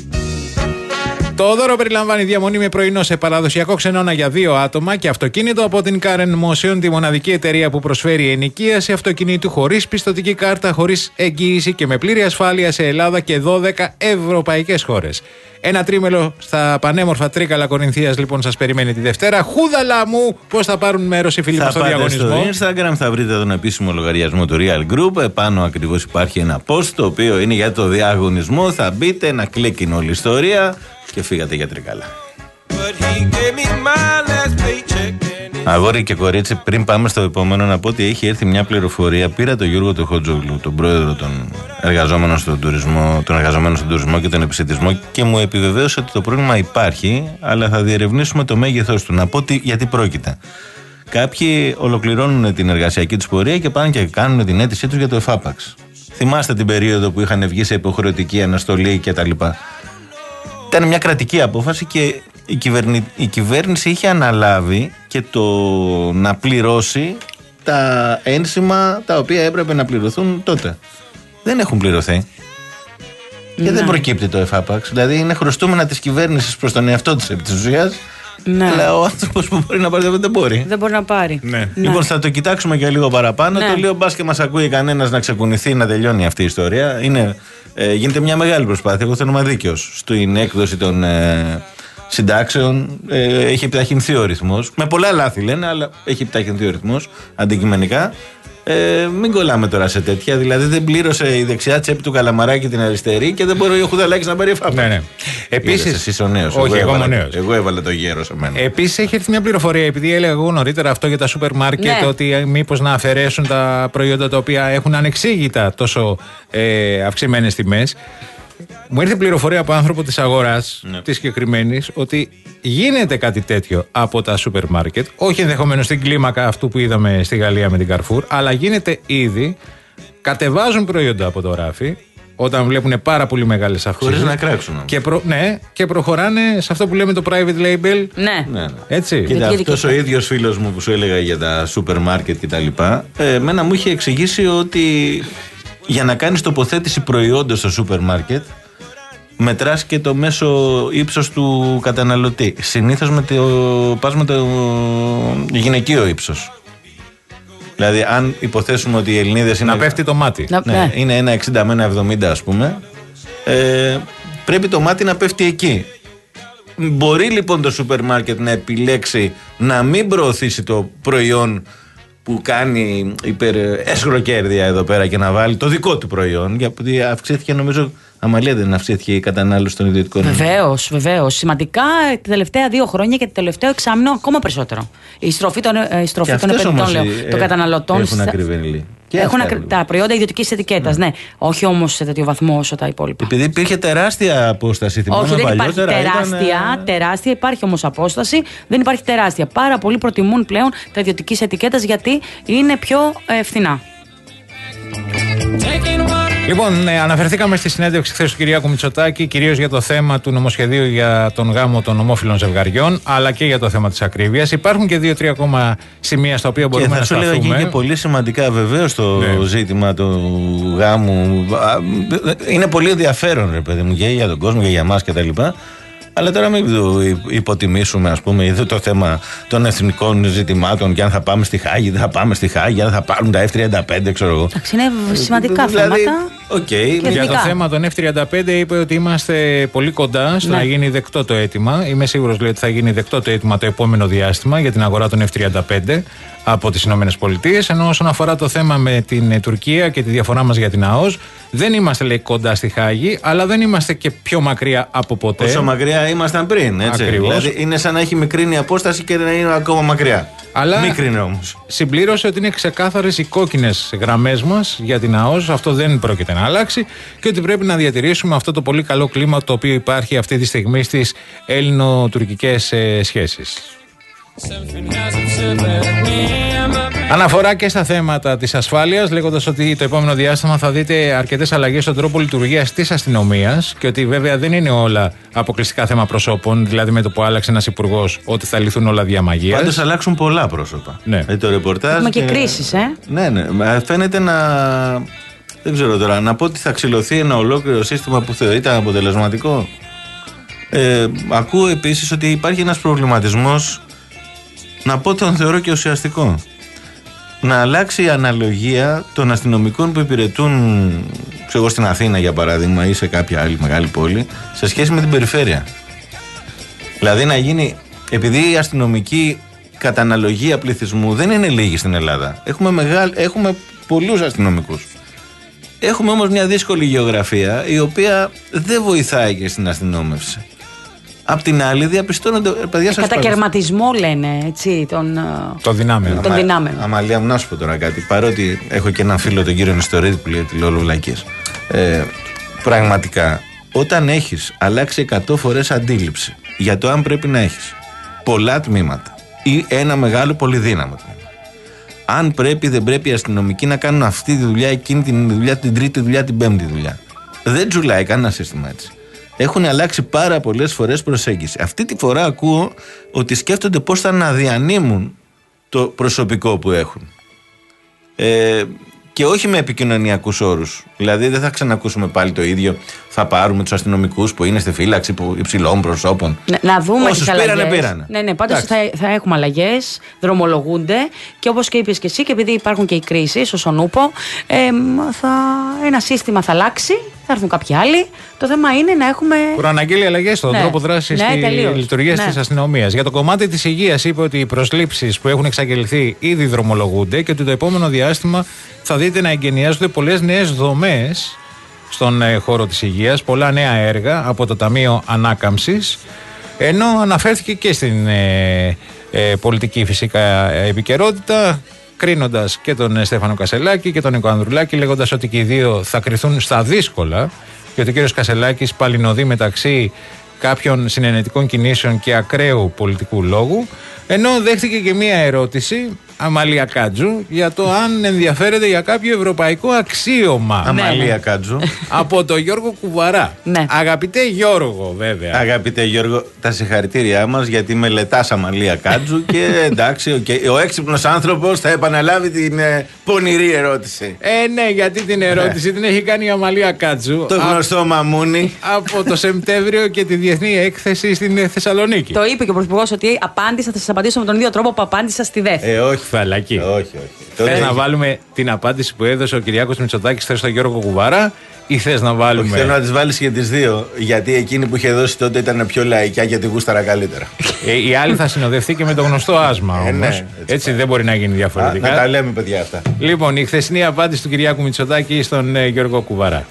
Το δώρο περιλαμβάνει διαμονή με πρωινό σε παραδοσιακό ξενώνα για δύο άτομα και αυτοκίνητο από την Karen Motion, τη μοναδική εταιρεία που προσφέρει ενοικίαση αυτοκινήτου χωρίς πιστωτική κάρτα, χωρίς εγγύηση και με πλήρη ασφάλεια σε Ελλάδα και δώδεκα ευρωπαϊκές χώρες. Ένα τρίμελο στα πανέμορφα Τρίκαλα Κορινθίας λοιπόν σας περιμένει τη Δευτέρα. Χούδαλα μου, πώς θα πάρουν μέρος οι φίλοι μας στο διαγωνισμό? Στο Instagram θα βρείτε τον επίσημο λογαριασμό του Real Group. Επάνω ακριβώς υπάρχει ένα post το οποίο είναι για το διαγωνισμό. Θα μπείτε, ένα κλικ είναι όλη η ιστορία και φύγατε για Τρίκαλα. Αγόρι και κορίτσι, πριν πάμε στο επόμενο, να πω ότι έχει έρθει μια πληροφορία. Πήρα τον Γιώργο του Χότζογλου, τον πρόεδρο των εργαζόμενων στον τουρισμό, των εργαζομένων στον τουρισμό και τον επισιτισμό, και μου επιβεβαίωσε ότι το πρόβλημα υπάρχει, αλλά θα διερευνήσουμε το μέγεθος του. Να πω τι, γιατί πρόκειται. Κάποιοι ολοκληρώνουν την εργασιακή τους πορεία και πάνε και κάνουν την αίτησή τους για το εφάπαξ. Θυμάστε την περίοδο που είχαν βγει σε υποχρεωτική αναστολή κτλ. Ήταν μια κρατική απόφαση και η, κυβερνη... η κυβέρνηση είχε αναλάβει και το να πληρώσει τα ένσημα τα οποία έπρεπε να πληρωθούν τότε. Δεν έχουν πληρωθεί. Ναι. Και δεν προκύπτει το εφάπαξ. Δηλαδή είναι χρωστούμενα της κυβέρνησης προς τον εαυτό της επί της ουσίας. Ναι. Αλλά ο άνθρωπος που μπορεί να πάρει δεν μπορεί. Δεν μπορεί να πάρει. Ναι. Ναι. Λοιπόν, θα το κοιτάξουμε και λίγο παραπάνω. Ναι. Το λέω μπας και μας ακούει κανένας να ξεκουνηθεί, να τελειώνει αυτή η ιστορία. Είναι, ε, γίνεται μια μεγάλη προσπάθεια. Εγώ θέλω να είμαι δίκαιος. Στην έκδοση των ε, συντάξεων ε, έχει επιταχυνθεί ο ρυθμός. Με πολλά λάθη λένε, αλλά έχει επιταχυνθεί ο ρυθμός αντικειμενικά. Ε, μην κολλάμε τώρα σε τέτοια. Δηλαδή δεν πλήρωσε η δεξιά τσέπη του Καλαμαράκη την αριστερή και δεν μπορεί ο Χουδαλάκης να πάρει εφάπαξ. Ναι, ναι. Επίσης. Εσύ είσαι ο νέος. Όχι, εγώ είμαι ο νέος. Εγώ έβαλα το γέρο σε μένα. Επίσης έχει έρθει μια πληροφορία, επειδή έλεγα εγώ νωρίτερα αυτό για τα σούπερ μάρκετ, ναι. ότι μήπως να αφαιρέσουν τα προϊόντα τα οποία έχουν ανεξήγητα τόσο ε, αυξημένες τιμές. Μου ήρθε πληροφορία από άνθρωπο της αγοράς, ναι. της συγκεκριμένης, ότι γίνεται κάτι τέτοιο από τα σούπερ μάρκετ, όχι ενδεχομένως στην κλίμακα αυτού που είδαμε στη Γαλλία με την Carrefour, αλλά γίνεται ήδη, κατεβάζουν προϊόντα από το ράφι, όταν βλέπουν πάρα πολύ μεγάλες αυξήσεις. Χωρίς να κράξουν. Και, προ, ναι, και προχωράνε σε αυτό που λέμε το private label. Ναι. ναι, ναι. Έτσι. Κοίτα, αυτός ο ίδιος φίλος μου που σου έλεγα για τα σούπερ μάρκετ κτλ. Εμένα μου είχε εξηγήσει ότι για να κάνεις τοποθέτηση προϊόντος στο σούπερ μάρκετ, μετράς και το μέσο ύψος του καταναλωτή. Συνήθως με το, πας με το γυναικείο ύψος. Δηλαδή, αν υποθέσουμε ότι οι Ελληνίδες είναι. Να πέφτει το μάτι. Ναι, ναι. Είναι ένα εξήντα με ένα εβδομήντα, ας πούμε. Ε, πρέπει το μάτι να πέφτει εκεί. Μπορεί λοιπόν το σούπερ μάρκετ να επιλέξει να μην προωθήσει το προϊόν που κάνει υπερ έσχρο κέρδια εδώ πέρα και να βάλει το δικό του προϊόν, γιατί αυξήθηκε νομίζω Αμαλία, δεν αυξήθηκε η κατανάλωση των ιδιωτικών? Βεβαίως, βεβαίως. Σημαντικά τα τελευταία δύο χρόνια και το τελευταίο εξάμηνο ακόμα περισσότερο. Η στροφή των, η στροφή των επενδυτών, λέω, ε, των καταναλωτών. Έχουν ακριβένει. Έχουν ακρι... τα προϊόντα ιδιωτικής ετικέτας, ναι. ναι. Όχι όμως σε τέτοιο βαθμό όσο τα υπόλοιπα. Επειδή υπήρχε τεράστια απόσταση, θυμάμαι. Όχι, δεν υπάρχει παλιότερα, τεράστια, ήταν... τεράστια, υπάρχει όμως απόσταση. Δεν υπάρχει τεράστια. Πάρα πολλοί προτιμούν πλέον τα ιδιωτικής ετικέτας γιατί είναι πιο ε, φθηνά. Λοιπόν, ε, αναφερθήκαμε στη συνέντευξη χθες του Κυριάκου Μητσοτάκη, κυρίως για το θέμα του νομοσχεδίου για τον γάμο των ομόφυλων ζευγαριών, αλλά και για το θέμα της ακρίβειας. Υπάρχουν και δύο-τρία ακόμα σημεία στα οποία μπορούμε να σταθούμε. Και θα σου λέγα και πολύ σημαντικά, βεβαίως, το ναι. ζήτημα του γάμου. Είναι πολύ ενδιαφέρον, ρε παιδί μου, και για τον κόσμο και για εμάς κτλ. Αλλά τώρα μην υποτιμήσουμε, ας πούμε, το θέμα των εθνικών ζητημάτων και αν θα πάμε στη Χάγη, δεν θα πάμε στη Χάγη, αν θα πάρουν τα εφ τριάντα πέντε, ξέρω εγώ. Εντάξει, είναι σημαντικά δηλαδή, θέματα. Okay. Για το θέμα των εφ τριάντα πέντε είπε ότι είμαστε πολύ κοντά στο ναι. να γίνει δεκτό το αίτημα. Είμαι σίγουρος, λέει, ότι θα γίνει δεκτό το αίτημα το επόμενο διάστημα για την αγορά των εφ τριάντα πέντε από τις Ηνωμένες Πολιτείες. Ενώ όσον αφορά το θέμα με την Τουρκία και τη διαφορά μας για την ΑΟΣ, δεν είμαστε, λέει, κοντά στη Χάγη, αλλά δεν είμαστε και πιο μακριά από ποτέ. Όσο μακριά ήμασταν πριν, έτσι. Ακριβώς. Δηλαδή είναι σαν να έχει μικρύνει η απόσταση και να είναι ακόμα μακριά. Αλλά μικρύνει όμως. Συμπλήρωσε ότι είναι ξεκάθαρες οι κόκκινες γραμμές μας για την ΑΟΣ. Αυτό δεν πρόκειται να αλλάξει και ότι πρέπει να διατηρήσουμε αυτό το πολύ καλό κλίμα το οποίο υπάρχει αυτή τη στιγμή στις ελληνο-τουρκικές ε, σχέσεις. Αναφορά και στα θέματα της ασφάλειας, λέγοντας ότι το επόμενο διάστημα θα δείτε αρκετές αλλαγές στον τρόπο λειτουργίας της αστυνομίας και ότι βέβαια δεν είναι όλα αποκλειστικά θέμα προσώπων, δηλαδή με το που άλλαξε ένας υπουργός ότι θα λυθούν όλα δια μαγείας. Πάντως αλλάξουν πολλά πρόσωπα. Ναι. Ε, το ρεπορτάζ. Έχουμε και, και κρίσεις, ε. Ναι, ναι. Φαίνεται να. Δεν ξέρω τώρα, να πω ότι θα ξυλωθεί ένα ολόκληρο σύστημα που θεωρείται αποτελεσματικό. Ε, ακούω επίσης ότι υπάρχει ένας προβληματισμός, να πω τον θεωρώ και ουσιαστικό. Να αλλάξει η αναλογία των αστυνομικών που υπηρετούν, ξέρω, στην Αθήνα για παράδειγμα ή σε κάποια άλλη μεγάλη πόλη, σε σχέση με την περιφέρεια. Δηλαδή να γίνει, επειδή η αστυνομική κατά αναλογία πληθυσμού δεν είναι λίγη στην Ελλάδα. Έχουμε, μεγάλ, έχουμε πολλούς αστυνομικούς. Έχουμε όμως μια δύσκολη γεωγραφία η οποία δεν βοηθάει και στην αστυνόμευση. Απ' την άλλη, διαπιστώνονται. Παιδιά, σας κατακαιρματισμό λένε, έτσι, των, το δυνάμεων. Των δυνάμεων. Αμαλία μου, να σου πω τώρα κάτι. Παρότι έχω και έναν φίλο, τον κύριο Νεστορίδη, που λέει ότι λέω βλακίες. Ε, πραγματικά, όταν έχεις αλλάξει εκατό φορές αντίληψη για το αν πρέπει να έχεις πολλά τμήματα ή ένα μεγάλο πολυδύναμο τμήμα, αν πρέπει δεν πρέπει οι αστυνομικοί να κάνουν αυτή τη δουλειά, εκείνη τη δουλειά, την τρίτη δουλειά, την πέμπτη δουλειά. Δεν τζουλάει κανένα σύστημα έτσι. Έχουν αλλάξει πάρα πολλές φορές προσέγγιση. Αυτή τη φορά ακούω ότι σκέφτονται πώς θα αναδιανύμουν το προσωπικό που έχουν. Ε, και όχι με επικοινωνιακούς όρους. Δηλαδή δεν θα ξανακούσουμε πάλι το ίδιο. Θα πάρουμε τους αστυνομικούς που είναι στη φύλαξη υψηλών προσώπων. Να, να δούμε όσους τις πήρανε, αλλαγές. πήρανε. Ναι, ναι, πάντως θα, θα έχουμε αλλαγές, δρομολογούνται και όπως και είπες και εσύ, και επειδή υπάρχουν και οι κρίσεις, όσον ούπο, ε, θα, ένα σύστημα θα αλλάξει, θα έρθουν κάποιοι άλλοι. Το θέμα είναι να έχουμε. Προαναγγείλει αλλαγές στον ναι. τρόπο δράσης ναι, τη λειτουργία ναι. της αστυνομίας. Για το κομμάτι της υγείας, είπε ότι οι προσλήψεις που έχουν εξαγγελθεί ήδη δρομολογούνται και ότι το επόμενο διάστημα θα δείτε να εγκαινιάζονται πολλές νέες δομές στον ε, χώρο της υγείας, πολλά νέα έργα από το Ταμείο Ανάκαμψης. Ενώ αναφέρθηκε και στην ε, ε, πολιτική φυσικά επικαιρότητα, κρίνοντας και τον Στέφανο Κασελάκη και τον Νίκο Ανδρουλάκη, λέγοντας ότι και οι δύο θα κριθούν στα δύσκολα και ότι ο κύριος Κασελάκης παλινοδεί μεταξύ κάποιων συνενετικών κινήσεων και ακραίου πολιτικού λόγου. Ενώ δέχτηκε και μία ερώτηση, Αμαλία Κάτζου, για το αν ενδιαφέρεται για κάποιο ευρωπαϊκό αξίωμα. Αμαλία Κάτζου. Από τον Γιώργο Κουβαρά. Ναι. Αγαπητέ Γιώργο, βέβαια. Αγαπητέ Γιώργο, τα συγχαρητήριά μας γιατί μελετάς Αμαλία Κάτζου και εντάξει, okay, ο έξυπνος άνθρωπος θα επαναλάβει την ε, πονηρή ερώτηση. Ε, ναι, γιατί την ερώτηση την έχει κάνει η Αμαλία Κάτζου. Το γνωστό α, μαμούνι. Από το Σεπτέμβριο και τη Διεθνή Έκθεση στην Θεσσαλονίκη. Το είπε και ο Πρωθυπουργός ότι απάντησα, θα σας απαντήσω με τον ίδιο τρόπο που απάντησα στη ΔΕΘ. Ε, όχι. Φαλακή. Όχι, όχι. Θες να βάλουμε την απάντηση που έδωσε ο Κυριάκος Μητσοτάκης θες στον Γιώργο Κουβαρά ή θες να βάλουμε. Όχι, θέλω να τις βάλεις και τις δύο. Γιατί εκείνη που είχε δώσει τότε ήταν πιο λαϊκιά και τη γούσταρα καλύτερα. Ε, η άλλη θα συνοδευτεί και με το γνωστό άσμα όμως. Ε, ναι, έτσι έτσι δεν μπορεί να γίνει διαφορετικά. Α, να τα λέμε, παιδιά, αυτά. Λοιπόν, η χθεσινή απάντηση του Κυριάκου Μητσοτάκη στον ε, Γιώργο Κουβαρά.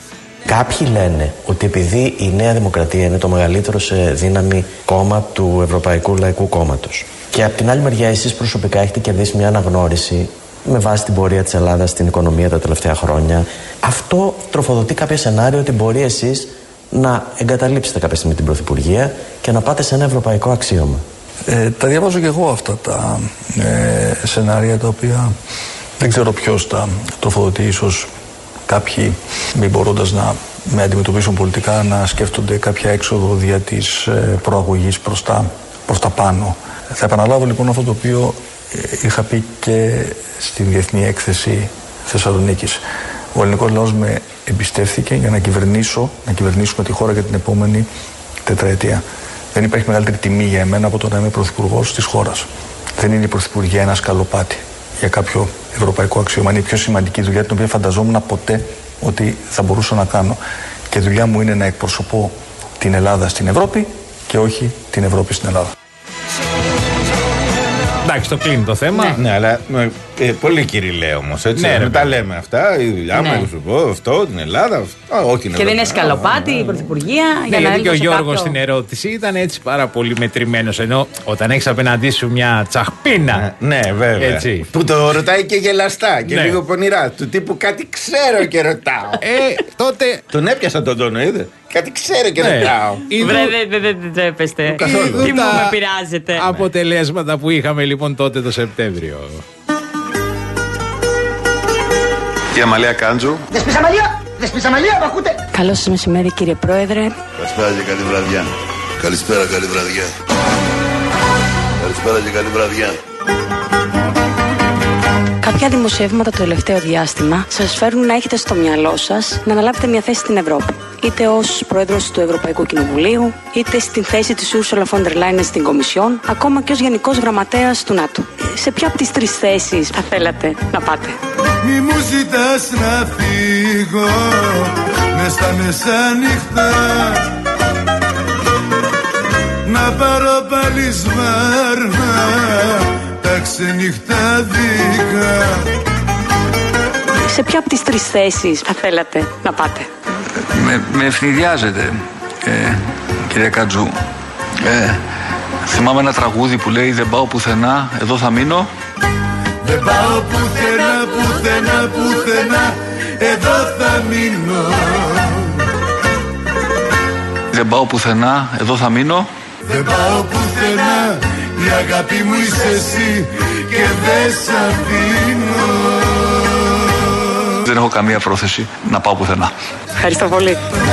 Κάποιοι λένε ότι επειδή η Νέα Δημοκρατία είναι το μεγαλύτερο σε δύναμη κόμμα του Ευρωπαϊκού Λαϊκού Κόμματος, και από την άλλη μεριά εσείς προσωπικά έχετε κερδίσει μια αναγνώριση με βάση την πορεία της Ελλάδας στην οικονομία τα τελευταία χρόνια, αυτό τροφοδοτεί κάποιο σενάριο ότι μπορεί εσείς να εγκαταλείψετε κάποια στιγμή την Πρωθυπουργία και να πάτε σε ένα ευρωπαϊκό αξίωμα. Ε, τα διαβάζω και εγώ αυτά τα ε, σενάρια, τα οποία δεν ξέρω ποιος τα τροφοδοτεί. Ίσως κάποιοι, μην μπορώντας να με αντιμετωπίσουν πολιτικά, να σκέφτονται κάποια έξοδο δια της ε, προαγωγής προς τα, προς τα πάνω. Θα επαναλάβω λοιπόν αυτό το οποίο ε, είχα πει και στην Διεθνή Έκθεση Θεσσαλονίκης. Ο ελληνικός λαός με εμπιστεύθηκε για να κυβερνήσω, να κυβερνήσουμε τη χώρα για την επόμενη τετραετία. Δεν υπάρχει μεγαλύτερη τιμή για εμένα από το να είμαι πρωθυπουργός της χώρας. Δεν είναι η πρωθυπουργία ένα σκαλοπάτι για κάποιο ευρωπαϊκό αξίωμα. Είναι η πιο σημαντική δουλειά, την οποία φανταζόμουν ποτέ ότι θα μπορούσα να κάνω. Και η δουλειά μου είναι να εκπροσωπώ την Ελλάδα στην Ευρώπη και όχι την Ευρώπη στην Ελλάδα. Εντάξει, το κλείνει το θέμα. Ναι, ναι, αλλά ε, πολύ κυριλέ όμως. Έτσι, ναι, δεν τα λέμε αυτά. Η δουλειά μου, σου πω αυτό, την Ελλάδα. Αυτό, όχι την και δεν είναι σκαλοπάτι η Πρωθυπουργία. Ναι, για γιατί και ο Γιώργος κάποιο... στην ερώτηση ήταν έτσι πάρα πολύ μετρημένος. Ενώ όταν έχεις απέναντί σου μια τσαχπίνα. Ναι, βέβαια. Έτσι. Που το ρωτάει και γελαστά και ναι. λίγο πονηρά. Του τύπου κάτι ξέρω και ρωτάω. Ε, τότε. Τον έπιασα τον τόνο, είδε. Κάτι ξέρω και ναι. ρωτάω. Βρε, δεν τρέπεστε. Τι μου με πειράζετε. Αποτελέσματα που είχαμε λοιπόν τότε το Σεπτέμβριο. Η Αμαλία Κάντζου. Δεσπής Αμαλία, Δεσπής Αμαλία, μ' ακούτε? Καλώς σας μεσημέρι κύριε Πρόεδρε. Καλησπέρα και καλή βραδιά. Καλησπέρα, καλή βραδιά. Καλησπέρα και καλή βραδιά. Κάποια δημοσιεύματα το τελευταίο διάστημα σας φέρνουν να έχετε στο μυαλό σας να αναλάβετε μια θέση στην Ευρώπη. Είτε ως πρόεδρος του Ευρωπαϊκού Κοινοβουλίου, είτε στην θέση της Ursula von der Leyen στην Κομισιόν, ακόμα και ως γενικός γραμματέας του ΝΑΤΟ. Σε ποια από τις τρεις θέσεις θα θέλατε να πάτε? Μη μου ζητάς να φύγω μες στα μεσάνυχτα, να πάρω πάλι σμάρνα τα ξενυχτάδικα. Σε ποια από τις τρεις θέσεις θα θέλατε να πάτε? Με, με ευνηδιάζετε, ε, κύριε Καντζού. Ε, θυμάμαι ένα τραγούδι που λέει «Δεν πάω πουθενά, εδώ θα μείνω». Δεν πάω πουθενά, πουθενά, πουθενά, εδώ θα μείνω. Δεν πάω πουθενά, εδώ θα μείνω. Δεν πάω πουθενά, η αγάπη μου είσαι εσύ και δεν σ' αφήνω. Δεν έχω καμία πρόθεση να πάω πουθενά. Ευχαριστώ πολύ.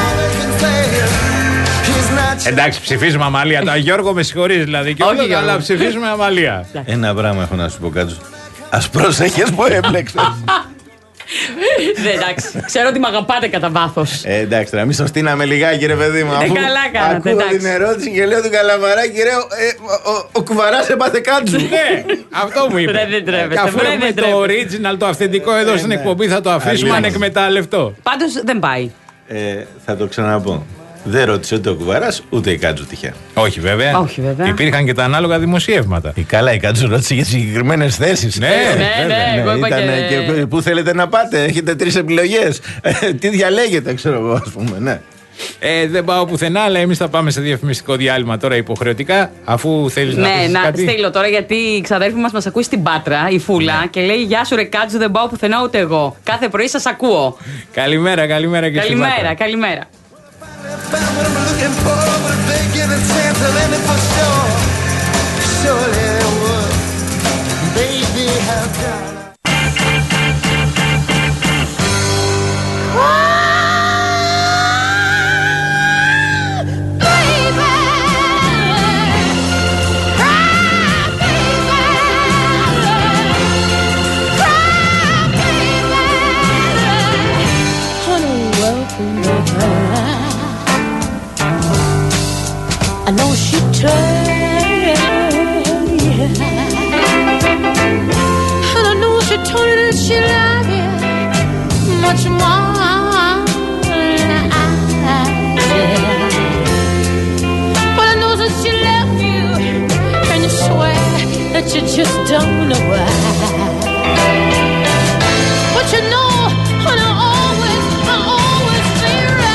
Εντάξει, ψηφίζουμε Αμαλία. Τα Γιώργο, με συγχωρείς δηλαδή. Και όχι, όλα, αλλά ψηφίζουμε Αμαλία. Ένα πράγμα έχω να σου πω, Κάτζο. Ας πρόσεχες που έμπλεξες. Εντάξει, ξέρω ότι με αγαπάτε κατά βάθος. Ε, εντάξει, τώρα μη στο στείναμε λιγάκι, ρε παιδί μου. Ε, καλά κάνατε, ακούω εντάξει. την ερώτηση και λέω του Καλαμαράκη, ρε, ε, ο, ο, ο κουβαράς έπαθε Κάτζου. Ναι, αυτό μου είπε. Βρε, δεν τρέπεστε. Αφού Βρε, έχουμε δεν το τρέπεστε. original, το αυθεντικό εδώ στην εκπομπή, θα το αφήσουμε ανεκμετάλλευτο. Πάντως δεν πάει. Ε, θα το ξαναπώ. Δεν ρώτησε ούτε ο κουβαράς ούτε η Κάτζου τυχαία. Όχι βέβαια. Όχι, βέβαια. Υπήρχαν και τα ανάλογα δημοσιεύματα. Η καλά, η Κάτζου ρώτησε για συγκεκριμένες θέσεις. Ναι, ναι, ναι, εγώ είπα και... και πού θέλετε να πάτε, έχετε τρεις επιλογές. Τι διαλέγετε, ξέρω εγώ, ας πούμε, ναι. Ε, δεν πάω πουθενά, αλλά εμείς θα πάμε σε διαφημιστικό διάλειμμα τώρα υποχρεωτικά. Αφού θέλεις να Ναι, πεις να κάτι. στείλω τώρα γιατί η ξαδέρφη μας μας ακούει στην Πάτρα, η Φούλα, Ναι. και λέει «Γεια σου ρε Κάτζου, δεν πάω πουθενά ούτε εγώ. Κάθε πρωί σας ακούω». Καλημέρα, καλημέρα και στην Πάτρα. Καλημέρα, καλημέρα. I know she tried, and I know she told you that she loved you much more than I did. But I know that she left you, and you swear that you just don't know why. But you know, and I always, I always feel right.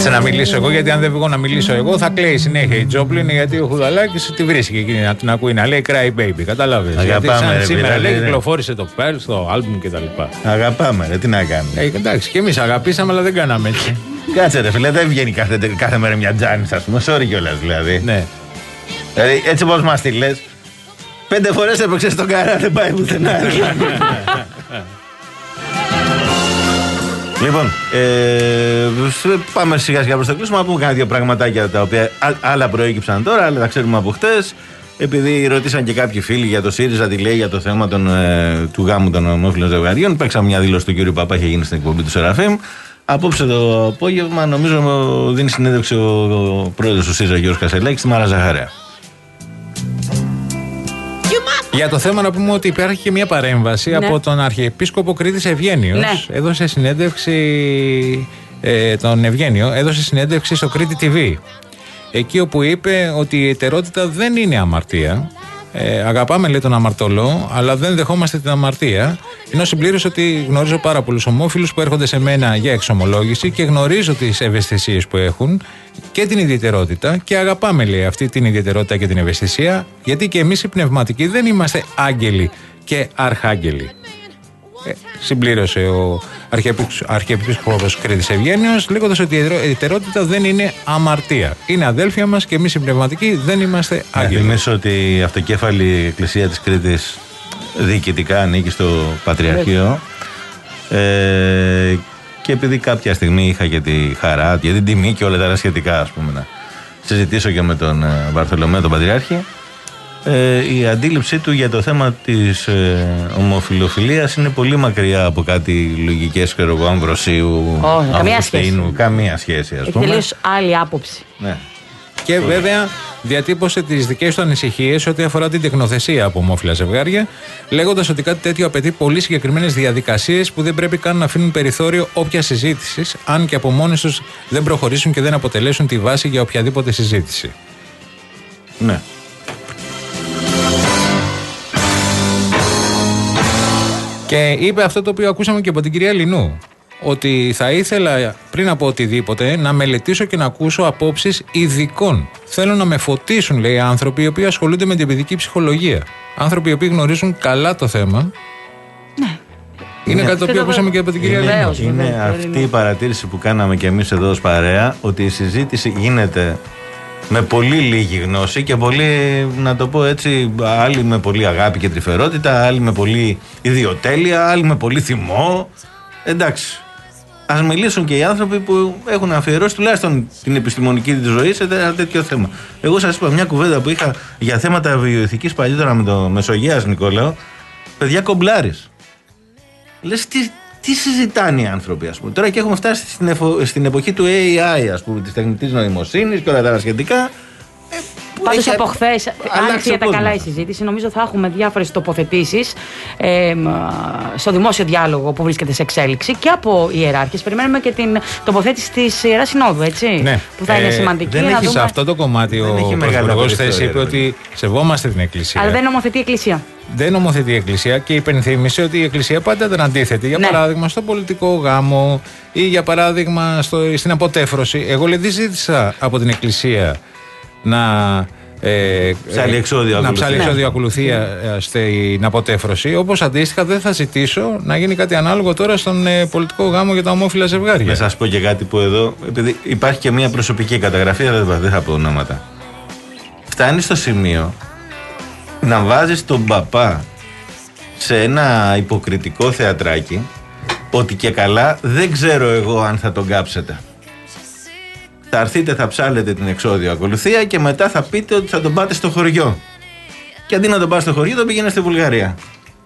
Κάτσε να μιλήσω εγώ, γιατί αν δεν βγω να μιλήσω εγώ θα κλαίει συνέχεια η Τζόπλιν, γιατί ο Χουδαλάκης τη βρίσκει εκείνη να την ακούει να λέει Cry Baby. Κατάλαβες. Γιατί σαν ρε, σήμερα λέει κυκλοφόρησε το Pearl στο άλμπουμ κτλ. Αγαπάμε, ρε, τι να κάνουμε. Ε, εντάξει, και εμείς αγαπήσαμε, αλλά δεν κάναμε έτσι. Κάτσε ρε φίλε, δεν βγαίνει κάθε, κάθε μέρα μια Τζάνης, ας πούμε. Sorry κιόλας δηλαδή. Ναι. Δηλαδή, έτσι πως μας τη λες, πέντε φορές έπαιξε στον καρά, δεν πάει πουθενά. Λοιπόν, ε, πάμε σιγά σιγά προς το κλείσμα, να πούμε κάνα δύο πραγματάκια τα οποία άλλα προέκυψαν τώρα, αλλά τα ξέρουμε από χτες. Επειδή ρωτήσαν και κάποιοι φίλοι για το ΣΥΡΙΖΑ τι λέει για το θέμα των, ε, του γάμου των ομόφυλων ζευγαριών, παίξαμε μια δήλωση του κ. Παπά, είχε γίνει στην εκπομπή του Σεραφείμ. Απόψε το απόγευμα, νομίζω δίνει συνέντευξη ο, ο πρόεδρος του ΣΥΡΙΖΑ, Γιώργος Κασελάκης, στη Μάρα Ζαχαρέα. Για το θέμα να πούμε ότι υπάρχει και μια παρέμβαση ναι. από τον Αρχιεπίσκοπο Κρήτης Ευγένιος. Ναι. Έδωσε συνέντευξη, ε, τον Ευγένιο, έδωσε συνέντευξη στο Κρήτη τι βι. Εκεί όπου είπε ότι η ιδιαιτερότητα δεν είναι αμαρτία. Ε, αγαπάμε, λέει, τον αμαρτωλό, αλλά δεν δεχόμαστε την αμαρτία. Ενώ συμπλήρωσε ότι γνωρίζω πάρα πολλούς ομόφυλους που έρχονται σε μένα για εξομολόγηση και γνωρίζω τις ευαισθησίες που έχουν και την ιδιαιτερότητα. Και αγαπάμε, λέει, αυτή την ιδιαιτερότητα και την ευαισθησία, γιατί και εμείς οι πνευματικοί δεν είμαστε άγγελοι και αρχάγγελοι. Ε, συμπλήρωσε ο Αρχιεπίσκοπος Κρήτης Ευγένιος, λέγοντας ότι η ιδιαιτερότητα δεν είναι αμαρτία. Είναι αδέλφια μας και εμείς οι πνευματικοί δεν είμαστε άγγελοι. Να θυμίσω ότι η αυτοκέφαλη εκκλησία της Κρήτης διοικητικά ανήκει στο Πατριαρχείο. Ε, και επειδή κάποια στιγμή είχα και τη χαρά, για την τιμή και όλα τα σχετικά, ας πούμε, να συζητήσω και με τον Βαρθολομαίο τον Πατριάρχη, Ε, η αντίληψή του για το θέμα της ε, ομοφιλοφιλίας είναι πολύ μακριά από κάτι λογικές, ξέρω εγώ, Αμβροσίου, oh, καμία σχέση. Καμία σχέση, ας πούμε. Τελείως άλλη άποψη. Ναι. Και βέβαια διατύπωσε τις δικές του ανησυχίες ό,τι αφορά την τεκνοθεσία από ομόφυλα ζευγάρια, λέγοντας ότι κάτι τέτοιο απαιτεί πολύ συγκεκριμένες διαδικασίες που δεν πρέπει καν να αφήνουν περιθώριο όποια συζήτηση, αν και από μόνες τους δεν προχωρήσουν και δεν αποτελέσουν τη βάση για οποιαδήποτε συζήτηση. Ναι. Και είπε αυτό το οποίο ακούσαμε και από την κυρία Λινού, ότι θα ήθελα πριν από οτιδήποτε να μελετήσω και να ακούσω απόψεις ειδικών. Θέλω να με φωτίσουν, λέει, άνθρωποι οι οποίοι ασχολούνται με την παιδική ψυχολογία. Άνθρωποι οι οποίοι γνωρίζουν καλά το θέμα. Ναι. Είναι κάτι το οποίο ακούσαμε και από την κυρία Λινού. Είναι αυτή η παρατήρηση που κάναμε και εμείς εδώ ως παρέα, ότι η συζήτηση γίνεται με πολύ λίγη γνώση και πολύ, να το πω έτσι, άλλοι με πολύ αγάπη και τρυφερότητα, άλλοι με πολύ ιδιοτέλεια, άλλοι με πολύ θυμό. Εντάξει, ας μιλήσουν και οι άνθρωποι που έχουν αφιερώσει τουλάχιστον την επιστημονική της ζωή σε ένα τέτοιο θέμα. Εγώ σας είπα μια κουβέντα που είχα για θέματα βιοειθικής παλιότερα με τον Μεσογείας Νικόλαο, παιδιά, κομπλάρης. Λες, τι, τι συζητάνε οι άνθρωποι, ας πούμε. Τώρα και έχουμε φτάσει στην, εφο, στην εποχή του έι άι, ας πούμε, της τεχνητής νοημοσύνης και όλα τα σχετικά. Ε, Πάντως από χθες, αν για τα καλά η συζήτηση, νομίζω θα έχουμε διάφορες τοποθετήσεις ε, στο δημόσιο διάλογο που βρίσκεται σε εξέλιξη και από ιεράρχες. Περιμένουμε και την τοποθέτηση της Ιεράς Συνόδου, έτσι, ναι. που θα είναι σημαντική. Δεν έχει δούμε... σε αυτό το κομμάτι ο Πρωθυπουργός χθες είπε ότι σεβόμαστε την Εκκλησία. Αλλά δεν νομοθετεί η Εκκλησία. Δεν νομοθετεί η Εκκλησία και υπενθύμησε ότι η Εκκλησία πάντα ήταν αντίθετη. Για ναι. παράδειγμα, στο πολιτικό γάμο ή για παράδειγμα στο, στην αποτέφρωση. Εγώ λέει, δεν ζήτησα από την Εκκλησία να. Ε, ψάλει εξώδιο να ψάλει εξώδιο ακολουθία ναι. στην αποτέφρωση. Όπως αντίστοιχα δεν θα ζητήσω να γίνει κάτι ανάλογο τώρα στον ε, πολιτικό γάμο για τα ομόφυλα ζευγάρια. Να σας πω και κάτι που εδώ, επειδή υπάρχει και μια προσωπική καταγραφή, αλλά δεν θα πω ονόματα. Φτάνει στο σημείο να βάζεις τον παπά σε ένα υποκριτικό θεατράκι ότι και καλά δεν ξέρω εγώ αν θα τον κάψετε. Θα έρθείτε, θα ψάλετε την εξώδιο ακολουθία και μετά θα πείτε ότι θα τον πάτε στο χωριό. Και αντί να τον πάτε στο χωριό, τον πήγαινε στη Βουλγαρία.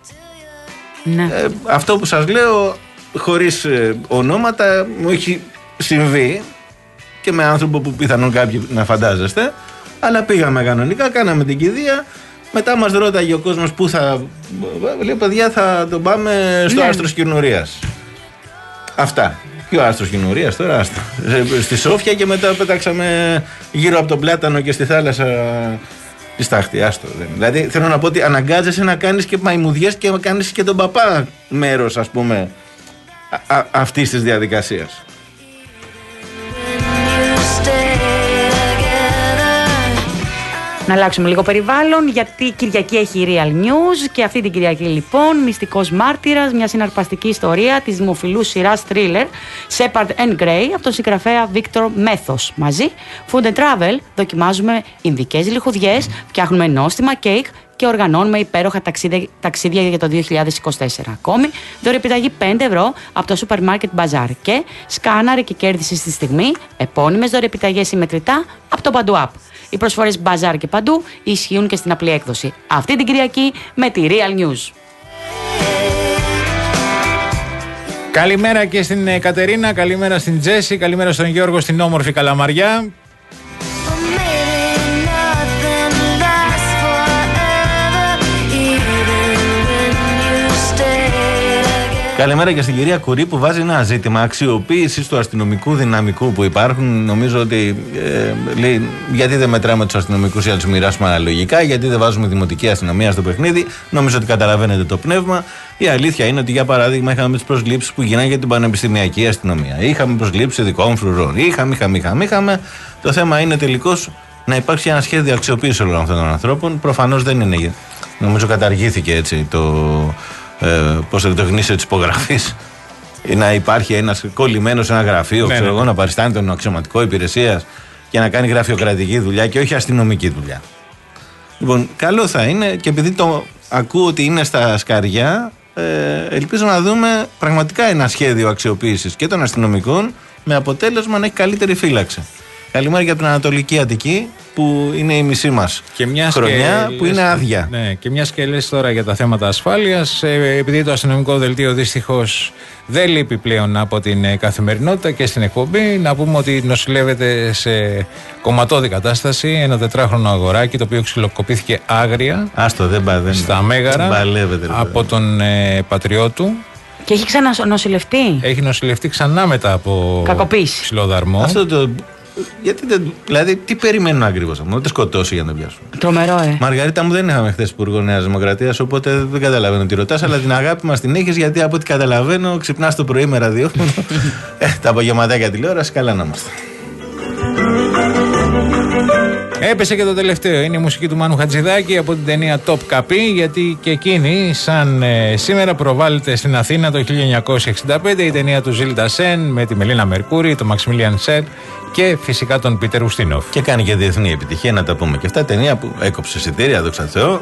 Ναι. Ε, αυτό που σας λέω, χωρίς ε, ονόματα, μου έχει συμβεί και με άνθρωπο που πιθανόν κάποιοι να φαντάζεστε. Αλλά πήγαμε κανονικά, κάναμε την κηδεία. Μετά μας ρώταγε ο κόσμος πού θα. Λέει, παιδιά, θα τον πάμε στο ναι. Άστρος Κινουρίας. Αυτά. Ποιο Άστρος Κινουρίας τώρα, άστρο. Στη Σόφια και μετά πετάξαμε γύρω από τον Πλάτανο και στη θάλασσα τη Στάχτη. Άστο. Δηλαδή θέλω να πω ότι αναγκάζεσαι να κάνεις και μαϊμουδιές και να κάνεις και τον παπά μέρος, ας πούμε, αυτής της διαδικασίας. Να αλλάξουμε λίγο περιβάλλον, γιατί η Κυριακή έχει Real News και αυτή την Κυριακή λοιπόν μυστικός μάρτυρας, μια συναρπαστική ιστορία της δημοφιλούς σειράς thriller Shepard and Grey από τον συγγραφέα Victor Μέθος. Μαζί, Food and Travel, δοκιμάζουμε ινδικές λιχουδιές, φτιάχνουμε νόστιμα, κέικ και οργανώνουμε υπέροχα ταξίδια, ταξίδια για το δύο χιλιάδες είκοσι τέσσερα. Ακόμη, δωρεπιταγή πέντε ευρώ από το Super Market Bazaar και σκάναρε και κέρδισε στη στιγμή επώνυμες δωρεπιταγές συμμετρητά από το Παντού App. Οι προσφορές Bazaar και Παντού ισχύουν και στην απλή έκδοση. Αυτή την Κυριακή με τη Real News. Καλημέρα και στην Κατερίνα, καλημέρα στην Τζέσι, καλημέρα στον Γιώργο στην όμορφη Καλαμαριά. Καλημέρα και στην κυρία Κουρί που βάζει ένα ζήτημα αξιοποίηση του αστυνομικού δυναμικού που υπάρχουν. Νομίζω ότι ε, λέει γιατί δεν μετράμε του αστυνομικού για να του μοιράσουμε αναλογικά, γιατί δεν βάζουμε δημοτική αστυνομία στο παιχνίδι. Νομίζω ότι καταλαβαίνετε το πνεύμα. Η αλήθεια είναι ότι για παράδειγμα είχαμε τι προσλήψεις που γίνανε για την πανεπιστημιακή αστυνομία. Είχαμε προσλήψεις ειδικών φρουρών. Είχαμε, είχαμε, είχαμε, είχαμε. Το θέμα είναι τελικώς να υπάρξει ένα σχέδιο αξιοποίηση όλων αυτών των ανθρώπων. Προφανώς δεν είναι. Νομίζω καταργήθηκε έτσι το. Ε, πώς το γνήσιο της υπογραφής, να υπάρχει ένας κολλημένος σε ένα γραφείο, ναι, ξέρω εγώ, ναι. να παριστάνει τον αξιωματικό υπηρεσίας και να κάνει γραφειοκρατική δουλειά και όχι αστυνομική δουλειά. Λοιπόν, καλό θα είναι και επειδή το ακούω ότι είναι στα σκαριά, ε, ελπίζω να δούμε πραγματικά ένα σχέδιο αξιοποίησης και των αστυνομικών με αποτέλεσμα να έχει καλύτερη φύλαξη. Καλημέρα για την Ανατολική Αττική που είναι η μισή μας και μια χρονιά και που είναι άδεια. Ναι, και μια και λες τώρα για τα θέματα ασφάλειας, επειδή το αστυνομικό δελτίο δυστυχώς δεν λείπει πλέον από την καθημερινότητα και στην εκπομπή, να πούμε ότι νοσηλεύεται σε κομματώδη κατάσταση ένα τετράχρονο αγοράκι το οποίο ξυλοκοπήθηκε άγρια. Άστο, δεν πα, δεν στα Μέγαρα από τον ε, πατριό του. Και έχει ξανανοσηλευτεί. Έχει νοσηλευτεί ξανά μετά από ψηλοδαρμό. Αυτό το. Γιατί δεν. Δηλαδή, τι περιμένουν ακριβώς, να το σκοτώσει για να το πιάσουν. Τρομερό, ε. Μαργαρίτα μου, δεν είχαμε χθες υπουργό Νέας Δημοκρατίας, οπότε δεν καταλαβαίνω τι ρωτάς, αλλά την αγάπη μας την έχεις, γιατί από ό,τι καταλαβαίνω ξυπνάς το πρωί με ραδιόφωνο. ε, τα απογευματάκια τηλεόραση, καλά να είμαστε. Έπεσε και το τελευταίο. Είναι η μουσική του Μάνου Χατζηδάκη από την ταινία Top Καπί, γιατί και εκείνη, σαν ε, σήμερα, προβάλλεται στην Αθήνα το χίλια εννιακόσια εξήντα πέντε η ταινία του Ζίλτα Σεν με τη Μελίνα Μερκούρη, τον Μαξιμίλιαν Σεν και φυσικά τον Πίτερ Ουστίνοφ. Και κάνει και διεθνή επιτυχία, να τα πούμε και αυτά. Ταινία που έκοψε εισιτήρια, δόξα τω Θεώ.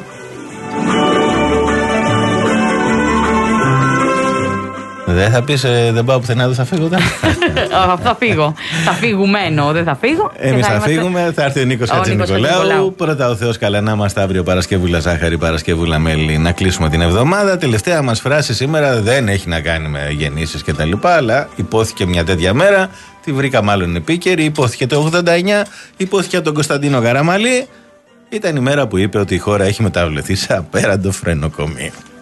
Δεν θα πεις ε, δεν πάω πουθενά, δεν θα φύγω. Θα φύγω. Θα φύγουμένο, δεν θα φύγω. Εμείς θα, θα φύγουμε, θα έρθει ο Νίκος Χατζηνικολάου. Πρώτα ο Θεός καλά να είμαστε αύριο Παρασκευούλα ζάχαρη, Παρασκευούλα μέλι, να κλείσουμε την εβδομάδα. Τελευταία μας φράση σήμερα δεν έχει να κάνει με γεννήσεις και τα λοιπά, αλλά υπόθηκε μια τέτοια μέρα. Τη βρήκα μάλλον επίκαιρη. Υπόθηκε το ογδόντα εννιά, υπόθηκε από τον Κωνσταντίνο Καραμαλή. Ήταν η μέρα που είπε ότι η χώρα έχει μεταβληθεί σε απέραντο φρενοκομείο.